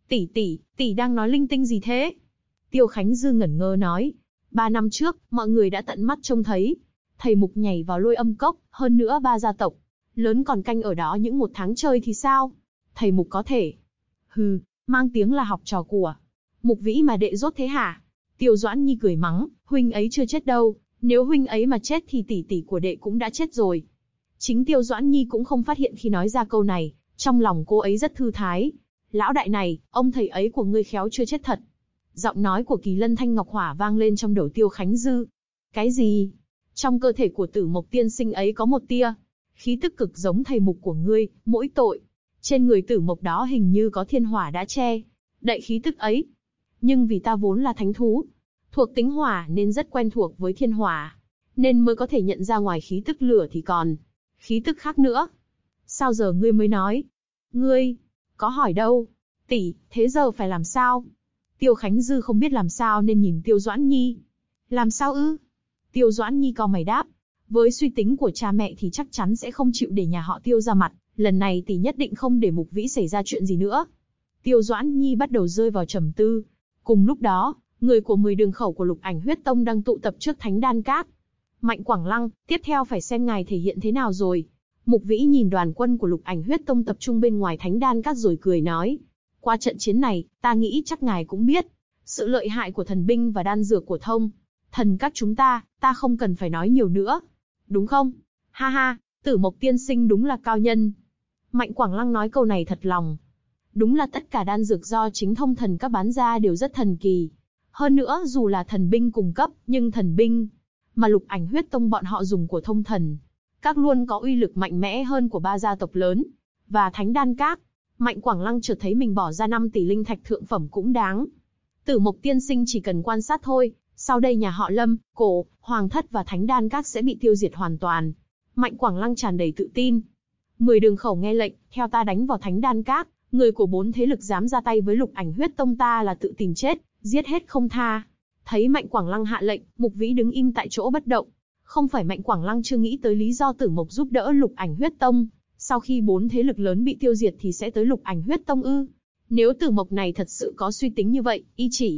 Tỷ đang nói linh tinh gì thế? Tiêu Khánh Dư ngẩn ngơ nói. 3 năm trước, mọi người đã tận mắt trông thấy. Thầy Mục nhảy vào Lôi Âm Cốc, hơn nữa 3 gia tộc lớn còn canh ở đó những 1 tháng chơi thì sao? Thầy Mục có thể. Hừ, mang tiếng là học trò của Mục Vĩ mà đệ dốt thế hả? Tiêu Doãn Nhi cười mắng, huynh ấy chưa chết đâu, nếu huynh ấy mà chết thì tỷ tỷ của đệ cũng đã chết rồi. Chính Tiêu Doãn Nhi cũng không phát hiện khi nói ra câu này, trong lòng cô ấy rất thư thái. Lão đại này, ông thầy ấy của ngươi khéo chưa chết thật. Giọng nói của Kỳ Lân Thanh Ngọc Hỏa vang lên trong đầu Tiêu Khánh Dư. Cái gì? Trong cơ thể của Tử Mộc tiên sinh ấy có một tia khí tức cực giống thầy Mục của ngươi, mỗi tội. Trên người Tử Mộc đó hình như có thiên hỏa đã che đậy khí tức ấy. Nhưng vì ta vốn là thánh thú, thuộc tính hỏa nên rất quen thuộc với thiên hỏa, nên mới có thể nhận ra ngoài khí tức lửa thì còn khí tức khác nữa. Sao giờ ngươi mới nói? Ngươi có hỏi đâu? Tỷ, thế giờ phải làm sao? Tiêu Khánh Dư không biết làm sao nên nhìn Tiêu Doãn Nhi. Làm sao ư? Tiêu Doãn Nhi cau mày đáp. Với suy tính của cha mẹ thì chắc chắn sẽ không chịu để nhà họ Tiêu ra mặt. Lần này tỷ nhất định không để Mục Vĩ xảy ra chuyện gì nữa. Tiêu Doãn Nhi bắt đầu rơi vào trầm tư. Cùng lúc đó, người của 10 đường khẩu của Lục Ảnh Huyết Tông đang tụ tập trước Thánh Đan Các. Mạnh Quảng Lăng, tiếp theo phải xem ngài thể hiện thế nào rồi. Mục Vĩ nhìn đoàn quân của Lục Ảnh Huyết Tông tập trung bên ngoài Thánh Đan Các rồi cười nói. Qua trận chiến này, ta nghĩ chắc ngài cũng biết sự lợi hại của thần binh và đan dược của Thông Thần Các chúng ta không cần phải nói nhiều nữa. Đúng không? Ha ha, Tử Mộc tiên sinh đúng là cao nhân. Mạnh Quảng Lăng nói câu này thật lòng. Đúng là tất cả đan dược do chính Thông Thần Các bán ra đều rất thần kỳ. Hơn nữa dù là thần binh cùng cấp, nhưng thần binh mà Lục Ảnh Huyết Tông bọn họ dùng của Thông Thần Các luôn có uy lực mạnh mẽ hơn của 3 gia tộc lớn và Thánh Đan Các. Mạnh Quảng Lăng chợt thấy mình bỏ ra 5 tỷ linh thạch thượng phẩm cũng đáng. Tử Mộc tiên sinh chỉ cần quan sát thôi, sau đây nhà họ Lâm, Cổ, Hoàng Thất và Thánh Đan Các sẽ bị tiêu diệt hoàn toàn. Mạnh Quảng Lăng tràn đầy tự tin. 10 đường khẩu nghe lệnh, theo ta đánh vào Thánh Đan Các. Người của 4 thế lực dám ra tay với Lục Ảnh Huyết Tông ta là tự tìm chết, giết hết không tha. Thấy Mạnh Quảng Lăng hạ lệnh, Mục Vĩ đứng im tại chỗ bất động. Không phải Mạnh Quảng Lăng chưa nghĩ tới lý do Tử Mộc giúp đỡ Lục Ảnh Huyết Tông, sau khi 4 thế lực lớn bị tiêu diệt thì sẽ tới Lục Ảnh Huyết Tông ư? Nếu Tử Mộc này thật sự có suy tính như vậy, y chỉ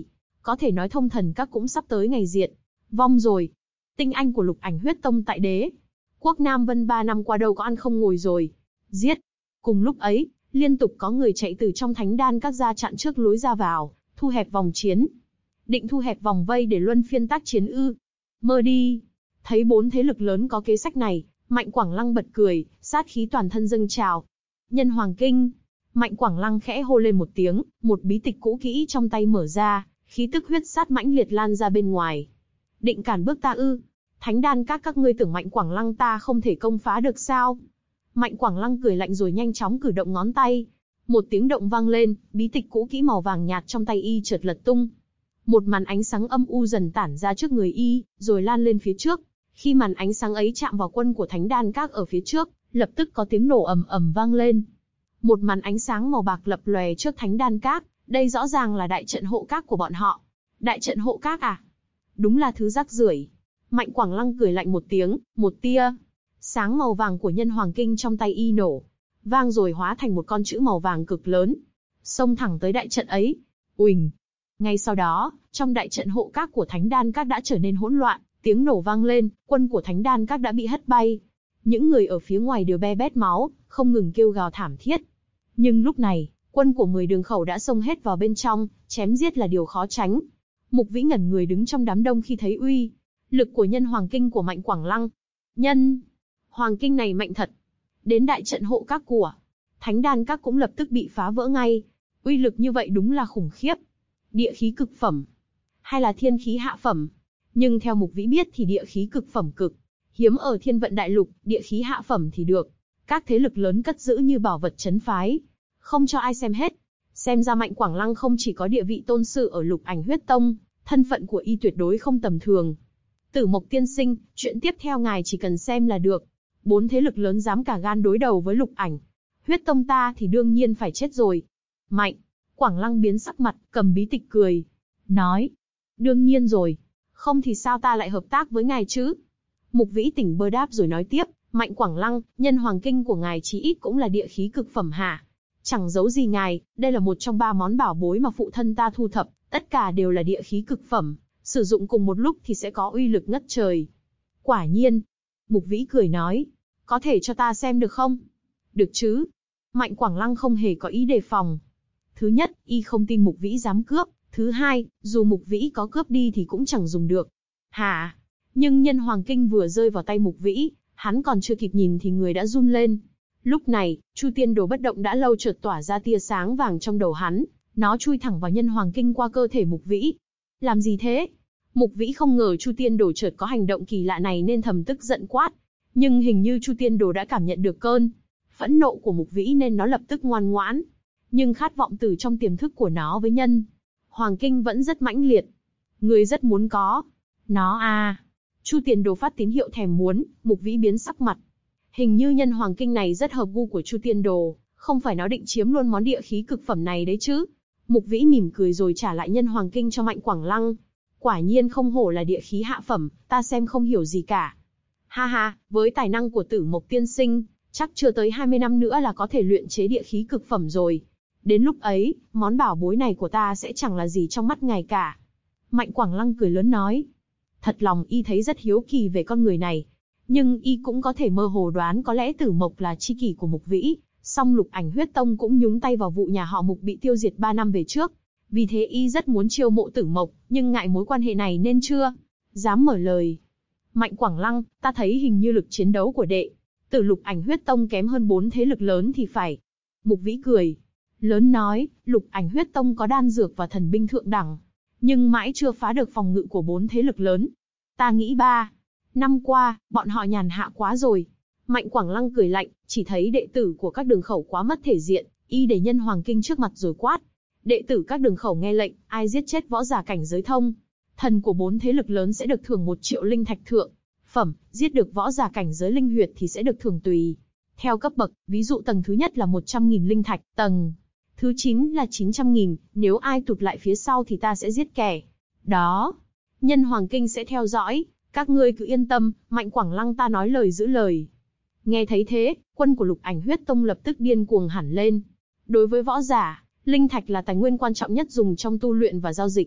có thể nói thông thần các cũng sắp tới ngày diệt vong rồi. Tinh anh của Lục Ảnh Huyết Tông tại Đế quốc Nam Vân 3 năm qua đâu có ăn không ngồi rồi. Giết! Cùng lúc ấy, liên tục có người chạy từ trong thánh đan các ra chặn trước lối ra vào, thu hẹp vòng chiến. Định thu hẹp vòng vây để luân phiên tác chiến ư? Mơ đi! Thấy 4 thế lực lớn có kế sách này, Mạnh Quảng Lăng bật cười, sát khí toàn thân dâng trào. Nhân Hoàng Kinh! Mạnh Quảng Lăng khẽ hô lên một tiếng, một bí tịch cũ kỹ trong tay mở ra, khí tức huyết sát mãnh liệt lan ra bên ngoài. Định cản bước ta ư? Thánh đan các ngươi tưởng Mạnh Quảng Lăng ta không thể công phá được sao? Mạnh Quảng Lăng cười lạnh rồi nhanh chóng cử động ngón tay. Một tiếng động vang lên, bí tịch cũ kỹ màu vàng nhạt trong tay y chợt lật tung. Một màn ánh sáng âm u dần tản ra trước người y, rồi lan lên phía trước. Khi màn ánh sáng ấy chạm vào quân của Thánh Đan Các ở phía trước, lập tức có tiếng nổ ầm ầm vang lên. Một màn ánh sáng màu bạc lập lòe trước Thánh Đan Các, đây rõ ràng là đại trận hộ các của bọn họ. Đại trận hộ các à? Đúng là thứ rác rưởi. Mạnh Quảng Lăng cười lạnh một tiếng, một tia sáng màu vàng của Nhân Hoàng Kinh trong tay y nổ, vang rồi hóa thành một con chữ màu vàng cực lớn, xông thẳng tới đại trận ấy. Uỳnh! Ngay sau đó, trong đại trận hộ các của Thánh Đan Các đã trở nên hỗn loạn, tiếng nổ vang lên, quân của Thánh Đan Các đã bị hất bay. Những người ở phía ngoài đều be bét máu, không ngừng kêu gào thảm thiết. Nhưng lúc này, quân của 10 đường khẩu đã xông hết vào bên trong, chém giết là điều khó tránh. Mục Vĩ ngẩn người đứng trong đám đông khi thấy uy lực của Nhân Hoàng Kinh của Mạnh Quảng Lăng. Nhân Hoàng Kinh này mạnh thật. Đến đại trận hộ các của Thánh Đan Các cũng lập tức bị phá vỡ ngay. Uy lực như vậy đúng là khủng khiếp. Địa khí cực phẩm, hay là thiên khí hạ phẩm? Nhưng theo Mục Vĩ biết thì địa khí cực phẩm cực hiếm ở Thiên Vận Đại Lục, địa khí hạ phẩm thì được các thế lực lớn cất giữ như bảo vật trấn phái, không cho ai xem hết. Xem ra Mạnh Quảng Lăng không chỉ có địa vị tôn sư ở Lục Ảnh Huyết Tông, thân phận của y tuyệt đối không tầm thường. Tử Mộc tiên sinh, chuyện tiếp theo ngài chỉ cần xem là được. 4 thế lực lớn dám cả gan đối đầu với Lục Ảnh Huyết Tông ta thì đương nhiên phải chết rồi. Mạnh Quảng Lăng biến sắc mặt, cầm bí tịch cười, nói: đương nhiên rồi, không thì sao ta lại hợp tác với ngài chứ? Mục Vĩ tỉnh bơ đáp rồi nói tiếp: Mạnh Quảng Lăng, Nhân Hoàng Kinh của ngài chí ít cũng là địa khí cực phẩm hả? Chẳng giấu gì ngài, đây là một trong 3 món bảo bối mà phụ thân ta thu thập, tất cả đều là địa khí cực phẩm, sử dụng cùng một lúc thì sẽ có uy lực ngất trời. Quả nhiên. Mục Vĩ cười nói: có thể cho ta xem được không? Được chứ. Mạnh Quảng Lăng không hề có ý đề phòng. Thứ nhất, y không tin Mục Vĩ dám cướp. Thứ hai, dù Mục Vĩ có cướp đi thì cũng chẳng dùng được. Hả? Nhưng Nhân Hoàng Kinh vừa rơi vào tay Mục Vĩ, hắn còn chưa kịp nhìn thì người đã run lên. Lúc này, Chu Tiên Đồ bất động đã lâu chợt tỏa ra tia sáng vàng trong đầu hắn, nó chui thẳng vào Nhân Hoàng Kinh qua cơ thể Mục Vĩ. Làm gì thế? Mục Vĩ không ngờ Chu Tiên Đồ chợt có hành động kỳ lạ này nên thầm tức giận quát. Nhưng hình như Chu Tiên Đồ đã cảm nhận được cơn phẫn nộ của Mục Vĩ nên nó lập tức ngoan ngoãn. Nhưng khát vọng từ trong tiềm thức của nó với Nhân Hoàng Kinh vẫn rất mãnh liệt. Người rất muốn có nó à? Chu Tiên Đồ phát tín hiệu thèm muốn. Mục Vĩ biến sắc mặt. Hình như Nhân Hoàng Kinh này rất hợp gu của Chu Tiên Đồ, không phải nó định chiếm luôn món địa khí cực phẩm này đấy chứ? Mục Vĩ mỉm cười rồi trả lại Nhân Hoàng Kinh cho Mạnh Quảng Lăng. Quả nhiên không hổ là địa khí hạ phẩm, ta xem không hiểu gì cả. Ha ha, với tài năng của Tử Mộc tiên sinh, chắc chưa tới 20 năm nữa là có thể luyện chế địa khí cực phẩm rồi. Đến lúc ấy, món bảo bối này của ta sẽ chẳng là gì trong mắt ngài cả. Mạnh Quảng Lăng cười lớn nói. Thật lòng y thấy rất hiếu kỳ về con người này. Nhưng y cũng có thể mơ hồ đoán có lẽ Tử Mộc là tri kỷ của Mục Vĩ, song Lục Ảnh Huyết Tông cũng nhúng tay vào vụ nhà họ Mục bị tiêu diệt 3 năm về trước. Vì thế y rất muốn chiêu mộ Tử Mộc, nhưng ngại mối quan hệ này nên chưa dám mở lời. Mạnh Quảng Lăng, ta thấy hình như lực chiến đấu của đệ tử Lục Ảnh Huyết Tông kém hơn 4 thế lực lớn thì phải. Mục Vĩ cười lớn nói, Lục Ảnh Huyết Tông có đan dược và thần binh thượng đẳng, nhưng mãi chưa phá được phòng ngự của 4 thế lực lớn. Ta nghĩ 3 năm qua, bọn họ nhàn hạ quá rồi. Mạnh Quảng Lăng cười lạnh, chỉ thấy đệ tử của các đường khẩu quá mất thể diện, y để Nhân Hoàng Kinh trước mặt rồi quát. Đệ tử các đường khẩu nghe lệnh, ai giết chết võ giả cảnh giới thông thần của 4 thế lực lớn sẽ được thưởng 1 triệu linh thạch thượng phẩm, giết được võ giả cảnh giới linh huyệt thì sẽ được thưởng tùy theo cấp bậc, ví dụ tầng thứ nhất là 100.000 linh thạch, tầng thứ 9 là 900.000, nếu ai tụt lại phía sau thì ta sẽ giết kẻ đó. Nhân Hoàng Kinh sẽ theo dõi, các ngươi cứ yên tâm, Mạnh Quảng Lăng ta nói lời giữ lời. Nghe thấy thế, quân của Lục Ảnh Huyết Tông lập tức điên cuồng hẳn lên. Đối với võ giả, linh thạch là tài nguyên quan trọng nhất dùng trong tu luyện và giao dịch.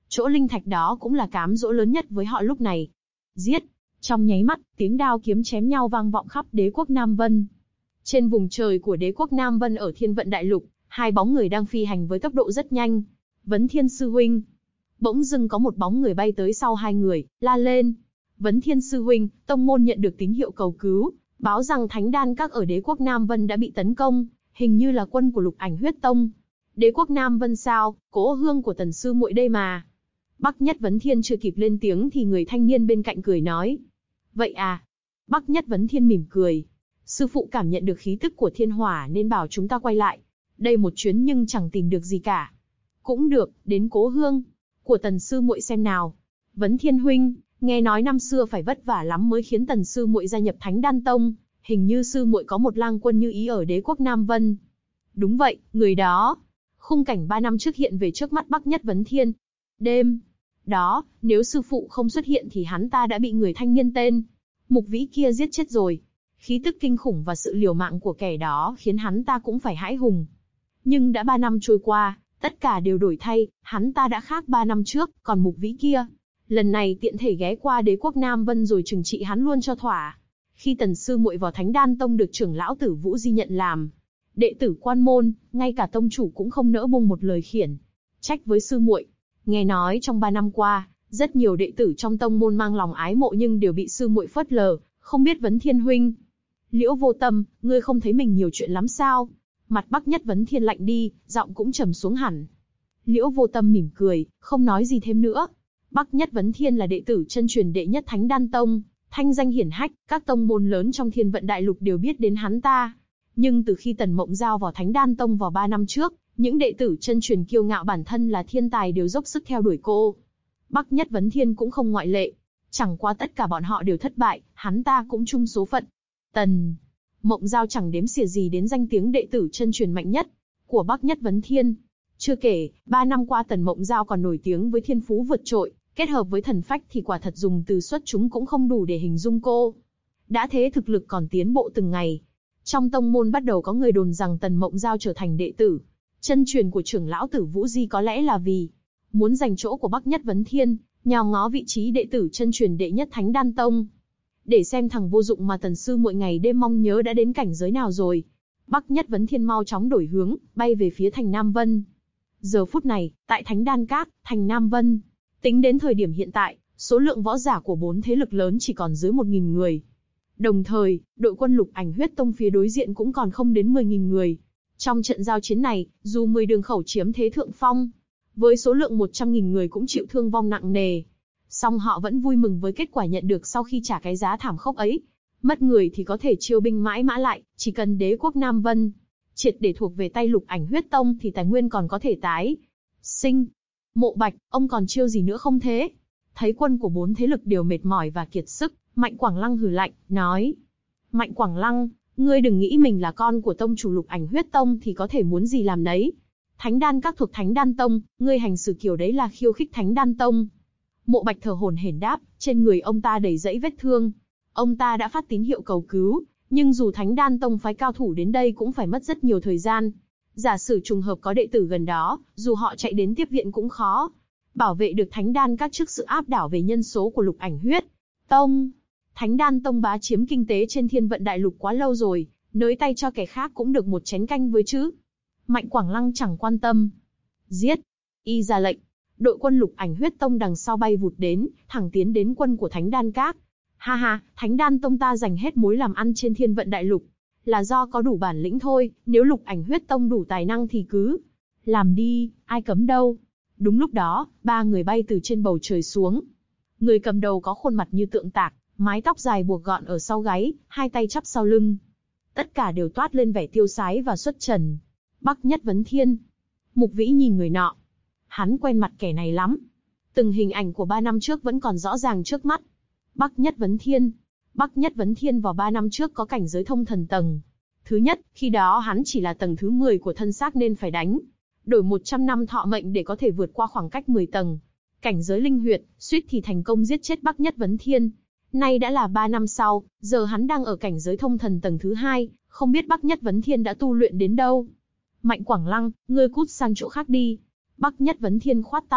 Chỗ linh thạch đó cũng là cám dỗ lớn nhất với họ lúc này. Giết! Trong nháy mắt, tiếng đao kiếm chém nhau vang vọng khắp đế quốc Nam Vân. Trên vùng trời của đế quốc Nam Vân ở Thiên Vận Đại Lục, hai bóng người đang phi hành với tốc độ rất nhanh. Vấn Thiên sư huynh. Bỗng dưng có một bóng người bay tới sau hai người, la lên. Vấn Thiên sư huynh, tông môn nhận được tín hiệu cầu cứu, báo rằng Thánh Đan Các ở đế quốc Nam Vân đã bị tấn công, hình như là quân của Lục Ảnh Huyết Tông. Đế quốc Nam Vân sao, Cố Hương của Tần sư muội đây mà. Bắc Nhất Vấn Thiên chưa kịp lên tiếng thì người thanh niên bên cạnh cười nói. Vậy à? Bắc Nhất Vấn Thiên mỉm cười. Sư phụ cảm nhận được khí tức của thiên hỏa nên bảo chúng ta quay lại. Đây một chuyến nhưng chẳng tìm được gì cả. Cũng được, đến Cố Hương của Tần sư muội xem nào. Vấn Thiên huynh, nghe nói năm xưa phải vất vả lắm mới khiến Tần sư muội gia nhập Thánh Đan Tông, hình như sư muội có một lang quân như ý ở đế quốc Nam Vân. Đúng vậy, người đó. Khung cảnh 3 năm trước hiện về trước mắt Bắc Nhất Vấn Thiên. Đêm đó, nếu sư phụ không xuất hiện thì hắn ta đã bị người thanh niên tên Mục Vĩ kia giết chết rồi. Khí tức kinh khủng và sự liều mạng của kẻ đó khiến hắn ta cũng phải hãi hùng. Nhưng đã 3 năm trôi qua, tất cả đều đổi thay, hắn ta đã khác 3 năm trước, còn Mục Vĩ kia, lần này tiện thể ghé qua đế quốc Nam Vân rồi trừng trị hắn luôn cho thỏa. Khi Tần sư muội vào Thánh Đan Tông được trưởng lão Tử Vũ Di nhận làm đệ tử quan môn, ngay cả tông chủ cũng không nỡ buông một lời khiển trách với sư muội. Nghe nói trong 3 năm qua, rất nhiều đệ tử trong tông môn mang lòng ái mộ nhưng đều bị sư muội phớt lờ, không biết Vấn Thiên huynh. Liễu Vô Tâm, ngươi không thấy mình nhiều chuyện lắm sao? Mặt Bắc Nhất Vấn Thiên lạnh đi, giọng cũng trầm xuống hẳn. Liễu Vô Tâm mỉm cười, không nói gì thêm nữa. Bắc Nhất Vấn Thiên là đệ tử chân truyền đệ nhất Thánh Đan Tông, thanh danh hiển hách, các tông môn lớn trong Thiên Vận Đại Lục đều biết đến hắn ta. Nhưng từ khi Tần Mộng Giao vào Thánh Đan Tông vào 3 năm trước, những đệ tử chân truyền kiêu ngạo bản thân là thiên tài đều dốc sức theo đuổi cô. Bắc Nhất Vấn Thiên cũng không ngoại lệ. Chẳng qua tất cả bọn họ đều thất bại, hắn ta cũng chung số phận. Tần Mộng Giao chẳng đếm xỉa gì đến danh tiếng đệ tử chân truyền mạnh nhất của Bắc Nhất Vấn Thiên. Chưa kể, 3 năm qua Tần Mộng Giao còn nổi tiếng với thiên phú vượt trội, kết hợp với thần phách thì quả thật dùng từ xuất chúng cũng không đủ để hình dung cô. Đã thế thực lực còn tiến bộ từng ngày. Trong tông môn bắt đầu có người đồn rằng Tần Mộng Giao trở thành đệ tử chân truyền của trưởng lão Tử Vũ Di có lẽ là vì muốn giành chỗ của Bắc Nhất Vấn Thiên, nhào ngó vị trí đệ tử chân truyền đệ nhất Thánh Đan Tông. Để xem thằng vô dụng mà Tần sư muội ngày đêm mong nhớ đã đến cảnh giới nào rồi. Bắc Nhất Vấn Thiên mau chóng đổi hướng, bay về phía thành Nam Vân. Giờ phút này, tại Thánh Đan Các, thành Nam Vân, tính đến thời điểm hiện tại, số lượng võ giả của 4 thế lực lớn chỉ còn dưới 1.000 người. Đồng thời, đội quân Lục Ảnh Huyết Tông phía đối diện cũng còn không đến 10.000 người. Trong trận giao chiến này, dù 10 đường khẩu chiếm thế thượng phong, với số lượng 100.000 người cũng chịu thương vong nặng nề. Song họ vẫn vui mừng với kết quả nhận được sau khi trả cái giá thảm khốc ấy. Mất người thì có thể chiêu binh mãi mã lại, chỉ cần đế quốc Nam Vân triệt để thuộc về tay Lục Ảnh Huyết Tông thì tài nguyên còn có thể tái sinh. Mộ Bạch, ông còn chiêu gì nữa không thế? Thấy quân của 4 thế lực đều mệt mỏi và kiệt sức, Mạnh Quảng Lăng hừ lạnh, nói. Mạnh Quảng Lăng, ngươi đừng nghĩ mình là con của tông chủ Lục Ảnh Huyết Tông thì có thể muốn gì làm nấy. Thánh Đan Các thuộc Thánh Đan Tông, ngươi hành xử kiểu đấy là khiêu khích Thánh Đan Tông. Mộ Bạch thở hổn hển đáp, trên người ông ta đầy dẫy vết thương. Ông ta đã phát tín hiệu cầu cứu, nhưng dù Thánh Đan Tông phái cao thủ đến đây cũng phải mất rất nhiều thời gian. Giả sử trùng hợp có đệ tử gần đó, dù họ chạy đến tiếp viện cũng khó bảo vệ được Thánh Đan Các trước sự áp đảo về nhân số của Lục Ảnh Huyết Tông. Thánh Đan Tông bá chiếm kinh tế trên Thiên Vận Đại Lục quá lâu rồi, nới tay cho kẻ khác cũng được một chén canh với chứ. Mạnh Quảng Lăng chẳng quan tâm. Giết! Y ra lệnh. Đội quân Lục Ảnh Huyết Tông đằng sau bay vụt đến, thẳng tiến đến quân của Thánh Đan Các. Ha ha, Thánh Đan Tông ta dành hết mối làm ăn trên Thiên Vận Đại Lục, là do có đủ bản lĩnh thôi, nếu Lục Ảnh Huyết Tông đủ tài năng thì cứ làm đi, ai cấm đâu. Đúng lúc đó, 3 người bay từ trên bầu trời xuống. Người cầm đầu có khuôn mặt như tượng tạc, mái tóc dài buộc gọn ở sau gáy, hai tay chắp sau lưng. Tất cả đều toát lên vẻ tiêu sái và xuất trần. Bắc Nhất Vấn Thiên. Mục Vĩ nhìn người nọ. Hắn quen mặt kẻ này lắm. Từng hình ảnh của 3 năm trước vẫn còn rõ ràng trước mắt. Bắc Nhất Vấn Thiên. Bắc Nhất Vấn Thiên vào 3 năm trước có cảnh giới thông thần tầng. Thứ nhất, khi đó hắn chỉ là tầng thứ 10 của thân xác nên phải đánh đổi 100 năm thọ mệnh để có thể vượt qua khoảng cách 10 tầng. Cảnh giới linh huyệt, suýt thì thành công giết chết Bắc Nhất Vấn Thiên. Nay đã là 3 năm sau, giờ hắn đang ở cảnh giới thông thần tầng thứ 2, không biết Bắc Nhất Vấn Thiên đã tu luyện đến đâu. Mạnh Quảng Lăng, ngươi cút sang chỗ khác đi. Bắc Nhất Vấn Thiên khoát tay,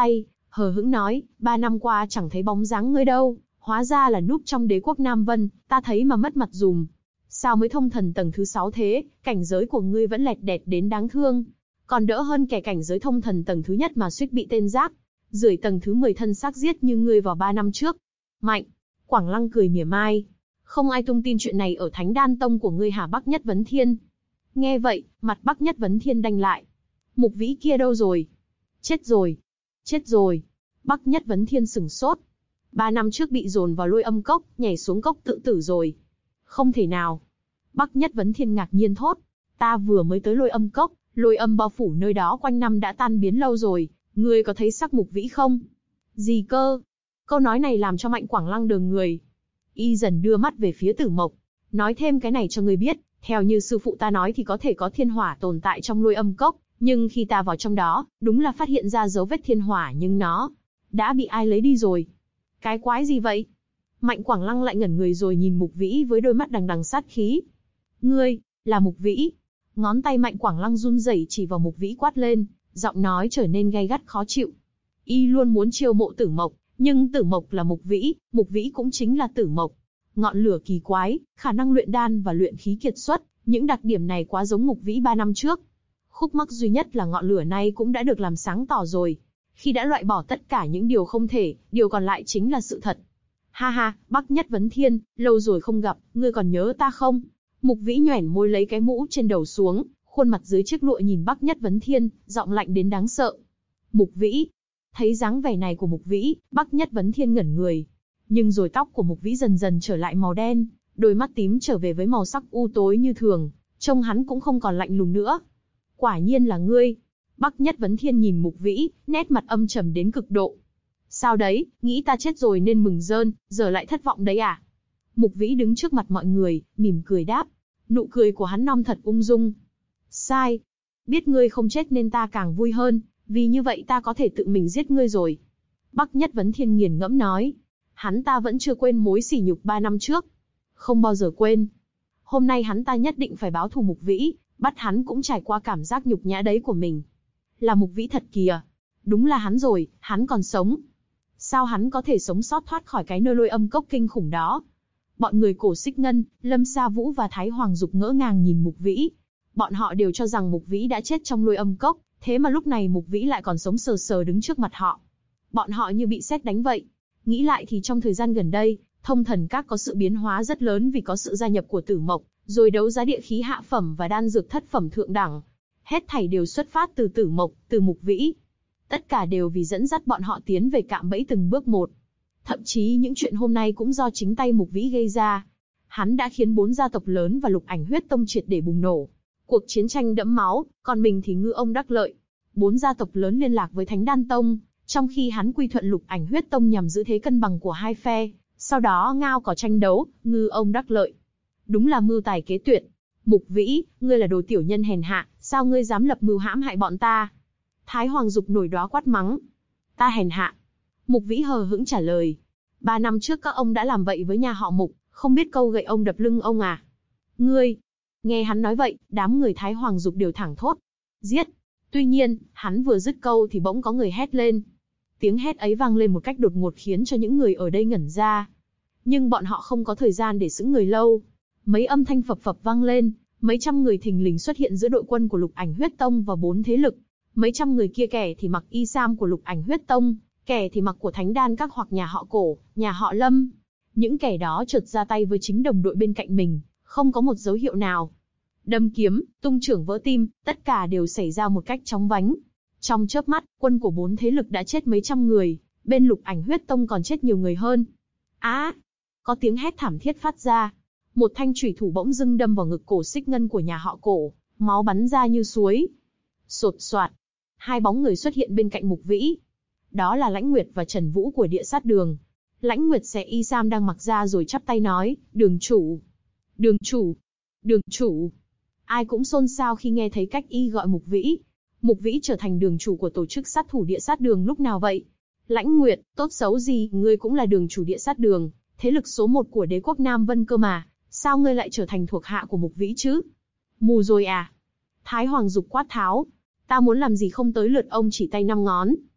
hờ hững nói, 3 năm qua chẳng thấy bóng dáng ngươi đâu, hóa ra là núp trong đế quốc Nam Vân, ta thấy mà mất mặt dùm. Sao mới thông thần tầng thứ 6 thế, cảnh giới của ngươi vẫn lẹt đẹt đến đáng thương. Còn đỡ hơn kẻ cảnh giới thông thần tầng thứ nhất mà suýt bị tên rác rưởi tầng thứ 10 thân xác giết như ngươi vào 3 năm trước. Mạnh Quảng Lăng cười mỉa mai. Không ai tung tin chuyện này ở Thánh Đan Tông của ngươi hả Bắc Nhất Vấn Thiên? Nghe vậy, mặt Bắc Nhất Vấn Thiên đanh lại. Mục Vĩ kia đâu rồi? Chết rồi. Chết rồi. Bắc Nhất Vấn Thiên sửng sốt. 3 năm trước bị dồn vào Lôi Âm Cốc, nhảy xuống cốc tự tử rồi. Không thể nào. Bắc Nhất Vấn Thiên ngạc nhiên thốt. Ta vừa mới tới Lôi Âm Cốc, lôi âm bao phủ nơi đó quanh năm đã tan biến lâu rồi. Ngươi có thấy sắc Mục Vĩ không? Gì cơ? Câu nói này làm cho Mạnh Quảng Lăng đờ người. Y dần đưa mắt về phía Tử Mộc. Nói thêm cái này cho ngươi biết, theo như sư phụ ta nói thì có thể có thiên hỏa tồn tại trong Lôi Âm Cốc, nhưng khi ta vào trong đó, đúng là phát hiện ra dấu vết thiên hỏa nhưng nó đã bị ai lấy đi rồi. Cái quái gì vậy? Mạnh Quảng Lăng lại ngẩn người rồi nhìn Mục Vĩ với đôi mắt đằng đằng sát khí. Ngươi, là Mục Vĩ. Ngón tay Mạnh Quảng Lăng run rẩy chỉ vào Mục Vĩ quát lên, giọng nói trở nên gay gắt khó chịu. Y luôn muốn chiêu mộ Tử Mộc, nhưng Tử Mộc là Mục Vĩ cũng chính là Tử Mộc. Ngọn lửa kỳ quái, khả năng luyện đan và luyện khí kiệt xuất, những đặc điểm này quá giống Mục Vĩ 3 năm trước. Khúc mắc duy nhất là ngọn lửa này cũng đã được làm sáng tỏ rồi. Khi đã loại bỏ tất cả những điều không thể, điều còn lại chính là sự thật. Ha ha, Bắc Nhất Vấn Thiên, lâu rồi không gặp, ngươi còn nhớ ta không? Mục Vĩ nhoẻn môi lấy cái mũ trên đầu xuống, khuôn mặt dưới chiếc lụa nhìn Bắc Nhất Vấn Thiên, giọng lạnh đến đáng sợ. Mục Vĩ. Thấy dáng vẻ này của Mục Vĩ, Bắc Nhất Vấn Thiên ngẩn người. Nhưng rồi tóc của Mục Vĩ dần dần trở lại màu đen, đôi mắt tím trở về với màu sắc u tối như thường, trông hắn cũng không còn lạnh lùng nữa. Quả nhiên là ngươi. Bắc Nhất Vấn Thiên nhìn Mục Vĩ, nét mặt âm trầm đến cực độ. Sao đấy, nghĩ ta chết rồi nên mừng rơn, giờ lại thất vọng đấy à? Mục Vĩ đứng trước mặt mọi người, mỉm cười đáp. Nụ cười của hắn non thật ung dung. Sai. Biết ngươi không chết nên ta càng vui hơn, vì như vậy ta có thể tự mình giết ngươi rồi. Bắc Nhất Vấn Thiên nghiền ngẫm nói. Hắn ta vẫn chưa quên mối sỉ nhục 3 năm trước. Không bao giờ quên. Hôm nay hắn ta nhất định phải báo thù Mục Vĩ, bắt hắn cũng trải qua cảm giác nhục nhã đấy của mình. Là Mục Vĩ thật kìa. Đúng là hắn rồi, hắn còn sống. Sao hắn có thể sống sót thoát khỏi cái nơi Lôi Âm Cốc kinh khủng đó? Bọn người Cổ Xích Ngân, Lâm Sa Vũ và Thái Hoàng Dục ngỡ ngàng nhìn Mục Vĩ. Bọn họ đều cho rằng Mục Vĩ đã chết trong Lôi Âm Cốc, thế mà lúc này Mục Vĩ lại còn sống sờ sờ đứng trước mặt họ. Bọn họ như bị sét đánh vậy. Nghĩ lại thì trong thời gian gần đây, Thông Thần Các có sự biến hóa rất lớn vì có sự gia nhập của Tử Mộc, rồi đấu giá địa khí hạ phẩm và đan dược thất phẩm thượng đẳng. Hết thảy đều xuất phát từ Tử Mộc, từ Mục Vĩ. Tất cả đều vì dẫn dắt bọn họ tiến về cạm bẫy từng bước một. Thậm chí những chuyện hôm nay cũng do chính tay Mục Vĩ gây ra. Hắn đã khiến 4 gia tộc lớn và Lục Ảnh Huyết Tông triệt để bùng nổ. Cuộc chiến tranh đẫm máu, còn mình thì ngư ông đắc lợi. 4 gia tộc lớn liên lạc với Thánh Đan Tông, trong khi hắn quy thuận Lục Ảnh Huyết Tông nhằm giữ thế cân bằng của hai phe. Sau đó ngao cỏ tranh đấu, ngư ông đắc lợi. Đúng là mưu tài kế tuyệt. Mục Vĩ, ngươi là đồ tiểu nhân hèn hạ, sao ngươi dám lập mưu hãm hại bọn ta? Thái Hoàng Dục nổi đoá quát mắng. Ta hèn hạ. Mục Vĩ hờ hững trả lời. 3 năm trước các ông đã làm vậy với nhà họ Mục, không biết câu gậy ông đập lưng ông à? Ngươi! Nghe hắn nói vậy, đám người Thái Hoàng Dục đều thẳng thốt. Giết! Tuy nhiên, hắn vừa dứt câu thì bỗng có người hét lên. Tiếng hét ấy vang lên một cách đột ngột khiến cho những người ở đây ngẩn ra. Nhưng bọn họ không có thời gian để sững người lâu. Mấy âm thanh phập phập vang lên, mấy trăm người thình lình xuất hiện giữa đội quân của Lục Ảnh Huyết Tông và 4 thế lực. Mấy trăm người kia kẻ thì mặc y sam của Lục Ảnh Huyết Tông, kẻ thì mặc của Thánh Đan Các hoặc nhà họ Cổ, nhà họ Lâm. Những kẻ đó chợt ra tay với chính đồng đội bên cạnh mình, không có một dấu hiệu nào. Đâm kiếm, tung chưởng vỡ tim, tất cả đều xảy ra một cách chóng vánh. Trong chớp mắt, quân của 4 thế lực đã chết mấy trăm người, bên Lục Ảnh Huyết Tông còn chết nhiều người hơn. Có tiếng hét thảm thiết phát ra. Một thanh chủy thủ bỗng dưng đâm vào ngực Cổ Xích Ngân của nhà họ Cổ, máu bắn ra như suối. Sột soạt, 2 bóng người xuất hiện bên cạnh Mục Vĩ. Đó là Lãnh Nguyệt và Trần Vũ của Địa Sát Đường. Lãnh Nguyệt xẻ y sam đang mặc ra rồi chắp tay nói, đường chủ, đường chủ, đường chủ. Ai cũng xôn xao khi nghe thấy cách y gọi Mục Vĩ. Mục Vĩ trở thành đường chủ của tổ chức sát thủ Địa Sát Đường lúc nào vậy? Lãnh Nguyệt, tốt xấu gì, ngươi cũng là đường chủ Địa Sát Đường, thế lực số 1 của đế quốc Nam Vân cơ mà, sao ngươi lại trở thành thuộc hạ của Mục Vĩ chứ? Mù rồi à? Thái Hoàng Dục quát tháo. Ta muốn làm gì không tới lượt ông chỉ tay 5 ngón.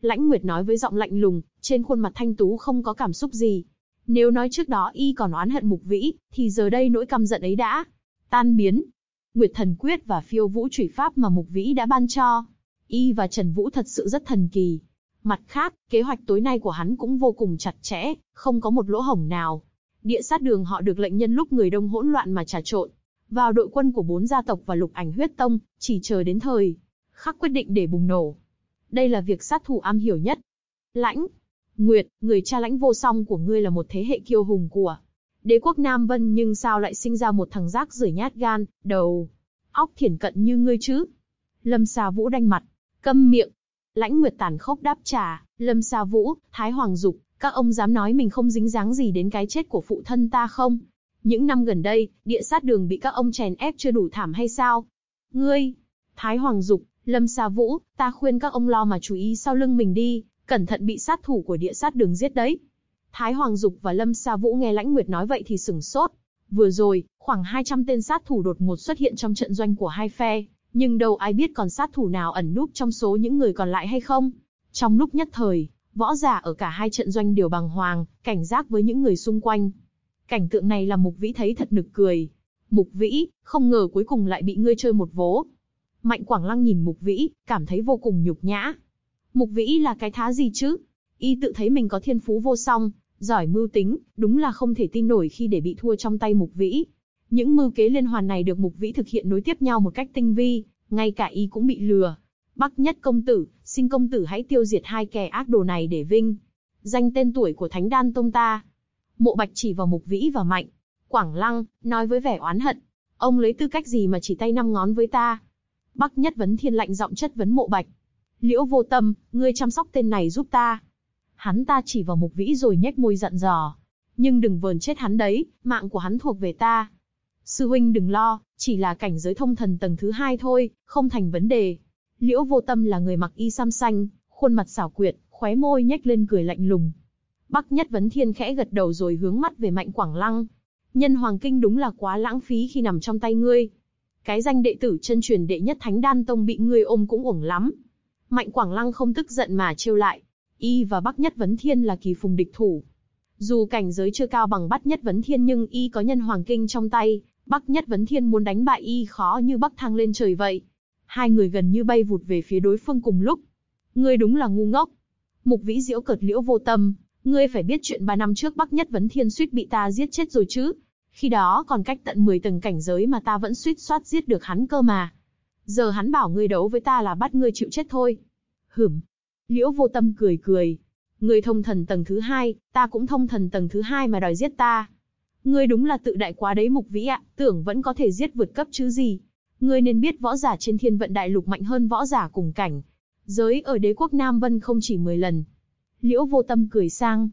Lãnh Nguyệt nói với giọng lạnh lùng, trên khuôn mặt thanh tú không có cảm xúc gì. Nếu nói trước đó y còn oán hận Mục Vĩ, thì giờ đây nỗi căm giận ấy đã tan biến. Nguyệt Thần Quyết và Phiêu Vũ Chủy Pháp mà Mục Vĩ đã ban cho y và Trần Vũ thật sự rất thần kỳ. Mặt khác, kế hoạch tối nay của hắn cũng vô cùng chặt chẽ, không có một lỗ hổng nào. Địa Sát Đường họ được lệnh nhân lúc người đông hỗn loạn mà trà trộn vào đội quân của 4 gia tộc và Lục Ảnh Huyết Tông, chỉ chờ đến thời khắc quyết định để bùng nổ. Đây là việc sát thủ am hiểu nhất. Lãnh Nguyệt, người cha Lãnh vô song của ngươi là một thế hệ kiêu hùng của đế quốc Nam Vân, nhưng sao lại sinh ra một thằng rác rưởi nhát gan, đầu óc thiển cận như ngươi chứ? Lâm Sa Vũ đanh mặt, câm miệng. Lãnh Nguyệt tàn khốc đáp trả, Lâm Sa Vũ, Thái Hoàng Dục, các ông dám nói mình không dính dáng gì đến cái chết của phụ thân ta không? Những năm gần đây, Địa Sát Đường bị các ông chèn ép chưa đủ thảm hay sao? Ngươi, Thái Hoàng Dục, Lâm Sa Vũ, ta khuyên các ông lo mà chú ý sau lưng mình đi, cẩn thận bị sát thủ của Địa Sát Đường giết đấy. Thái Hoàng Dục và Lâm Sa Vũ nghe Lãnh Nguyệt nói vậy thì sửng sốt. Vừa rồi, khoảng 200 tên sát thủ đột ngột xuất hiện trong trận doanh của hai phe, nhưng đâu ai biết còn sát thủ nào ẩn núp trong số những người còn lại hay không. Trong lúc nhất thời, võ giả ở cả hai trận doanh đều bàng hoàng, cảnh giác với những người xung quanh. Cảnh tượng này làm Mục Vĩ thấy thật nực cười. Mục Vĩ, không ngờ cuối cùng lại bị ngươi chơi một vố. Mạnh Quảng Lăng nhìn Mục Vĩ, cảm thấy vô cùng nhục nhã. Mục Vĩ là cái thá gì chứ? Y tự thấy mình có thiên phú vô song, giỏi mưu tính, đúng là không thể tin nổi khi để bị thua trong tay Mục Vĩ. Những mưu kế liên hoàn này được Mục Vĩ thực hiện nối tiếp nhau một cách tinh vi, ngay cả y cũng bị lừa. Bắc Nhất công tử, xin công tử hãy tiêu diệt hai kẻ ác đồ này để vinh danh tên tuổi của Thánh Đan Tông ta. Mộ Bạch chỉ vào Mục Vĩ và Mạnh Quảng Lăng, nói với vẻ oán hận, ông lấy tư cách gì mà chỉ tay 5 ngón với ta? Bắc Nhất Vấn Thiên lạnh giọng chất vấn Mộ Bạch. Liễu Vô Tâm, ngươi chăm sóc tên này giúp ta. Hắn ta chỉ vào Mục Vĩ rồi nhếch môi dặn dò. Nhưng đừng vờn chết hắn đấy, mạng của hắn thuộc về ta. Sư huynh đừng lo, chỉ là cảnh giới thông thần tầng thứ 2 thôi, không thành vấn đề. Liễu Vô Tâm là người mặc y sam xanh, khuôn mặt xảo quyệt, khóe môi nhếch lên cười lạnh lùng. Bắc Nhất Vấn Thiên khẽ gật đầu rồi hướng mắt về Mạnh Quảng Lăng. Nhân Hoàng Kinh đúng là quá lãng phí khi nằm trong tay ngươi. Cái danh đệ tử chân truyền đệ nhất Thánh Đan Tông bị ngươi ôm cũng uổng lắm. Mạnh Quảng Lăng không tức giận mà trêu lại. Y và Bắc Nhất Vấn Thiên là kỳ phùng địch thủ. Dù cảnh giới chưa cao bằng Bắc Nhất Vấn Thiên nhưng y có Nhân Hoàng Kinh trong tay, Bắc Nhất Vấn Thiên muốn đánh bại y khó như bắc thang lên trời vậy. Hai người gần như bay vụt về phía đối phương cùng lúc. Ngươi đúng là ngu ngốc. Mục Vĩ giễu cợt Liễu Vô Tâm, ngươi phải biết chuyện 3 năm trước Bắc Nhất Vấn Thiên suýt bị ta giết chết rồi chứ. Khi đó còn cách tận 10 tầng cảnh giới mà ta vẫn suýt soát giết được hắn cơ mà. Giờ hắn bảo ngươi đấu với ta là bắt ngươi chịu chết thôi. Hửm. Liễu Vô Tâm cười cười. Ngươi thông thần tầng thứ 2, ta cũng thông thần tầng thứ 2 mà đòi giết ta. Ngươi đúng là tự đại quá đấy Mục Vĩ ạ, tưởng vẫn có thể giết vượt cấp chứ gì. Ngươi nên biết võ giả trên Thiên Vận Đại Lục mạnh hơn võ giả cùng cảnh giới ở đế quốc Nam Vân không chỉ 10 lần. Liễu Vô Tâm cười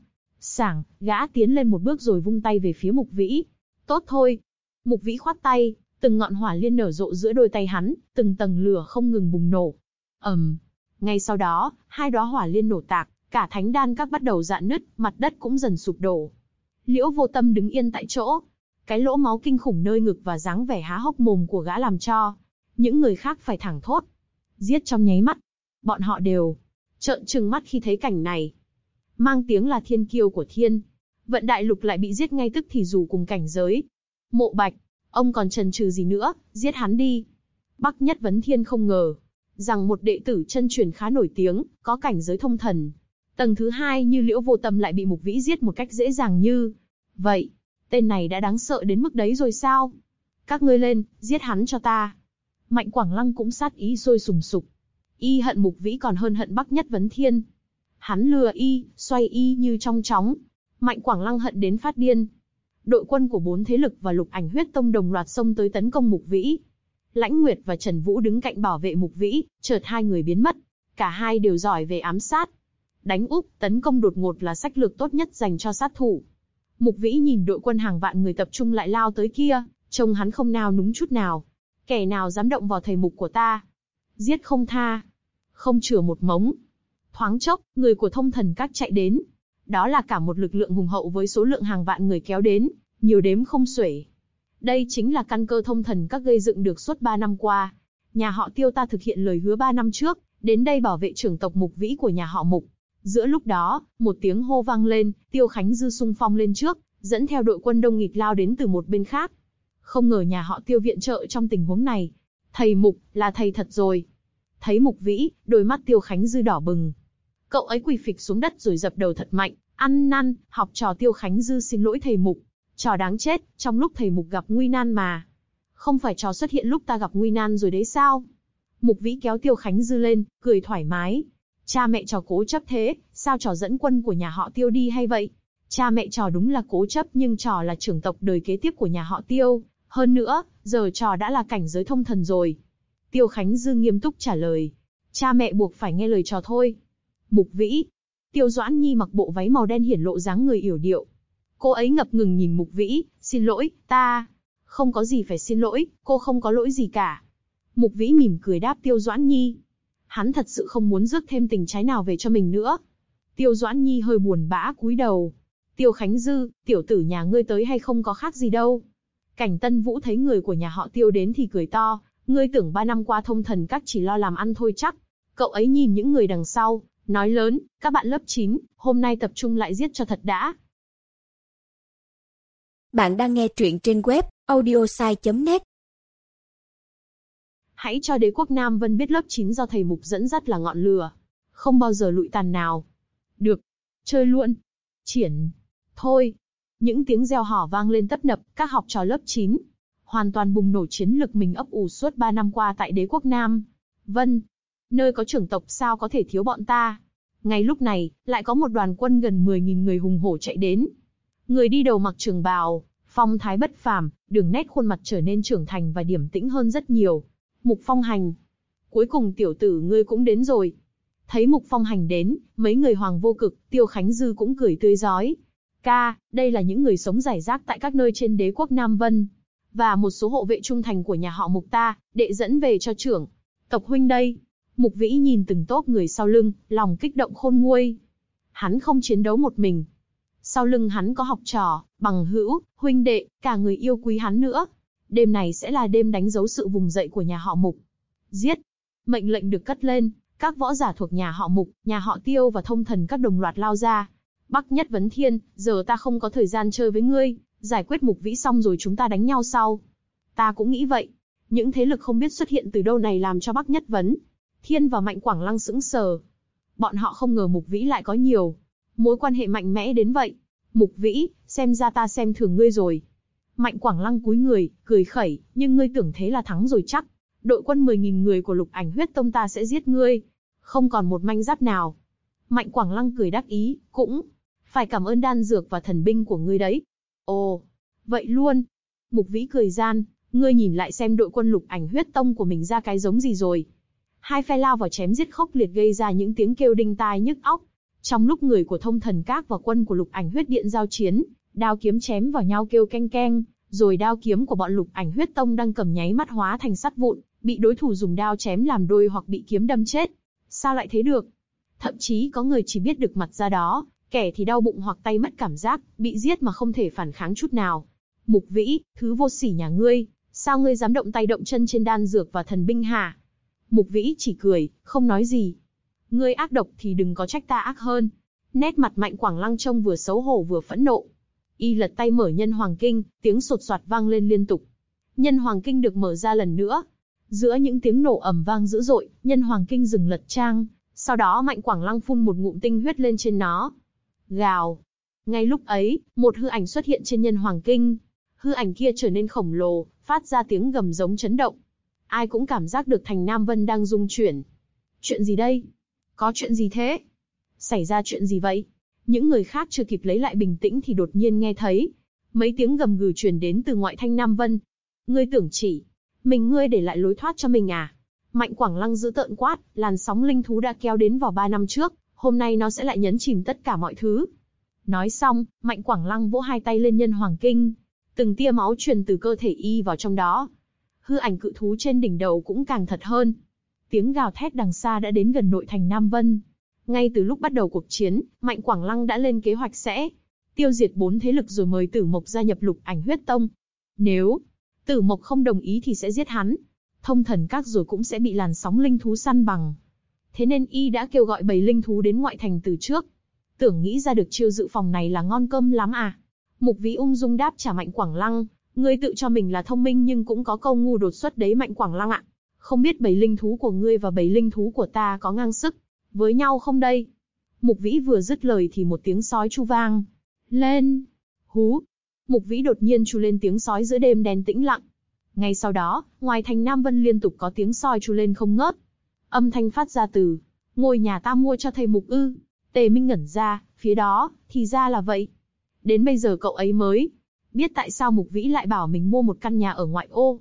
sảng, gã tiến lên một bước rồi vung tay về phía Mục Vĩ. Tốt thôi. Mục Vĩ khoát tay, từng ngọn hỏa liên nở rộ giữa đôi tay hắn, từng tầng lửa không ngừng bùng nổ. Ngay sau đó, 2 đóa hỏa liên nổ tạc, cả thánh đan các bắt đầu rạn nứt, mặt đất cũng dần sụp đổ. Liễu Vô Tâm đứng yên tại chỗ. Cái lỗ máu kinh khủng nơi ngực và dáng vẻ há hốc mồm của gã làm cho những người khác phải thẳng thốt. Giết trong nháy mắt. Bọn họ đều trợn trừng mắt khi thấy cảnh này. Mang tiếng là thiên kiêu của Thiên Vận Đại Lục lại bị giết ngay tức thì dù cùng cảnh giới. Mộ Bạch, ông còn chần chừ gì nữa, giết hắn đi. Bắc Nhất Vấn Thiên không ngờ rằng một đệ tử chân truyền khá nổi tiếng, có cảnh giới thông thần tầng thứ 2 như Liễu Vô Tâm lại bị Mục Vĩ giết một cách dễ dàng như vậy. Tên này đã đáng sợ đến mức đấy rồi sao? Các ngươi lên, giết hắn cho ta. Mạnh Quảng Lăng cũng sát ý sôi sùng sục. Y hận Mục Vĩ còn hơn hận Bắc Nhất Vấn Thiên. Hắn lừa y, xoay y như trong chóng. Mạnh Quảng Lăng hận đến phát điên. Đội quân của 4 thế lực và Lục Ảnh Huyết Tông đồng loạt xông tới tấn công Mục Vĩ. Lãnh Nguyệt và Trần Vũ đứng cạnh bảo vệ Mục Vĩ, chợt hai người biến mất. Cả hai đều giỏi về ám sát. Đánh úp, tấn công đột ngột là sách lược tốt nhất dành cho sát thủ. Mục Vĩ nhìn đội quân hàng vạn người tập trung lại lao tới kia, trông hắn không nao núng chút nào. Kẻ nào dám động vào thầy Mục của ta, giết không tha, không chừa một mống. Thoáng chốc, người của Thông Thần Các chạy đến. Đó là cả một lực lượng hùng hậu với số lượng hàng vạn người kéo đến, nhiều đếm không xuể. Đây chính là căn cơ Thông Thần Các gây dựng được suốt 3 năm qua. Nhà họ Tiêu ta thực hiện lời hứa 3 năm trước, đến đây bảo vệ trưởng tộc Mục Vĩ của nhà họ Mục. Giữa lúc đó, một tiếng hô vang lên, Tiêu Khánh Dư xung phong lên trước, dẫn theo đội quân đông nghịt lao đến từ một bên khác. Không ngờ nhà họ Tiêu viện trợ trong tình huống này. Thầy Mục, là thầy thật rồi. Thấy Mục Vĩ, đôi mắt Tiêu Khánh Dư đỏ bừng. Cậu ấy quỳ phịch xuống đất rồi dập đầu thật mạnh, ăn năn, học trò Tiêu Khánh Dư xin lỗi thầy Mục. Trò đáng chết, trong lúc thầy Mục gặp nguy nan mà. Không phải trò xuất hiện lúc ta gặp nguy nan rồi đấy sao? Mục Vĩ kéo Tiêu Khánh Dư lên, cười thoải mái. Cha mẹ trò cố chấp thế, sao trò dẫn quân của nhà họ Tiêu đi hay vậy? Cha mẹ trò đúng là cố chấp nhưng trò là trưởng tộc đời kế tiếp của nhà họ Tiêu. Hơn nữa, giờ trò đã là cảnh giới thông thần rồi. Tiêu Khánh Dư nghiêm túc trả lời. Cha mẹ buộc phải nghe lời trò thôi. Mục Vĩ. Tiêu Doãn Nhi mặc bộ váy màu đen hiển lộ dáng người yểu điệu. Cô ấy ngập ngừng nhìn Mục Vĩ, xin lỗi, ta... Không có gì phải xin lỗi, cô không có lỗi gì cả. Mục Vĩ mỉm cười đáp Tiêu Doãn Nhi. Hắn thật sự không muốn rước thêm tình trái nào về cho mình nữa. Tiêu Doãn Nhi hơi buồn bã cúi đầu. Tiêu Khánh Dư, tiểu tử nhà ngươi tới hay không có khác gì đâu. Cảnh Tân Vũ thấy người của nhà họ Tiêu đến thì cười to. Ngươi tưởng 3 năm qua thông thần các chỉ lo làm ăn thôi chắc. Cậu ấy nhìn những người đằng sau, nói lớn, các bạn lớp 9, hôm nay tập trung lại giết cho thật đã. Bạn đang nghe truyện trên web audiosai.net. Hãy cho đế quốc Nam Vân biết lớp 9 do thầy Mục dẫn dắt là ngọn lửa. Không bao giờ lụi tàn nào. Được. Chơi luôn. Triển. Thôi. Những tiếng reo hò vang lên tấp nập, các học trò lớp 9. Hoàn toàn bùng nổ chiến lực mình ấp ủ suốt 3 năm qua tại đế quốc Nam Vân. Nơi có trưởng tộc sao có thể thiếu bọn ta. Ngay lúc này, lại có một đoàn quân gần 10.000 người hùng hổ chạy đến. Người đi đầu mặc trường bào, phong thái bất phàm, đường nét khuôn mặt trở nên trưởng thành và điềm tĩnh hơn rất nhiều. Mục Phong Hành. Cuối cùng tiểu tử ngươi cũng đến rồi. Thấy Mục Phong Hành đến, mấy người Hoàng Vô Cực, Tiêu Khánh Dư cũng cười tươi rói. Ca, đây là những người sống rải rác tại các nơi trên đế quốc Nam Vân. Và một số hộ vệ trung thành của nhà họ Mục ta, đệ dẫn về cho trưởng tộc huynh đây. Mục Vĩ nhìn từng tốp người sau lưng, lòng kích động khôn nguôi. Hắn không chiến đấu một mình. Sau lưng hắn có học trò, bằng hữu, huynh đệ, cả người yêu quý hắn nữa. Đêm này sẽ là đêm đánh dấu sự vùng dậy của nhà họ Mục. Giết! Mệnh lệnh được cất lên, các võ giả thuộc nhà họ Mục, nhà họ Tiêu và thông thần các đồng loạt lao ra. Bắc Nhất Vấn Thiên, giờ ta không có thời gian chơi với ngươi, giải quyết Mục Vĩ xong rồi chúng ta đánh nhau sau. Ta cũng nghĩ vậy. Những thế lực không biết xuất hiện từ đâu này làm cho Bắc Nhất Vấn Thiên và Mạnh Quảng Lăng sững sờ. Bọn họ không ngờ Mục Vĩ lại có nhiều mối quan hệ mạnh mẽ đến vậy. Mục Vĩ, xem ra ta xem thường ngươi rồi. Mạnh Quảng Lăng cúi người, cười khẩy, nhưng ngươi tưởng thế là thắng rồi chắc. Đội quân 10.000 người của Lục Ảnh Huyết Tông ta sẽ giết ngươi. Không còn một manh giáp nào. Mạnh Quảng Lăng cười đắc ý, cũng phải cảm ơn đan dược và thần binh của ngươi đấy. Ồ, vậy luôn. Mục Vĩ cười gian, ngươi nhìn lại xem đội quân Lục Ảnh Huyết Tông của mình ra cái giống gì rồi. Hai phe lao vào chém giết khốc liệt gây ra những tiếng kêu đinh tai nhức óc. Trong lúc người của thông thần các và quân của Lục Ảnh Huyết Điện giao chiến, đao kiếm chém vào nhau kêu keng keng, rồi đao kiếm của bọn Lục Ảnh Huyết Tông đang cầm nháy mắt hóa thành sắt vụn, bị đối thủ dùng đao chém làm đôi hoặc bị kiếm đâm chết. Sao lại thế được? Thậm chí có người chỉ biết được mặt ra đó, kẻ thì đau bụng hoặc tay mất cảm giác, bị giết mà không thể phản kháng chút nào. Mục Vĩ, thứ vô sỉ nhà ngươi, sao ngươi dám động tay động chân trên đan dược và thần binh hả? Mục Vĩ chỉ cười, không nói gì. Ngươi ác độc thì đừng có trách ta ác hơn. Nét mặt Mạnh Quảng Lăng trông vừa xấu hổ vừa phẫn nộ. Y lật tay mở Nhân Hoàng Kinh, tiếng sột soạt vang lên liên tục. Nhân Hoàng Kinh được mở ra lần nữa. Giữa những tiếng nổ ầm vang dữ dội, Nhân Hoàng Kinh dừng lật trang. Sau đó Mạnh Quảng Lăng phun một ngụm tinh huyết lên trên nó. Gào. Ngay lúc ấy, một hư ảnh xuất hiện trên Nhân Hoàng Kinh. Hư ảnh kia trở nên khổng lồ, phát ra tiếng gầm giống chấn động. Ai cũng cảm giác được thành Nam Vân đang rung chuyển. Chuyện gì đây? Có chuyện gì thế? Xảy ra chuyện gì vậy? Những người khác chưa kịp lấy lại bình tĩnh thì đột nhiên nghe thấy mấy tiếng gầm gừ truyền đến từ ngoại thanh Nam Vân. Ngươi tưởng chỉ mình ngươi để lại lối thoát cho mình à? Mạnh Quảng Lăng dữ tợn quát, làn sóng linh thú đã kéo đến vào 3 năm trước, hôm nay nó sẽ lại nhấn chìm tất cả mọi thứ. Nói xong, Mạnh Quảng Lăng vỗ hai tay lên Nhân Hoàng Kinh, từng tia máu truyền từ cơ thể y vào trong đó. Hư ảnh cự thú trên đỉnh đầu cũng càng thật hơn. Tiếng gào thét đằng xa đã đến gần nội thành Nam Vân. Ngay từ lúc bắt đầu cuộc chiến, Mạnh Quảng Lăng đã lên kế hoạch sẽ tiêu diệt 4 thế lực rồi mời Tử Mộc gia nhập Lục Ảnh Huyết Tông. Nếu Tử Mộc không đồng ý thì sẽ giết hắn. Thông thần các rồi cũng sẽ bị làn sóng linh thú săn bằng. thế nên y đã kêu gọi bầy linh thú đến ngoại thành từ trước. Tưởng nghĩ ra được chiêu dự phòng này là ngon cơm lắm à? Mục Vĩ ung dung đáp trả Mạnh Quảng Lăng, ngươi tự cho mình là thông minh nhưng cũng có câu ngu đột xuất đấy Mạnh Quảng Lăng ạ. Không biết bầy linh thú của ngươi và bầy linh thú của ta có ngang sức với nhau không đây? Mục Vĩ vừa dứt lời thì một tiếng sói chu vang lên. Hú! Mục Vĩ đột nhiên chu lên tiếng sói giữa đêm đen tĩnh lặng. Ngay sau đó, ngoài thành Nam Vân liên tục có tiếng sói chu lên không ngớt. Âm thanh phát ra từ ngôi nhà ta mua cho thầy Mục ư? Tề Minh ngẩn ra, phía đó, thì ra là vậy. Đến bây giờ cậu ấy mới biết tại sao Mục Vĩ lại bảo mình mua một căn nhà ở ngoại ô.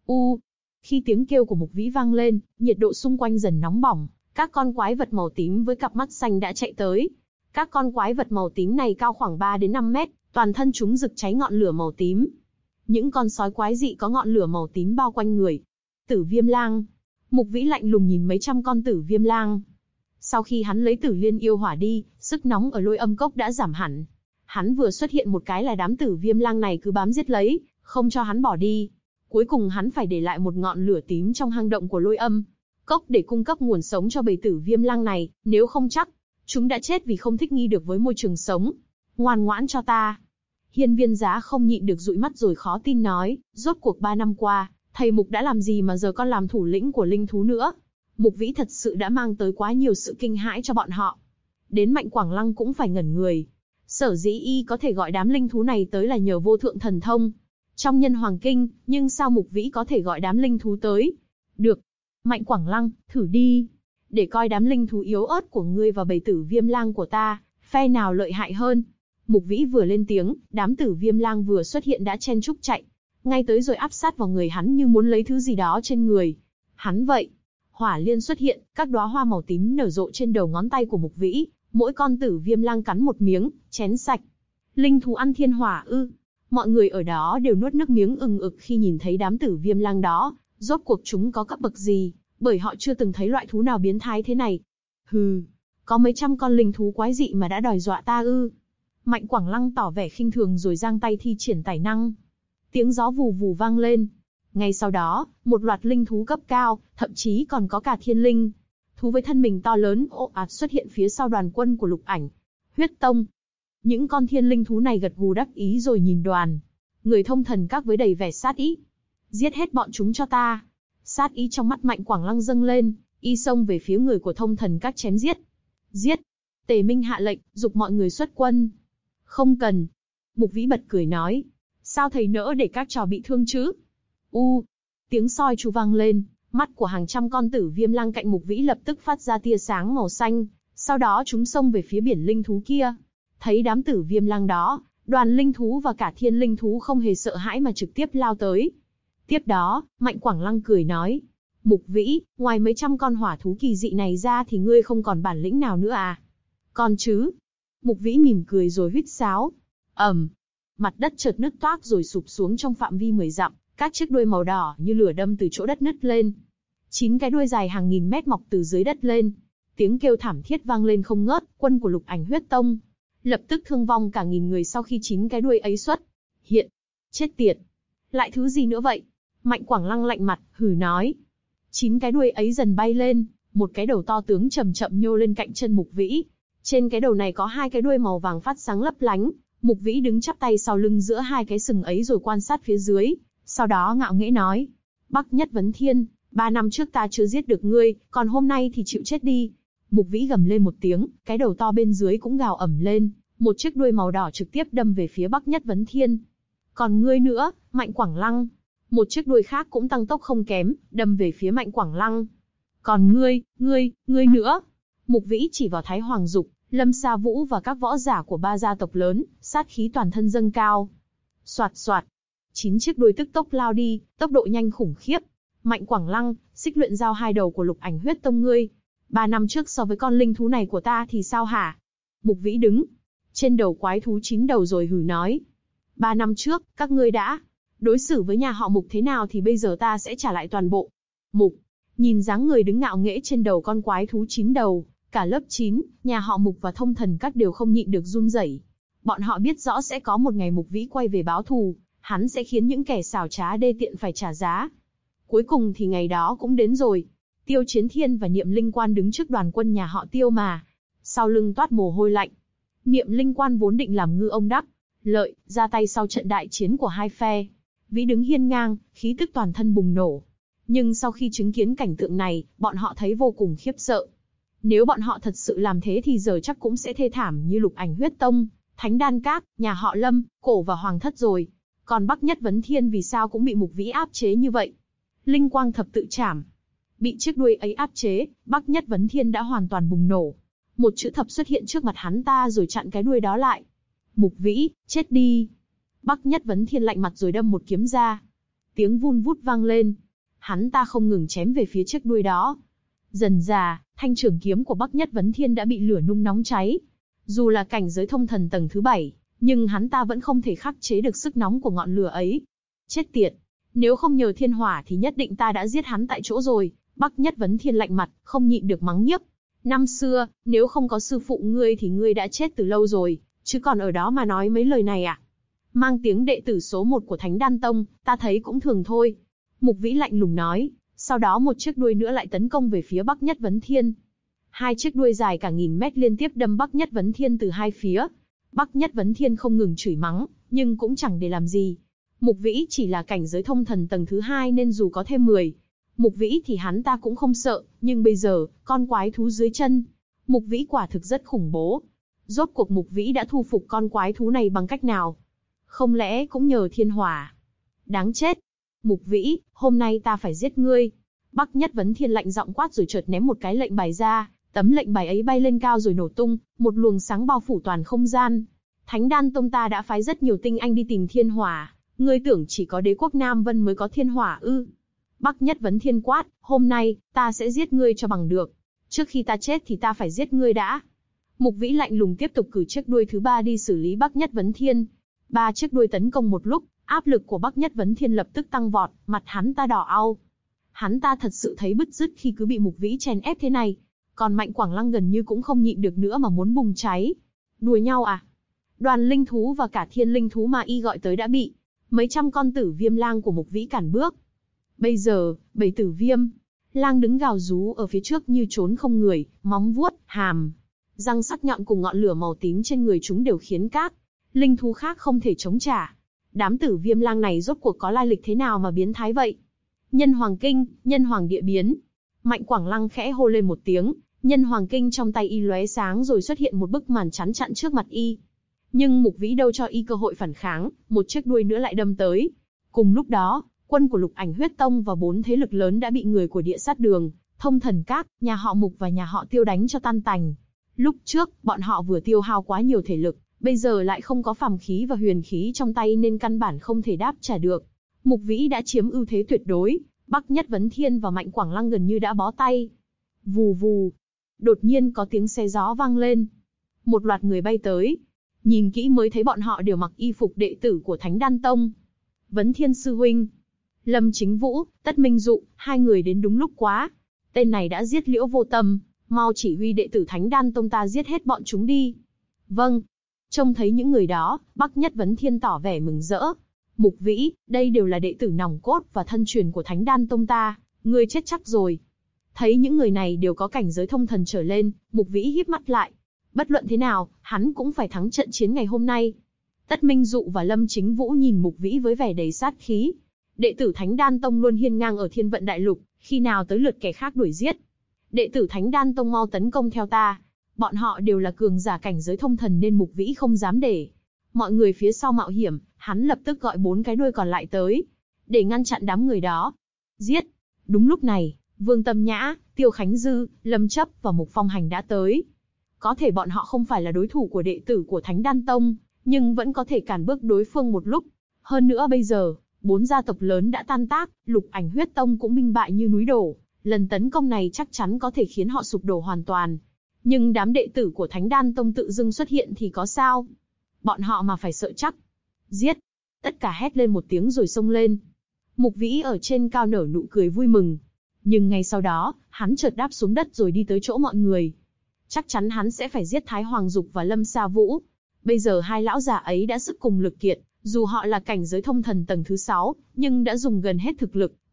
Khi tiếng kêu của Mục Vĩ vang lên, nhiệt độ xung quanh dần nóng bỏng, các con quái vật màu tím với cặp mắt xanh đã chạy tới. Các con quái vật màu tím này cao khoảng 3 đến 5 mét, toàn thân chúng rực cháy ngọn lửa màu tím. Những con sói quái dị có ngọn lửa màu tím bao quanh người. Tử Viêm Lang. Mục Vĩ lạnh lùng nhìn mấy trăm con Tử Viêm Lang. Sau khi hắn lấy Tử Liên yêu hỏa đi, sức nóng ở Lôi Âm Cốc đã giảm hẳn. Hắn vừa xuất hiện một cái là đám Tử Viêm Lang này cứ bám giết lấy, không cho hắn bỏ đi. Cuối cùng hắn phải để lại một ngọn lửa tím trong hang động của Lôi Âm Cốc để cung cấp nguồn sống cho bầy Tử Viêm Lang này, nếu không chắc chúng đã chết vì không thích nghi được với môi trường sống. Ngoan ngoãn cho ta. Hiên Viên Giá không nhịn được dụi mắt rồi khó tin nói, rốt cuộc 3 năm qua, thầy Mục đã làm gì mà giờ con làm thủ lĩnh của linh thú nữa? Mục Vĩ thật sự đã mang tới quá nhiều sự kinh hãi cho bọn họ. Đến Mạnh Quảng Lăng cũng phải ngẩn người. Sở dĩ y có thể gọi đám linh thú này tới là nhờ vô thượng thần thông trong Nhân Hoàng Kinh, nhưng sao Mục Vĩ có thể gọi đám linh thú tới? Được. Mạnh Quảng Lăng, thử đi. Để coi đám linh thú yếu ớt của ngươi và bầy Tử Viêm Lang của ta, phe nào lợi hại hơn. Mục Vĩ vừa lên tiếng, đám Tử Viêm Lang vừa xuất hiện đã chen chúc chạy ngay tới rồi áp sát vào người hắn như muốn lấy thứ gì đó trên người hắn vậy. Hỏa liên xuất hiện, các đóa hoa màu tím nở rộ trên đầu ngón tay của Mục Vĩ, mỗi con Tử Viêm Lang cắn một miếng, chén sạch. Linh thú ăn thiên hỏa ư? Mọi người ở đó đều nuốt nước miếng ừng ực khi nhìn thấy đám Tử Viêm Lang đó. Rốt cuộc chúng có cấp bậc gì? Bởi họ chưa từng thấy loại thú nào biến thái thế này. Hừ, có mấy trăm con linh thú quái dị mà đã đòi dọa ta ư? Mạnh Quảng Lăng tỏ vẻ khinh thường rồi giang tay thi triển tài năng. Tiếng gió vù vù vang lên. Ngay sau đó, một loạt linh thú cấp cao, thậm chí còn có cả thiên linh thú với thân mình to lớn ồ ạt xuất hiện phía sau đoàn quân của Lục Ảnh Huyết Tông. Những con thiên linh thú này gật gù đắc ý rồi nhìn đoàn người Thông Thần Các với đầy vẻ sát ý. Giết hết bọn chúng cho ta. Sát ý trong mắt Mạnh Quảng Lăng dâng lên, y xông về phía người của Thông Thần Các chém giết. Giết! Tề Minh hạ lệnh, giục mọi người xuất quân. Không cần. Mục Vĩ bật cười nói. Sao thầy nỡ để các trò bị thương chứ? Tiếng soi chu vang lên, mắt của hàng trăm con Tử Viêm Lang cạnh Mục Vĩ lập tức phát ra tia sáng màu xanh, sau đó chúng xông về phía biển linh thú kia. Thấy đám Tử Viêm Lang đó, đoàn linh thú và cả thiên linh thú không hề sợ hãi mà trực tiếp lao tới. Tiếp đó, Mạnh Quảng Lăng cười nói, Mục Vĩ, ngoài mấy trăm con hỏa thú kỳ dị này ra thì ngươi không còn bản lĩnh nào nữa à? Còn chứ? Mục Vĩ mỉm cười rồi huýt sáo. Mặt đất chợt nứt toác rồi sụp xuống trong phạm vi 10 dặm, các chiếc đuôi màu đỏ như lửa đâm từ chỗ đất nứt lên. 9 cái đuôi dài hàng nghìn mét mọc từ dưới đất lên. Tiếng kêu thảm thiết vang lên không ngớt, quân của Lục Ảnh Huyết Tông lập tức thương vong cả nghìn người sau khi 9 cái đuôi ấy xuất hiện. Chết tiệt! Lại thứ gì nữa vậy? Mạnh Quảng Lăng lạnh mặt, hừ nói. 9 cái đuôi ấy dần bay lên, một cái đầu to tướng chậm chậm nhô lên cạnh chân Mục Vĩ. Trên cái đầu này có 2 cái đuôi màu vàng phát sáng lấp lánh. Mục Vĩ đứng chắp tay sau lưng giữa 2 cái sừng ấy rồi quan sát phía dưới, sau đó ngạo nghễ nói: Bắc Nhất Vấn Thiên, 3 năm trước ta chưa giết được ngươi, còn hôm nay thì chịu chết đi. Mục Vĩ gầm lên một tiếng, cái đầu to bên dưới cũng gào ẩm lên, một chiếc đuôi màu đỏ trực tiếp đâm về phía Bắc Nhất Vấn Thiên. Còn ngươi nữa, Mạnh Quảng Lăng. Một chiếc đuôi khác cũng tăng tốc không kém, đâm về phía Mạnh Quảng Lăng. Còn ngươi nữa. Mục Vĩ chỉ vào Thái Hoàng Dục, Lâm Sa Vũ và các võ giả của 3 gia tộc lớn, sát khí toàn thân dâng cao. Soạt soạt, 9 chiếc đuôi tức tốc lao đi, tốc độ nhanh khủng khiếp. Mạnh Quảng Lăng, xích luyện giao 2 đầu của Lục Ảnh Huyết Tông ngươi, 3 năm trước so với con linh thú này của ta thì sao hả? Mục Vĩ đứng trên đầu quái thú 9 đầu rồi hừ nói: 3 năm trước, các ngươi đã đối xử với nhà họ Mục thế nào thì bây giờ ta sẽ trả lại toàn bộ. Mục, nhìn dáng người đứng ngạo nghễ trên đầu con quái thú 9 đầu, cả lớp 9, nhà họ Mục và Thông Thần Các đều không nhịn được run rẩy. Bọn họ biết rõ sẽ có một ngày Mục Vĩ quay về báo thù, hắn sẽ khiến những kẻ xảo trá đê tiện phải trả giá. Cuối cùng thì ngày đó cũng đến rồi. Tiêu Chiến Thiên và Niệm Linh Quan đứng trước đoàn quân nhà họ Tiêu mà. Sau lưng toát mồ hôi lạnh. Niệm Linh Quan vốn định làm ngư ông đắc lợi, ra tay sau trận đại chiến của hai phe. Vĩ đứng hiên ngang, khí tức toàn thân bùng nổ. Nhưng sau khi chứng kiến cảnh tượng này, bọn họ thấy vô cùng khiếp sợ. Nếu bọn họ thật sự làm thế thì giờ chắc cũng sẽ thê thảm như Lục Ảnh Huyết Tông, Thánh Đan Các, nhà họ Lâm, Cổ và Hoàng Thất rồi. Còn Bắc Nhất Vấn Thiên vì sao cũng bị Mục Vĩ áp chế như vậy? Linh quang thập tự trảm. Bị chiếc đuôi ấy áp chế, Bắc Nhất Vấn Thiên đã hoàn toàn bùng nổ. Một chữ thập xuất hiện trước mặt hắn ta rồi chặn cái đuôi đó lại. Mục Vĩ, chết đi. Bắc Nhất Vấn Thiên lạnh mặt rồi đâm một kiếm ra. Tiếng vun vút vang lên. Hắn ta không ngừng chém về phía chiếc đuôi đó. Dần dà, thanh trường kiếm của Bắc Nhất Vấn Thiên đã bị lửa nung nóng cháy. Dù là cảnh giới thông thần tầng thứ 7, nhưng hắn ta vẫn không thể khắc chế được sức nóng của ngọn lửa ấy. Chết tiệt! Nếu không nhờ thiên hỏa thì nhất định ta đã giết hắn tại chỗ rồi. Bắc Nhất Vấn Thiên lạnh mặt, không nhịn được mắng nhiếc. Năm xưa, nếu không có sư phụ ngươi thì ngươi đã chết từ lâu rồi, chứ còn ở đó mà nói mấy lời này à? Mang tiếng đệ tử số 1 của Thánh Đan Tông, ta thấy cũng thường thôi. Mục Vĩ lạnh lùng nói, sau đó một chiếc đuôi nữa lại tấn công về phía Bắc Nhất Vấn Thiên. Hai chiếc đuôi dài cả nghìn mét liên tiếp đâm Bắc Nhất Vấn Thiên từ hai phía. Bắc Nhất Vấn Thiên không ngừng chửi mắng, nhưng cũng chẳng để làm gì. Mục Vĩ chỉ là cảnh giới thông thần tầng thứ 2 nên dù có thêm 10 Mục Vĩ thì hắn ta cũng không sợ, nhưng bây giờ, con quái thú dưới chân. Mục Vĩ quả thực rất khủng bố. Rốt cuộc Mục Vĩ đã thu phục con quái thú này bằng cách nào? Không lẽ cũng nhờ thiên hỏa? Đáng chết! Mục Vĩ, hôm nay ta phải giết ngươi. Bắc Nhất Vấn Thiên lạnh giọng quát rồi chợt ném một cái lệnh bài ra. Tấm lệnh bài ấy bay lên cao rồi nổ tung, một luồng sáng bao phủ toàn không gian. Thánh Đan Tông ta đã phái rất nhiều tinh anh đi tìm thiên hỏa. Ngươi tưởng chỉ có đế quốc Nam Vân mới có thiên hỏa ư? Bắc Nhất Vấn Thiên quát, hôm nay, ta sẽ giết ngươi cho bằng được. Trước khi ta chết thì ta phải giết ngươi đã. Mục Vĩ lạnh lùng tiếp tục cử chiếc đuôi thứ 3 đi xử lý Bắc Nhất Vấn Thiên. 3 chiếc đuôi tấn công một lúc, áp lực của Bắc Nhất Vấn Thiên lập tức tăng vọt, mặt hắn ta đỏ au. Hắn ta thật sự thấy bứt rứt khi cứ bị Mục Vĩ chèn ép thế này. Còn Mạnh Quảng Lăng gần như cũng không nhịn được nữa mà muốn bùng cháy. Đùa nhau à? Đoàn linh thú và cả thiên linh thú mà y gọi tới đã bị mấy trăm con tử viêm lang của Mục Vĩ cản bước. Bây giờ, 7 tử viêm lang đứng gào rú ở phía trước như trốn không người, móng vuốt, hàm, răng sắc nhọn cùng ngọn lửa màu tím trên người chúng đều khiến các linh thú khác không thể chống trả. Đám tử viêm lang này rốt cuộc có lai lịch thế nào mà biến thái vậy? Nhân Hoàng Kinh, Nhân Hoàng Địa Biến. Mạnh Quảng Lăng khẽ hô lên một tiếng, Nhân Hoàng Kinh trong tay y lóe sáng rồi xuất hiện một bức màn chắn chặn trước mặt y. Nhưng Mục Vĩ đâu cho y cơ hội phản kháng, một chiếc đuôi nữa lại đâm tới. Cùng lúc đó, quân của Lục Ảnh Huyết Tông và 4 thế lực lớn đã bị người của Địa Sát Đường, Thông Thần Các, nhà họ Mục và nhà họ Tiêu đánh cho tan tành. Lúc trước, bọn họ vừa tiêu hao quá nhiều thể lực, bây giờ lại không có phàm khí và huyền khí trong tay nên căn bản không thể đáp trả được. Mục Vĩ đã chiếm ưu thế tuyệt đối, Bắc Nhất Vấn Thiên và Mạnh Quảng Lăng gần như đã bó tay. Vù vù. Đột nhiên có tiếng xe gió vang lên. Một loạt người bay tới. Nhìn kỹ mới thấy bọn họ đều mặc y phục đệ tử của Thánh Đan Tông. Vấn Thiên sư huynh, Lâm Chính Vũ, Tất Minh Dụ, hai người đến đúng lúc quá. Tên này đã giết Liễu Vô Tâm, mau chỉ huy đệ tử Thánh Đan Tông ta giết hết bọn chúng đi. Vâng. Trông thấy những người đó, Bắc Nhất Vấn Thiên tỏ vẻ mừng rỡ. Mục Vĩ, đây đều là đệ tử nòng cốt và thân truyền của Thánh Đan Tông ta, ngươi chết chắc rồi. Thấy những người này đều có cảnh giới thông thần trở lên, Mục Vĩ híp mắt lại. Bất luận thế nào, hắn cũng phải thắng trận chiến ngày hôm nay. Tất Minh Dụ và Lâm Chính Vũ nhìn Mục Vĩ với vẻ đầy sát khí. Đệ tử Thánh Đan Tông luôn hiên ngang ở Thiên Vận Đại Lục, khi nào tới lượt kẻ khác đuổi giết. Đệ tử Thánh Đan Tông mau tấn công theo ta. Bọn họ đều là cường giả cảnh giới thông thần nên Mục Vĩ không dám để mọi người phía sau mạo hiểm, hắn lập tức gọi 4 cái đuôi còn lại tới, để ngăn chặn đám người đó. Giết! Đúng lúc này, Vương Tâm Nhã, Tiêu Khánh Dư, Lâm Chấp và Mục Phong Hành đã tới. Có thể bọn họ không phải là đối thủ của đệ tử của Thánh Đan Tông, nhưng vẫn có thể cản bước đối phương một lúc. Hơn nữa bây giờ, 4 gia tộc lớn đã tan tác, Lục Ảnh Huyết Tông cũng binh bại như núi đổ. Lần tấn công này chắc chắn có thể khiến họ sụp đổ hoàn toàn. Nhưng đám đệ tử của Thánh Đan Tông tự dưng xuất hiện thì có sao? Bọn họ mà phải sợ chắc. Giết! Tất cả hét lên một tiếng rồi xông lên. Mục Vĩ ở trên cao nở nụ cười vui mừng. Nhưng ngay sau đó, hắn chợt đáp xuống đất rồi đi tới chỗ mọi người. Chắc chắn hắn sẽ phải giết Thái Hoàng Dục và Lâm Sa Vũ. Bây giờ hai lão già ấy đã sức cùng lực kiệt, dù họ là cảnh giới thông thần tầng thứ 6, nhưng đã dùng gần hết thực lực,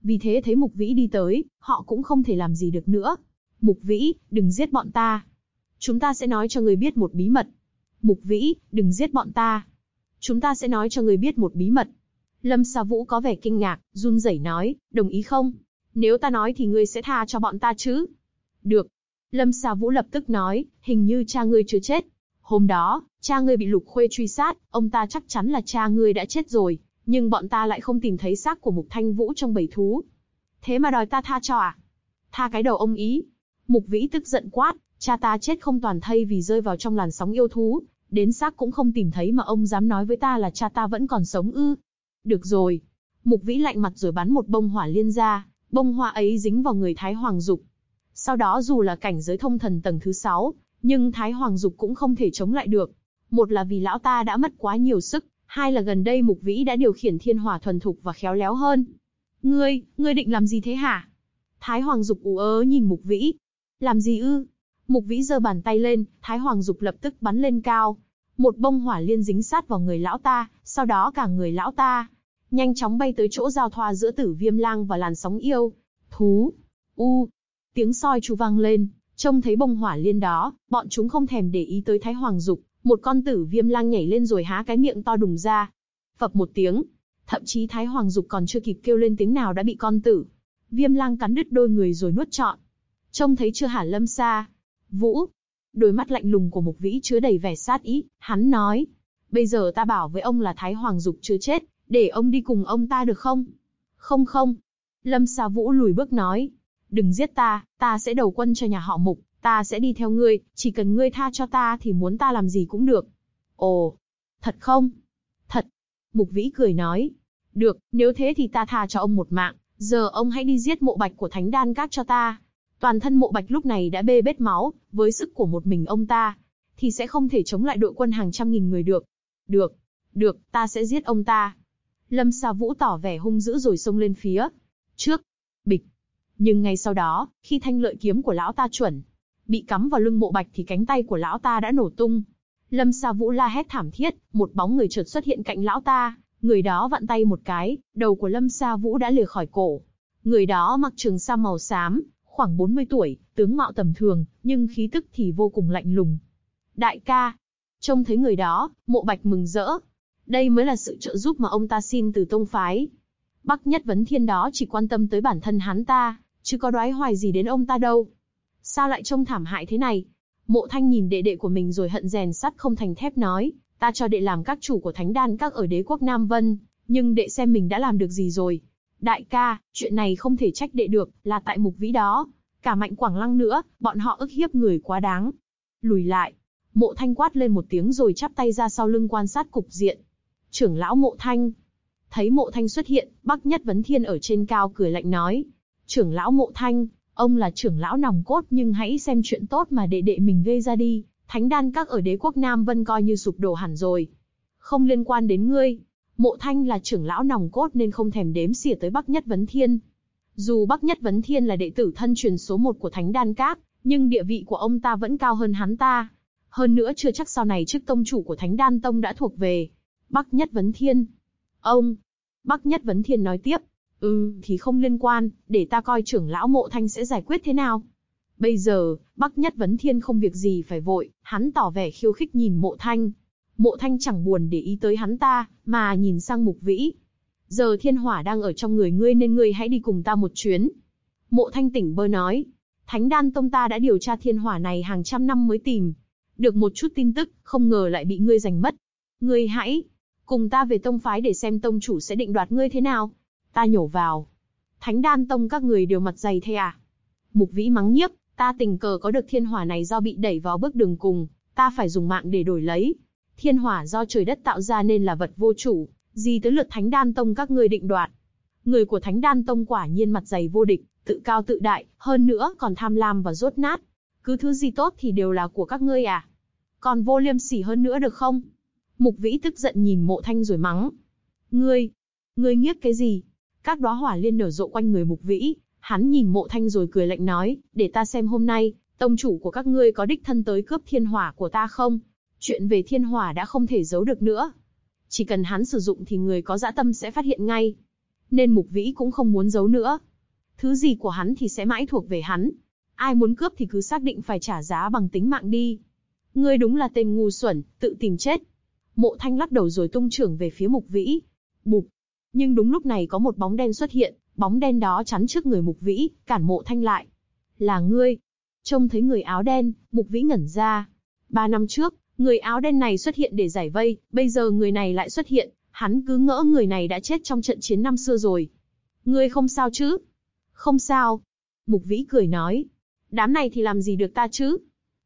Vì thế thấy Mục Vĩ đi tới, họ cũng không thể làm gì được nữa. Mục Vĩ, đừng giết bọn ta. Chúng ta sẽ nói cho người biết một bí mật. Mục Vĩ, đừng giết bọn ta. Chúng ta sẽ nói cho người biết một bí mật. Lâm Sa Vũ có vẻ kinh ngạc, run rẩy nói, đồng ý không? Nếu ta nói thì ngươi sẽ tha cho bọn ta chứ? Được. Lâm Sa Vũ lập tức nói, hình như cha ngươi chưa chết. Hôm đó, cha ngươi bị Lục Khuê truy sát, ông ta chắc chắn là cha ngươi đã chết rồi, nhưng bọn ta lại không tìm thấy xác của Mục Thanh Vũ trong bầy thú. Thế mà đòi ta tha cho à? Tha cái đầu ông ý. Mục Vĩ tức giận quát, cha ta chết không toàn thây vì rơi vào trong làn sóng yêu thú, đến xác cũng không tìm thấy mà ông dám nói với ta là cha ta vẫn còn sống ư? Được rồi. Mục Vĩ lạnh mặt rồi bắn một bông hỏa liên ra, bông hoa ấy dính vào người Thái Hoàng Dục. Sau đó dù là cảnh giới thông thần tầng thứ 6, nhưng Thái Hoàng Dục cũng không thể chống lại được. Một là vì lão ta đã mất quá nhiều sức, hai là gần đây Mục Vĩ đã điều khiển thiên hỏa thuần thục và khéo léo hơn. Ngươi định làm gì thế hả? Thái Hoàng Dục ú ớ nhìn Mục Vĩ. Làm gì ư? Mục Vĩ giơ bàn tay lên, Thái Hoàng Dục lập tức bắn lên cao. Một bông hỏa liên dính sát vào người lão ta, sau đó cả người lão ta nhanh chóng bay tới chỗ giao thoa giữa Tử Viêm Lang và làn sóng yêu thú. Tiếng soi chu vang lên, trông thấy bông hỏa liên đó, bọn chúng không thèm để ý tới Thái Hoàng Dục, một con Tử Viêm Lang nhảy lên rồi há cái miệng to đùng ra. Phập một tiếng, thậm chí Thái Hoàng Dục còn chưa kịp kêu lên tiếng nào đã bị con Tử Viêm Lang cắn đứt đôi người rồi nuốt trọn. Trông thấy chưa hả Lâm Sa Vũ? Đôi mắt lạnh lùng của Mục Vĩ chứa đầy vẻ sát ý, hắn nói, bây giờ ta bảo với ông là Thái Hoàng Dục chưa chết, để ông đi cùng ông ta được không? Không. Lâm Sa Vũ lùi bước nói, đừng giết ta, ta sẽ đầu quân cho nhà họ Mục, ta sẽ đi theo ngươi, chỉ cần ngươi tha cho ta thì muốn ta làm gì cũng được. Ồ, thật không? Thật. Mục Vĩ cười nói, được, nếu thế thì ta tha cho ông một mạng, giờ ông hãy đi giết Mộ Bạch của Thánh Đan Các cho ta. Toàn thân Mộ Bạch lúc này đã bê bết máu, với sức của một mình ông ta, thì sẽ không thể chống lại đội quân hàng trăm nghìn người được. Được, ta sẽ giết ông ta. Lâm Sa Vũ tỏ vẻ hung dữ rồi xông lên phía trước. Bịch. Nhưng ngay sau đó, khi thanh lợi kiếm của lão ta chuẩn bị cắm vào lưng Mộ Bạch thì cánh tay của lão ta đã nổ tung. Lâm Sa Vũ la hét thảm thiết, một bóng người chợt xuất hiện cạnh lão ta, người đó vặn tay một cái, đầu của Lâm Sa Vũ đã lìa khỏi cổ. Người đó mặc trường sa màu xám, khoảng 40 tuổi, tướng mạo tầm thường, nhưng khí tức thì vô cùng lạnh lùng. Đại ca. Trông thấy người đó, Mộ Bạch mừng rỡ. Đây mới là sự trợ giúp mà ông ta xin từ tông phái. Bắc Nhất Vấn Thiên đó chỉ quan tâm tới bản thân hắn ta, chứ có đoái hoài gì đến ông ta đâu. Sao lại trông thảm hại thế này? Mộ Thanh nhìn đệ đệ của mình rồi hận rèn sắt không thành thép nói, ta cho đệ làm các chủ của Thánh Đan Các ở đế quốc Nam Vân, nhưng đệ xem mình đã làm được gì rồi. Đại ca, chuyện này không thể trách đệ được, là tại Mục Vĩ đó. Cả Mạnh Quảng Lăng nữa, bọn họ ức hiếp người quá đáng. Lùi lại. Mộ Thanh quát lên một tiếng rồi chắp tay ra sau lưng quan sát cục diện. Trưởng lão Mộ Thanh. Thấy Mộ Thanh xuất hiện, Bắc Nhất Vấn Thiên ở trên cao cười lạnh nói. Trưởng lão Mộ Thanh, ông là trưởng lão nòng cốt nhưng hãy xem chuyện tốt mà đệ đệ mình gây ra đi. Thánh Đan Các ở đế quốc Nam Vân coi như sụp đổ hẳn rồi. Không liên quan đến ngươi. Mộ Thanh là trưởng lão nòng cốt nên không thèm đếm xỉa tới Bắc Nhất Vấn Thiên. Dù Bắc Nhất Vấn Thiên là đệ tử thân truyền số 1 của Thánh Đan Các, nhưng địa vị của ông ta vẫn cao hơn hắn ta. Hơn nữa chưa chắc sau này chức tông chủ của Thánh Đan Tông đã thuộc về Bắc Nhất Vấn Thiên. Ông. Bắc Nhất Vấn Thiên nói tiếp. Thì không liên quan, để ta coi trưởng lão Mộ Thanh sẽ giải quyết thế nào. Bây giờ, Bắc Nhất Vấn Thiên không việc gì phải vội, hắn tỏ vẻ khiêu khích nhìn Mộ Thanh. Mộ Thanh chẳng buồn để ý tới hắn ta, mà nhìn sang Mục Vĩ. Giờ thiên hỏa đang ở trong người ngươi nên ngươi hãy đi cùng ta một chuyến. Mộ Thanh tỉnh bơ nói. Thánh Đan Tông ta đã điều tra thiên hỏa này hàng trăm năm mới tìm được một chút tin tức, không ngờ lại bị ngươi giành mất. Ngươi hãy cùng ta về tông phái để xem tông chủ sẽ định đoạt ngươi thế nào. Ta nhổ vào. Thánh Đan Tông các người đều mặt dày thế à? Mục Vĩ mắng nhiếc, ta tình cờ có được thiên hỏa này do bị đẩy vào bước đường cùng, ta phải dùng mạng để đổi lấy. Thiên hỏa do trời đất tạo ra nên là vật vô chủ, gì tới lượt Thánh Đan Tông các ngươi định đoạt. Người của Thánh Đan Tông quả nhiên mặt dày vô địch, tự cao tự đại, hơn nữa còn tham lam và dốt nát. Cứ thứ gì tốt thì đều là của các ngươi à? Còn vô liêm sỉ hơn nữa được không? Mục Vĩ tức giận nhìn Mộ Thanh rồi mắng. Ngươi nhiếc cái gì? Các đóa hỏa liên nở rộ quanh người Mục Vĩ, hắn nhìn Mộ Thanh rồi cười lạnh nói, để ta xem hôm nay, tông chủ của các ngươi có đích thân tới cướp thiên hỏa của ta không? Chuyện về thiên hỏa đã không thể giấu được nữa. Chỉ cần hắn sử dụng thì người có dã tâm sẽ phát hiện ngay. nên Mục Vĩ cũng không muốn giấu nữa. Thứ gì của hắn thì sẽ mãi thuộc về hắn. Ai muốn cướp thì cứ xác định phải trả giá bằng tính mạng đi. Ngươi đúng là tên ngu xuẩn, tự tìm chết. Mộ Thanh lắc đầu rồi tung chưởng về phía Mục Vĩ. Bụp. Nhưng đúng lúc này có một bóng đen xuất hiện, bóng đen đó chắn trước người Mục Vĩ, cản Mộ Thanh lại. Là ngươi. Trông thấy người áo đen, Mục Vĩ ngẩn ra. 3 năm trước, người áo đen này xuất hiện để giải vây, bây giờ người này lại xuất hiện, hắn cứ ngỡ người này đã chết trong trận chiến năm xưa rồi. Ngươi không sao chứ? Không sao. Mục Vĩ cười nói. Đám này thì làm gì được ta chứ?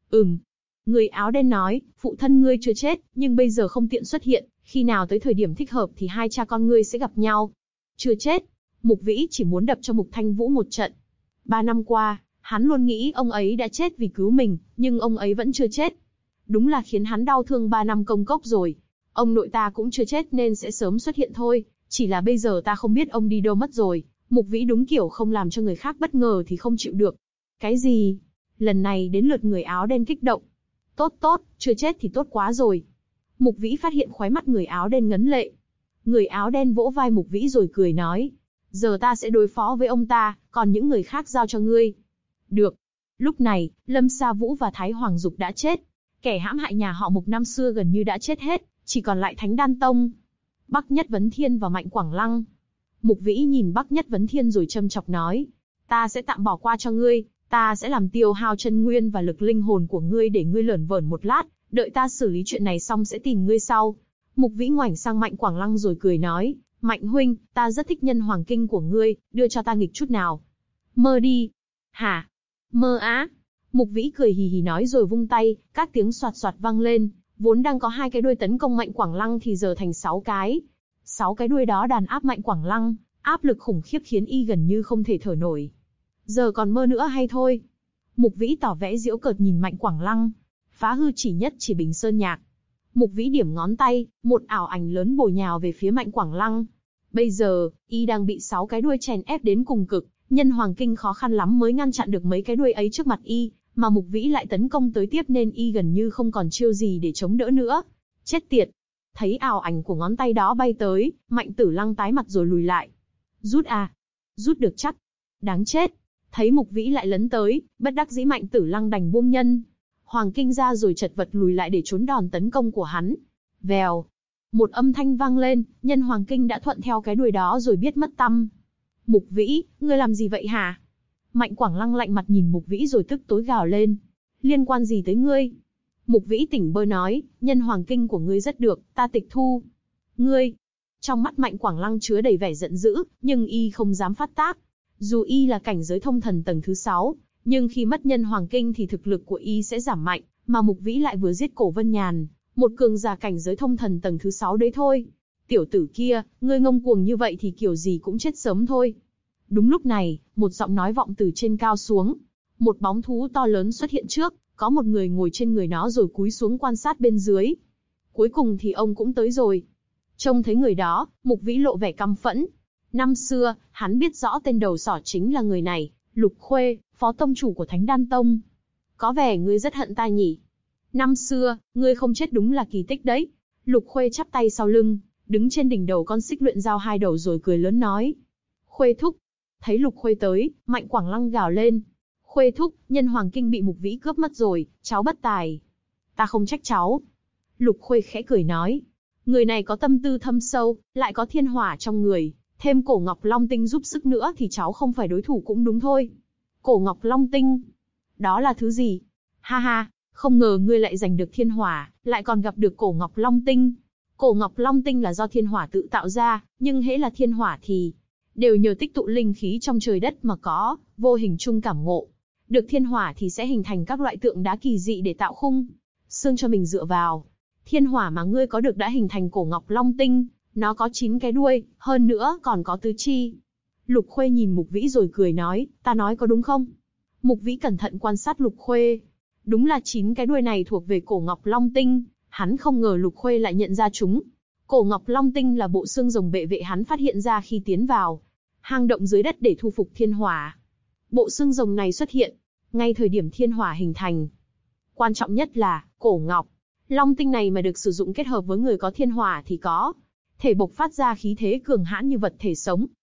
Người áo đen nói, phụ thân ngươi chưa chết, nhưng bây giờ không tiện xuất hiện, khi nào tới thời điểm thích hợp thì hai cha con ngươi sẽ gặp nhau. Chưa chết. Mục Vĩ chỉ muốn đập cho Mục Thanh Vũ một trận. 3 năm qua, hắn luôn nghĩ ông ấy đã chết vì cứu mình, nhưng ông ấy vẫn chưa chết. Đúng là khiến hắn đau thương 3 năm công cốc rồi. Ông nội ta cũng chưa chết nên sẽ sớm xuất hiện thôi, chỉ là bây giờ ta không biết ông đi đâu mất rồi. Mục Vĩ đúng kiểu không làm cho người khác bất ngờ thì không chịu được. Cái gì? Lần này đến lượt người áo đen kích động. Tốt, chưa chết thì tốt quá rồi. Mục Vĩ phát hiện khóe mắt người áo đen ngấn lệ. Người áo đen vỗ vai Mục Vĩ rồi cười nói. Giờ ta sẽ đối phó với ông ta, còn những người khác giao cho ngươi. Được. Lúc này, Lâm Sa Vũ và Thái Hoàng Dục đã chết. Kẻ hãm hại nhà họ Mục năm xưa gần như đã chết hết, chỉ còn lại Thánh Đan Tông, Bắc Nhất Vấn Thiên và Mạnh Quảng Lăng. Mục Vĩ nhìn Bắc Nhất Vấn Thiên rồi châm chọc nói. Ta sẽ tạm bỏ qua cho ngươi, ta sẽ làm tiêu hao chân nguyên và lực linh hồn của ngươi để ngươi lởn vởn một lát, đợi ta xử lý chuyện này xong sẽ tìm ngươi sau. Mục Vĩ ngoảnh sang Mạnh Quảng Lăng rồi cười nói. Mạnh huynh, ta rất thích nhân hoàng kinh của ngươi, đưa cho ta nghịch chút nào. Mơ đi. Hả? Mơ á? Mục Vĩ cười hì hì nói rồi vung tay, các tiếng soạt soạt vang lên, vốn đang có 2 cái đuôi tấn công Mạnh Quảng Lăng thì giờ thành 6 cái. 6 cái đuôi đó đàn áp Mạnh Quảng Lăng, áp lực khủng khiếp khiến y gần như không thể thở nổi. Giờ còn mơ nữa hay thôi? Mục Vĩ tỏ vẻ giễu cợt nhìn Mạnh Quảng Lăng. Phá hư chỉ nhất chỉ Bình Sơn Nhạc. Mục Vĩ điểm ngón tay, một ảo ảnh lớn bổ nhào về phía Mạnh Quảng Lăng. Bây giờ, y đang bị 6 cái đuôi chèn ép đến cùng cực, nhân hoàng kinh khó khăn lắm mới ngăn chặn được mấy cái đuôi ấy trước mặt y, mà Mục Vĩ lại tấn công tới tiếp nên y gần như không còn chiêu gì để chống đỡ nữa. Chết tiệt! Thấy ảo ảnh của ngón tay đó bay tới, Mạnh Tử Lăng tái mặt rồi lùi lại. Rút à? Rút được chắc. Đáng chết! Thấy Mục Vĩ lại lấn tới, bất đắc dĩ Mạnh Tử Lăng đành buông nhân hoàng kinh ra rồi chật vật lùi lại để trốn đòn tấn công của hắn. Vèo! Một âm thanh vang lên, nhân hoàng kinh đã thuận theo cái đuôi đó rồi biết mất tăm. Mục Vĩ, ngươi làm gì vậy hả? Mạnh Quảng Lăng lạnh mặt nhìn Mục Vĩ rồi tức tối gào lên. Liên quan gì tới ngươi? Mục Vĩ tỉnh bơ nói, nhân hoàng kinh của ngươi rất được, ta tịch thu. Ngươi! Trong mắt Mạnh Quảng Lăng chứa đầy vẻ giận dữ, nhưng y không dám phát tác. Dù y là cảnh giới thông thần tầng thứ 6, nhưng khi mất nhân hoàng kinh thì thực lực của y sẽ giảm mạnh, mà Mục Vĩ lại vừa giết Cổ Vân Nhàn, một cường giả cảnh giới thông thần tầng thứ 6 đấy thôi. Tiểu tử kia, ngươi ngông cuồng như vậy thì kiểu gì cũng chết sớm thôi. Đúng lúc này, một giọng nói vọng từ trên cao xuống. Một bóng thú to lớn xuất hiện trước, có một người ngồi trên người nó rồi cúi xuống quan sát bên dưới. Cuối cùng thì ông cũng tới rồi. Trông thấy người đó, Mục Vĩ lộ vẻ căm phẫn. Năm xưa, hắn biết rõ tên đầu sỏ chính là người này, Lục Khuê, phó tông chủ của Thánh Đan Tông. Có vẻ ngươi rất hận ta nhỉ? Năm xưa, ngươi không chết đúng là kỳ tích đấy. Lục Khuê chắp tay sau lưng, đứng trên đỉnh đầu con xích luyện dao 2 đầu rồi cười lớn nói. Khuê thúc. Thấy Lục Khuê tới, Mạnh Quảng Lăng gào lên. Khuê thúc, nhân hoàng kinh bị Mục Vĩ cướp mất rồi, cháu bất tài. Ta không trách cháu. Lục Khuê khẽ cười nói. Người này có tâm tư thâm sâu, lại có thiên hỏa trong người, thêm cổ Ngọc Long Tinh giúp sức nữa thì cháu không phải đối thủ cũng đúng thôi. Cổ Ngọc Long Tinh? Đó là thứ gì? Ha ha, không ngờ ngươi lại giành được thiên hỏa, lại còn gặp được cổ Ngọc Long Tinh. Cổ Ngọc Long Tinh là do thiên hỏa tự tạo ra, nhưng hễ là thiên hỏa thì đều nhờ tích tụ linh khí trong trời đất mà có, vô hình chung cảm ngộ. Được thiên hỏa thì sẽ hình thành các loại tượng đá kỳ dị để tạo khung xương cho mình dựa vào. Thiên hỏa mà ngươi có được đã hình thành cổ Ngọc Long Tinh, nó có 9 cái đuôi, hơn nữa còn có tứ chi. Lục Khuê nhìn Mục Vĩ rồi cười nói, ta nói có đúng không? Mục Vĩ cẩn thận quan sát Lục Khuê. Đúng là 9 cái đuôi này thuộc về cổ Ngọc Long Tinh, hắn không ngờ Lục Khuê lại nhận ra chúng. Cổ Ngọc Long Tinh là bộ xương rồng bệ vệ hắn phát hiện ra khi tiến vào hang động dưới đất để thu phục thiên hỏa. Bộ xương rồng này xuất hiện ngay thời điểm thiên hỏa hình thành. Quan trọng nhất là, cổ Ngọc Long Tinh này mà được sử dụng kết hợp với người có thiên hỏa thì có thể bộc phát ra khí thế cường hãn như vật thể sống.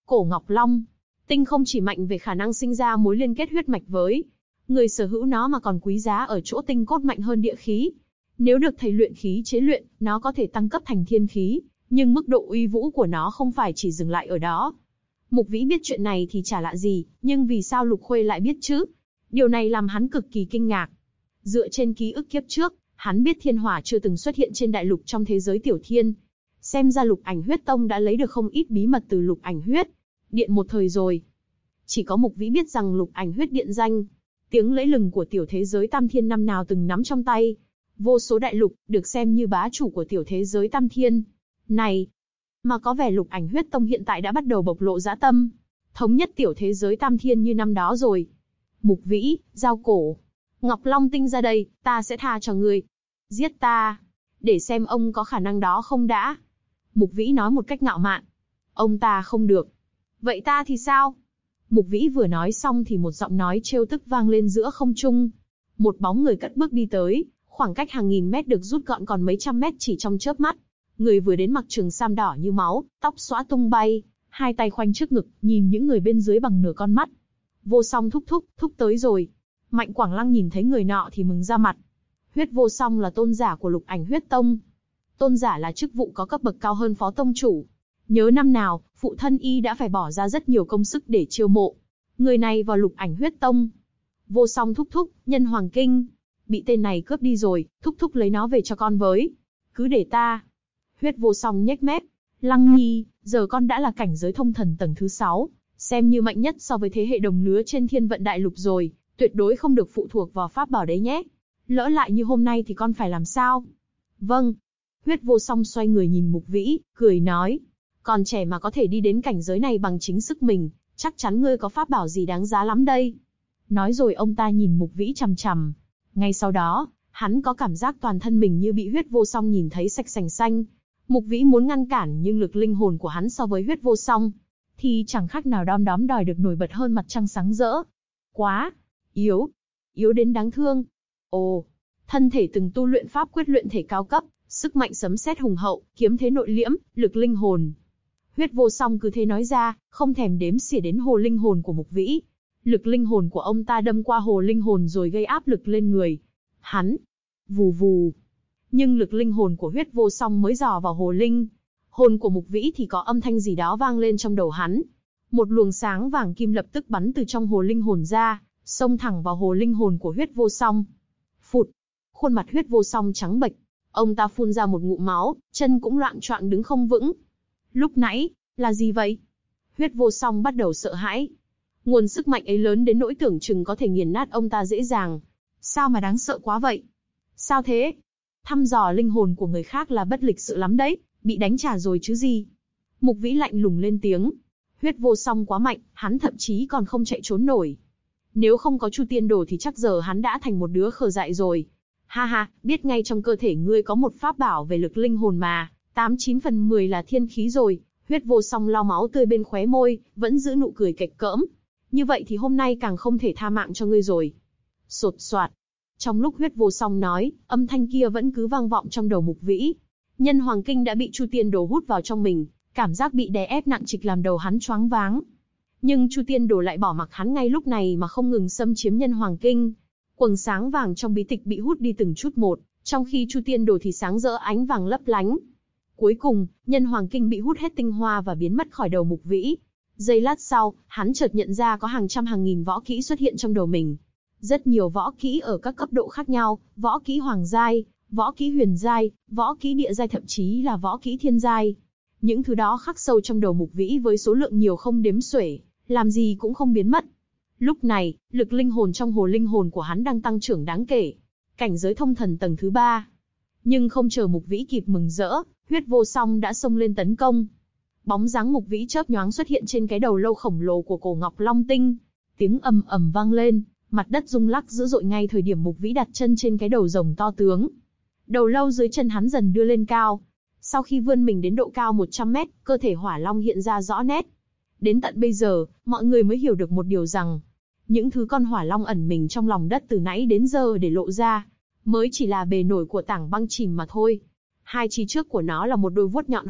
Cổ Ngọc Long Tinh không chỉ mạnh về khả năng sinh ra mối liên kết huyết mạch với người sở hữu nó mà còn quý giá ở chỗ tinh cốt mạnh hơn địa khí. Nếu được thầy luyện khí chế luyện, nó có thể tăng cấp thành thiên khí, nhưng mức độ uy vũ của nó không phải chỉ dừng lại ở đó. Mục Vĩ biết chuyện này thì chả lạ gì, nhưng vì sao Lục Khuê lại biết chứ? Điều này làm hắn cực kỳ kinh ngạc. Dựa trên ký ức kiếp trước, hắn biết thiên hỏa chưa từng xuất hiện trên đại lục trong thế giới tiểu thiên. Xem ra Lục Ảnh Huyết Tông đã lấy được không ít bí mật từ Lục Ảnh Huyết Điện một thời rồi. Chỉ có Mục Vĩ biết rằng Lục Ảnh Huyết Điện danh tiếng lẫy lừng của tiểu thế giới Tam Thiên năm nào từng nắm trong tay vô số đại lục, được xem như bá chủ của tiểu thế giới Tam Thiên này. Mà có vẻ Lục Ảnh Huyết Tông hiện tại đã bắt đầu bộc lộ dã tâm, thống nhất tiểu thế giới Tam Thiên như năm đó rồi. Mục Vĩ, giao cổ Ngọc Long Tinh ra đây, ta sẽ tha cho ngươi. Giết ta, để xem ông có khả năng đó không đã. Mục Vĩ nói một cách ngạo mạn. Ông ta không được. Vậy ta thì sao? Mục Vĩ vừa nói xong thì một giọng nói trêu tức vang lên giữa không trung. Một bóng người cất bước đi tới, khoảng cách hàng nghìn mét được rút gọn còn mấy trăm mét chỉ trong chớp mắt. Người vừa đến mặc trường sam đỏ như máu, tóc xõa tung bay, hai tay khoanh trước ngực, nhìn những người bên dưới bằng nửa con mắt. Vô Song thúc tới rồi. Mạnh Quảng Lăng nhìn thấy người nọ thì mừng ra mặt. Huyết Vô Song là tôn giả của Lục Ảnh Huyết Tông. Tôn giả là chức vụ có cấp bậc cao hơn phó tông chủ. Nhớ năm nào, phụ thân y đã phải bỏ ra rất nhiều công sức để chiêu mộ người này vào Lục Ảnh Huyết Tông. Vô Song thúc, Nhân Hoàng Kinh bị tên này cướp đi rồi, thúc lấy nó về cho con với. Cứ để ta. Huyết Vô Song nhếch mép. Lăng Nhi, giờ con đã là cảnh giới thông thần tầng thứ 6, xem như mạnh nhất so với thế hệ đồng lứa trên Thiên Vận Đại Lục rồi, tuyệt đối không được phụ thuộc vào pháp bảo đấy nhé. Lỡ lại như hôm nay thì con phải làm sao? Vâng. Huyết Vô Song xoay người nhìn Mục Vĩ, cười nói. Còn trẻ mà có thể đi đến cảnh giới này bằng chính sức mình, chắc chắn ngươi có pháp bảo gì đáng giá lắm đây. Nói rồi ông ta nhìn Mục Vĩ chằm chằm. Ngay sau đó, hắn có cảm giác toàn thân mình như bị Huyết Vô Song nhìn thấy sạch sành xanh. Mục Vĩ muốn ngăn cản nhưng lực linh hồn của hắn so với Huyết Vô Song thì chẳng khác nào đom đòi được nổi bật hơn mặt trăng sáng rỡ. Quá yếu đến đáng thương. Ồ, thân thể từng tu luyện pháp quyết luyện thể cao cấp, sức mạnh sấm sét hùng hậu, kiếm thế nội liễm, lực linh hồn. Huyết Vô Song cứ thế nói ra, không thèm đếm xỉa đến hồ linh hồn của Mục Vĩ. Lực linh hồn của ông ta đâm qua hồ linh hồn rồi gây áp lực lên người hắn. Vù vù. Nhưng lực linh hồn của Huyết Vô Song mới dò vào hồ linh hồn của Mục Vĩ thì có âm thanh gì đó vang lên trong đầu hắn. Một luồng sáng vàng kim lập tức bắn từ trong hồ linh hồn ra, xông thẳng vào hồ linh hồn của Huyết Vô Song. Phụt. Khuôn mặt Huyết Vô Song trắng bệch, ông ta phun ra một ngụm máu, chân cũng loạng choạng đứng không vững. Lúc nãy, là gì vậy? Huyết Vô Song bắt đầu sợ hãi. Nguồn sức mạnh ấy lớn đến nỗi tưởng chừng có thể nghiền nát ông ta dễ dàng. Sao mà đáng sợ quá vậy? Sao thế? Thăm dò linh hồn của người khác là bất lịch sự lắm đấy, bị đánh trả rồi chứ gì. Mục Vĩ lạnh lùng lên tiếng. Huyết Vô Song quá mạnh, hắn thậm chí còn không chạy trốn nổi. Nếu không có Chu Tiên Đồ thì chắc giờ hắn đã thành một đứa khờ dại rồi. Ha ha, biết ngay trong cơ thể ngươi có một pháp bảo về lực linh hồn mà, 89 phần 10 là thiên khí rồi. Huyết Vô Song lau máu tươi bên khóe môi, vẫn giữ nụ cười kệch cỡm. Như vậy thì hôm nay càng không thể tha mạng cho ngươi rồi. Sột soạt. Trong lúc Huyết Vô Song nói, âm thanh kia vẫn cứ vang vọng trong đầu Mục Vĩ. Nhân Hoàng Kinh đã bị Chu Tiên Đồ hút vào trong mình, cảm giác bị đè ép nặng trịch làm đầu hắn choáng váng. Nhưng Chu Tiên Đồ lại bỏ mặc hắn ngay lúc này mà không ngừng xâm chiếm Nhân Hoàng Kinh. Quầng sáng vàng trong bí tịch bị hút đi từng chút một, trong khi Chu Tiên Đồ thì sáng rỡ ánh vàng lấp lánh. Cuối cùng, Nhân Hoàng Kinh bị hút hết tinh hoa và biến mất khỏi đầu Mục Vĩ. Giây lát sau, hắn chợt nhận ra có hàng trăm hàng nghìn võ kỹ xuất hiện trong đầu mình. Rất nhiều võ kỹ ở các cấp độ khác nhau, võ kỹ hoàng giai, võ kỹ huyền giai, võ kỹ địa giai, thậm chí là võ kỹ thiên giai. Những thứ đó khắc sâu trong đầu Mục Vĩ với số lượng nhiều không đếm xuể, làm gì cũng không biến mất. Lúc này, lực linh hồn trong hồ linh hồn của hắn đang tăng trưởng đáng kể. Cảnh giới thông thần tầng thứ 3. Nhưng không chờ Mục Vĩ kịp mừng rỡ, Huyết Vô Song đã xông lên tấn công. Bóng dáng Mục Vĩ chớp nhoáng xuất hiện trên cái đầu lâu khổng lồ của cổ Ngọc Long Tinh. Tiếng ầm ầm vang lên, mặt đất rung lắc dữ dội ngay thời điểm Mục Vĩ đặt chân trên cái đầu rồng to tướng. Đầu lâu dưới chân hắn dần đưa lên cao. Sau khi vươn mình đến độ cao 100 mét, cơ thể hỏa long hiện ra rõ nét. Đến tận bây giờ, mọi người mới hiểu được một điều rằng, những thứ con hỏa long ẩn mình trong lòng đất từ nãy đến giờ để lộ ra, mới chỉ là bề nổi của tảng băng chìm mà thôi. Hai chi trước của nó là một đôi vuốt nhọn hoắt,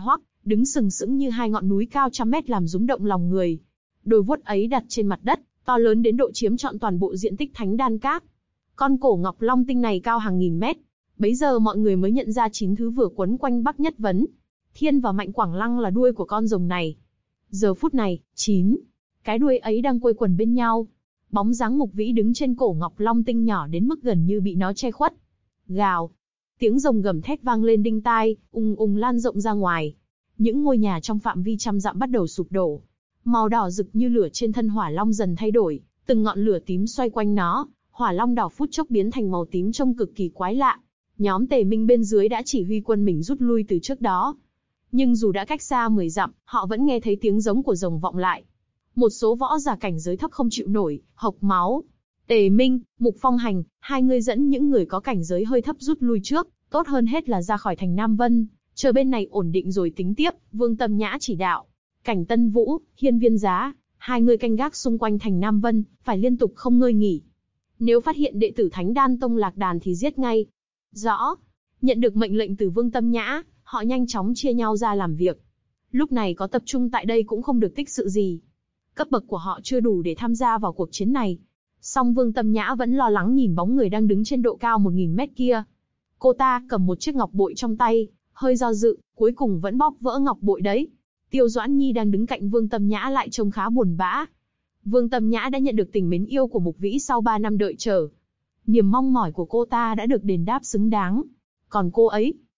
đứng sừng sững như hai ngọn núi cao trăm mét làm rung động lòng người. Đôi vuốt ấy đặt trên mặt đất, to lớn đến độ chiếm trọn toàn bộ diện tích thánh đan các. Con cổ ngọc long tinh này cao hàng nghìn mét. Bấy giờ mọi người mới nhận ra 9 thứ vừa quấn quanh Bắc Nhất Vấn, Thiên và Mạnh Quảng Lăng là đuôi của con rồng này. Giờ phút này, 9 cái đuôi ấy đang quây quần bên nhau. Bóng dáng Mục Vĩ đứng trên cổ ngọc long tinh nhỏ đến mức gần như bị nó che khuất. Gào. Tiếng rồng gầm thét vang lên đinh tai, ùng ùng lan rộng ra ngoài. Những ngôi nhà trong phạm vi trăm dặm bắt đầu sụp đổ. Màu đỏ rực như lửa trên thân hỏa long dần thay đổi, từng ngọn lửa tím xoay quanh nó, hỏa long đỏ phút chốc biến thành màu tím trông cực kỳ quái lạ. Nhóm Tề Minh bên dưới đã chỉ huy quân mình rút lui từ trước đó. Nhưng dù đã cách xa 10 dặm, họ vẫn nghe thấy tiếng giống của rồng vọng lại. Một số võ giả cảnh giới thấp không chịu nổi, hộc máu. Tề Minh, Mục Phong Hành, hai người dẫn những người có cảnh giới hơi thấp rút lui trước, tốt hơn hết là ra khỏi thành Nam Vân, chờ bên này ổn định rồi tính tiếp. Vương Tâm Nhã chỉ đạo. Cảnh Tân Vũ, Hiên Viên Giá, hai người canh gác xung quanh thành Nam Vân, phải liên tục không ngơi nghỉ. Nếu phát hiện đệ tử Thánh Đan Tông lạc đàn thì giết ngay. Rõ. Nhận được mệnh lệnh từ Vương Tâm Nhã, họ nhanh chóng chia nhau ra làm việc. Lúc này có tập trung tại đây cũng không được tích sự gì. Cấp bậc của họ chưa đủ để tham gia vào cuộc chiến này. Song Vương Tâm Nhã vẫn lo lắng nhìn bóng người đang đứng trên độ cao 1000 mét kia. Cô ta cầm một chiếc ngọc bội trong tay, hơi do dự, cuối cùng vẫn bóp vỡ ngọc bội đấy. Tiêu Doãn Nhi đang đứng cạnh Vương Tâm Nhã lại trông khá buồn bã. Vương Tâm Nhã đã nhận được tình mến yêu của Mục Vĩ sau 3 năm đợi chờ. Niềm mong mỏi của cô ta đã được đền đáp xứng đáng. Còn cô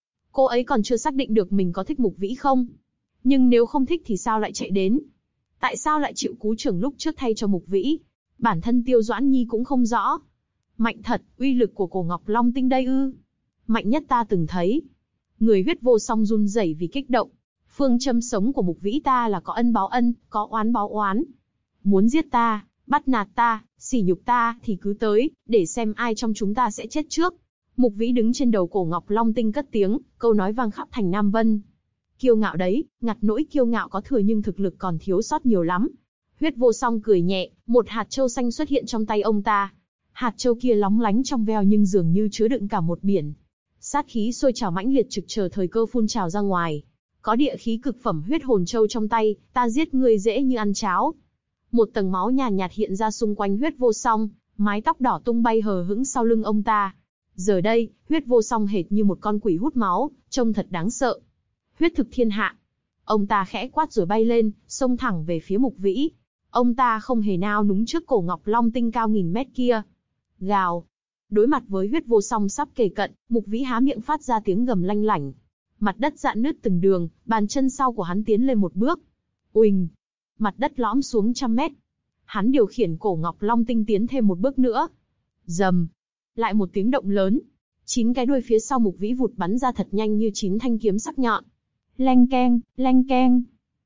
ấy còn chưa xác định được mình có thích Mục Vĩ không. Nhưng nếu không thích thì sao lại chạy đến? Tại sao lại chịu cú trưởng lúc trước thay cho Mục Vĩ? Bản thân Tiêu Doãn Nhi cũng không rõ. Mạnh thật, uy lực của cổ ngọc long tinh đây ư? Mạnh nhất ta từng thấy. Người Huyết Vô Song run rẩy vì kích động. Phương châm sống của Mục Vĩ ta là có ân báo ân, có oán báo oán. Muốn giết ta, bắt nạt ta, sỉ nhục ta thì cứ tới, để xem ai trong chúng ta sẽ chết trước. Mục Vĩ đứng trên đầu cổ ngọc long tinh cất tiếng, câu nói vang khắp thành Nam Vân. Kiêu ngạo đấy, ngặt nỗi kiêu ngạo có thừa nhưng thực lực còn thiếu sót nhiều lắm. Huyết Vô Song cười nhẹ, một hạt châu xanh xuất hiện trong tay ông ta. Hạt châu kia lóng lánh trong veo nhưng dường như chứa đựng cả một biển. Sát khí sôi trào mãnh liệt trực chờ thời cơ phun trào ra ngoài. Có địa khí cực phẩm huyết hồn châu trong tay, ta giết ngươi dễ như ăn cháo. Một tầng máu nhàn nhạt hiện ra xung quanh Huyết Vô Song, mái tóc đỏ tung bay hờ hững sau lưng ông ta. Giờ đây, Huyết Vô Song hệt như một con quỷ hút máu, trông thật đáng sợ. Huyết thực thiên hạ. Ông ta khẽ quát rồi bay lên, xông thẳng về phía Mục Vĩ. Ông ta không hề nao núng trước cổ ngọc long tinh cao nghìn mét kia. Gào. Đối mặt với Huyết Vô Song sắp kề cận, Mục Vĩ há miệng phát ra tiếng gầm lanh lảnh. Mặt đất rạn nứt từng đường, bàn chân sau của hắn tiến lên một bước. Uỳnh. Mặt đất lõm xuống trăm mét. Hắn điều khiển cổ ngọc long tinh tiến thêm một bước nữa. Rầm. Lại một tiếng động lớn. 9 cái đuôi phía sau Mục Vĩ vụt bắn ra thật nhanh như 9 thanh kiếm sắc nhọn. Leng keng, leng keng.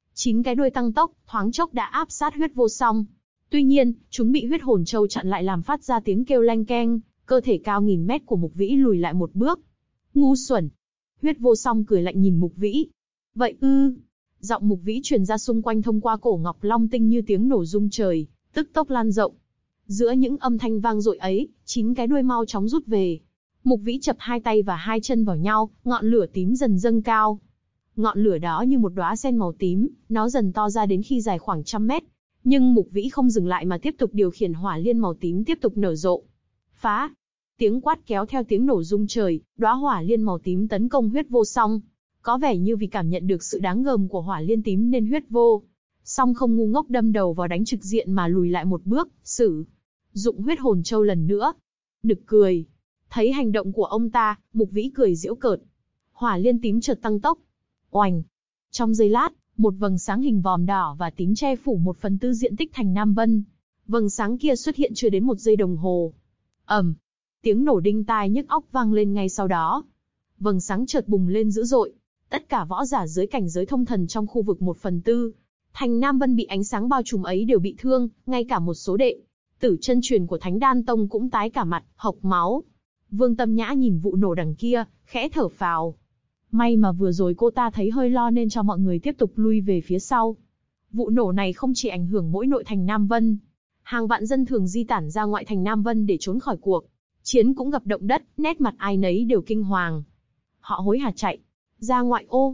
9 cái đuôi tăng tốc, thoáng chốc đã áp sát Huyết Vô Song. Tuy nhiên, chúng bị huyết hồn châu chặn lại làm phát ra tiếng kêu leng keng, cơ thể cao nghìn mét của Mục Vĩ lùi lại một bước. Ngu xuẩn. Huyết Vô Song cười lạnh nhìn Mục Vĩ. Vậy ư? Giọng Mục Vĩ truyền ra xung quanh thông qua cổ ngọc long tinh như tiếng nổ rung trời, tức tốc lan rộng. Giữa những âm thanh vang dội ấy, 9 cái đuôi mau chóng rút về. Mục Vĩ chập hai tay và hai chân vào nhau, ngọn lửa tím dần dâng cao. Ngọn lửa đó như một đóa sen màu tím, nó dần to ra đến khi dài khoảng 100 mét. Nhưng Mục Vĩ không dừng lại mà tiếp tục điều khiển hỏa liên màu tím tiếp tục nở rộ. Phá! Tiếng quát kéo theo tiếng nổ rung trời, đóa hỏa liên màu tím tấn công Huyết Vô Song. Có vẻ như vì cảm nhận được sự đáng gờm của hỏa liên tím nên Huyết Vô Song không ngu ngốc đâm đầu vào đánh trực diện mà lùi lại một bước, sử dụng huyết hồn châu lần nữa. Nực cười. Thấy hành động của ông ta, Mục Vĩ cười giễu cợt. Hỏa liên tím chợt tăng tốc. Oành! Trong giây lát, một vầng sáng hình vòm đỏ và tím che phủ 1/4 diện tích thành Nam Vân. Vầng sáng kia xuất hiện chưa đến 1 giây đồng hồ. Ầm! Tiếng nổ đinh tai nhức óc vang lên ngay sau đó. Vầng sáng chợt bùng lên dữ dội. Tất cả võ giả dưới cảnh giới thông thần trong khu vực 1/4 thành Nam Vân bị ánh sáng bao trùm ấy đều bị thương, ngay cả một số đệ tử chân truyền của Thánh Đan Tông cũng tái cả mặt, hộc máu. Vương Tâm Nhã nhìn vụ nổ đằng kia, khẽ thở phào. May mà vừa rồi cô ta thấy hơi lo nên cho mọi người tiếp tục lui về phía sau. Vụ nổ này không chỉ ảnh hưởng mỗi nội thành Nam Vân. Hàng vạn dân thường di tản ra ngoại thành Nam Vân để trốn khỏi cuộc chiến cũng gặp động đất, nét mặt ai nấy đều kinh hoàng. Họ hối hả chạy ra ngoại ô.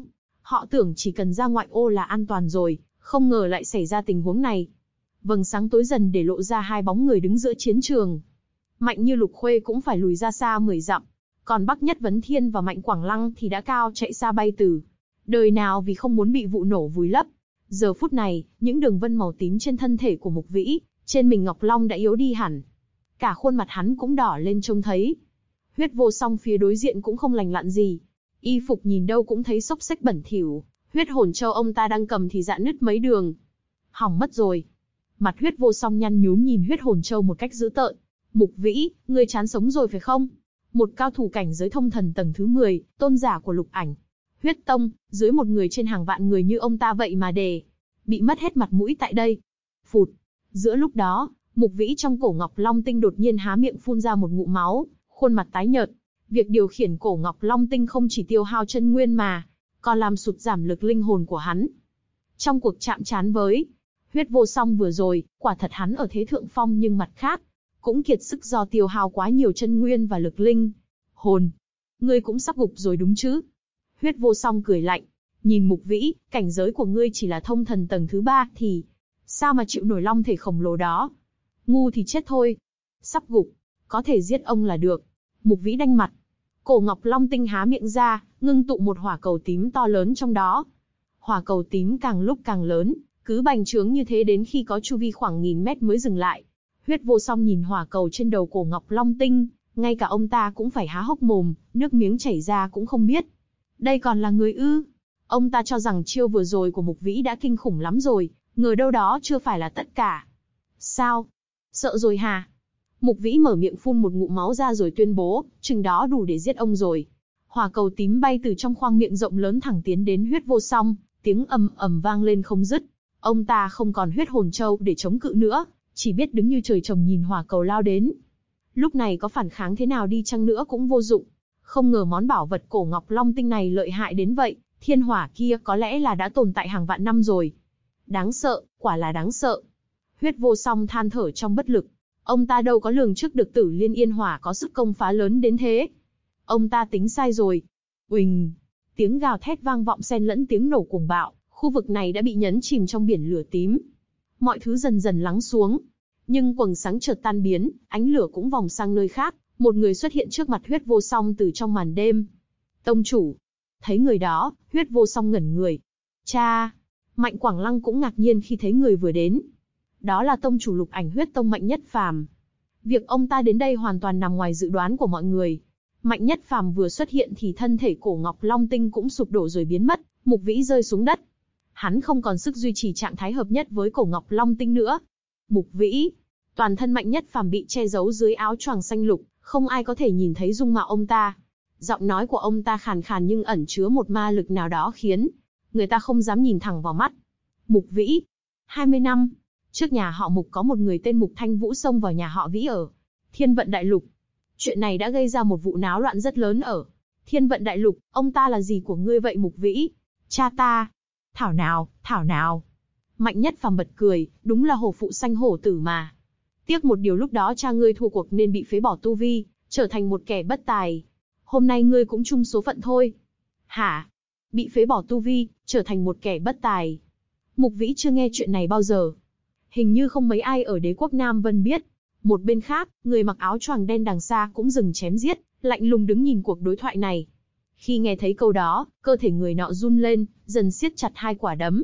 Họ tưởng chỉ cần ra ngoại ô là an toàn rồi, không ngờ lại xảy ra tình huống này. Vầng sáng tối dần để lộ ra hai bóng người đứng giữa chiến trường. Mạnh Như Lục Khuê cũng phải lùi ra xa 10 dặm, còn Bắc Nhất Vấn Thiên và Mạnh Quảng Lăng thì đã cao chạy xa bay từ. Đời nào vì không muốn bị vụ nổ vùi lấp. Giờ phút này, những đường vân màu tím trên thân thể của Mục Vĩ, trên mình Ngọc Long đã yếu đi hẳn. Cả khuôn mặt hắn cũng đỏ lên trông thấy. Huyết Vô Song phía đối diện cũng không lành lặn gì. Y phục nhìn đâu cũng thấy xốc xếch bẩn thỉu, huyết hồn châu ông ta đang cầm thì rạn nứt mấy đường. Hỏng mất rồi. Mặt Huyết Vô Song nhăn nhúm nhìn huyết hồn châu một cách dữ tợn. Mục Vĩ, ngươi chán sống rồi phải không? Một cao thủ cảnh giới thông thần tầng thứ 10, tôn giả của Lục Ảnh Huyết Tông, dưới một người trên hàng vạn người như ông ta vậy mà bị mất hết mặt mũi tại đây. Phụt. Giữa lúc đó, Mục Vĩ trong cổ Ngọc Long Tinh đột nhiên há miệng phun ra một ngụm máu, khuôn mặt tái nhợt. Việc điều khiển cổ Ngọc Long Tinh không chỉ tiêu hao chân nguyên mà còn làm sụt giảm lực linh hồn của hắn. Trong cuộc chạm trán với Huyết Vô Song vừa rồi, quả thật hắn ở thế thượng phong, nhưng mặt khác cũng kiệt sức do tiêu hao quá nhiều chân nguyên và lực linh hồn. Ngươi cũng sắp gục rồi đúng chứ? Huyết Vô Song cười lạnh, nhìn Mục Vĩ, cảnh giới của ngươi chỉ là thông thần tầng thứ 3 thì sao mà chịu nổi long thể khổng lồ đó? Ngu thì chết thôi. Sắp gục, có thể giết ông là được. Mục Vĩ đanh mặt. Cổ Ngọc Long Tinh há miệng ra, ngưng tụ một hỏa cầu tím to lớn trong đó. Hỏa cầu tím càng lúc càng lớn, cứ bành trướng như thế đến khi có chu vi khoảng 1000 mét mới dừng lại. Huyết Vô Song nhìn hỏa cầu trên đầu cổ Ngọc Long Tinh, ngay cả ông ta cũng phải há hốc mồm, nước miếng chảy ra cũng không biết. Đây còn là người ư? Ông ta cho rằng chiêu vừa rồi của Mục Vĩ đã kinh khủng lắm rồi, ngờ đâu đó chưa phải là tất cả. Sao? Sợ rồi hả? Mục Vĩ mở miệng phun một ngụm máu ra rồi tuyên bố, chừng đó đủ để giết ông rồi. Hỏa cầu tím bay từ trong khoang miệng rộng lớn thẳng tiến đến Huyết Vô Song, tiếng ầm ầm vang lên không dứt. Ông ta không còn huyết hồn châu để chống cự nữa, chỉ biết đứng như trời trồng nhìn hỏa cầu lao đến. Lúc này có phản kháng thế nào đi chăng nữa cũng vô dụng. Không ngờ món bảo vật cổ Ngọc Long Tinh này lợi hại đến vậy, thiên hỏa kia có lẽ là đã tồn tại hàng vạn năm rồi. Đáng sợ, quả là đáng sợ. Huyết Vô Song than thở trong bất lực. Ông ta đâu có lường trước được Tử Liên Yên Hỏa có sức công phá lớn đến thế. Ông ta tính sai rồi. Uỳnh! Tiếng gào thét vang vọng xen lẫn tiếng nổ cuồng bạo, khu vực này đã bị nhấn chìm trong biển lửa tím. Mọi thứ dần dần lắng xuống. Nhưng quầng sáng chợt tan biến, ánh lửa cũng vòng sang nơi khác, một người xuất hiện trước mặt Huyết Vô Song từ trong màn đêm. Tông chủ! Thấy người đó, Huyết Vô Song ngẩn người. Cha! Mạnh Quảng Lăng cũng ngạc nhiên khi thấy người vừa đến. Đó là tông chủ Lục Ảnh Huyết Tông Mạnh Nhất Phàm. Việc ông ta đến đây hoàn toàn nằm ngoài dự đoán của mọi người. Mạnh Nhất Phàm vừa xuất hiện thì thân thể cổ Ngọc Long Tinh cũng sụp đổ rồi biến mất, Mục Vĩ rơi xuống đất. Hắn không còn sức duy trì trạng thái hợp nhất với cổ Ngọc Long Tinh nữa. Mục Vĩ, toàn thân Mạnh Nhất Phàm bị che giấu dưới áo choàng xanh lục, không ai có thể nhìn thấy dung mạo ông ta. Giọng nói của ông ta khàn khàn nhưng ẩn chứa một ma lực nào đó khiến người ta không dám nhìn thẳng vào mắt. Mục Vĩ, 20 năm. Trước nhà họ Mục có một người tên Mục Thanh Vũ xông vào nhà họ Vĩ ở Thiên Vận Đại Lục. Chuyện này đã gây ra một vụ náo loạn rất lớn ở Thiên Vận Đại Lục. Ông ta là gì của ngươi vậy Mục Vĩ? Cha ta. Thảo nào. Mạnh Nhất Phàm bật cười, đúng là hổ phụ sanh hổ tử mà. Tiếc một điều lúc đó cha ngươi thua cuộc nên bị phế bỏ tu vi, trở thành một kẻ bất tài. Hôm nay ngươi cũng chung số phận thôi. Hả? Bị phế bỏ tu vi, trở thành một kẻ bất tài. Mục Vĩ chưa nghe chuyện này bao giờ. Hình như không mấy ai ở đế quốc Nam Vân biết. Một bên khác, người mặc áo choàng đen đằng xa cũng dừng chém giết, lạnh lùng đứng nhìn cuộc đối thoại này. Khi nghe thấy câu đó, cơ thể người nọ run lên, dần siết chặt hai quả đấm.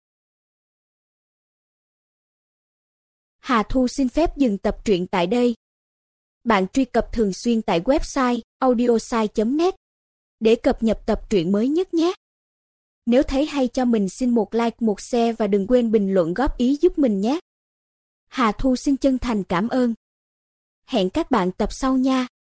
Hà Thu xin phép dừng tập truyện tại đây. Bạn truy cập thường xuyên tại website audiosai.net để cập nhật tập truyện mới nhất nhé. Nếu thấy hay cho mình xin một like, một share và đừng quên bình luận góp ý giúp mình nhé. Hà Thu xin chân thành cảm ơn. Hẹn các bạn tập sau nha.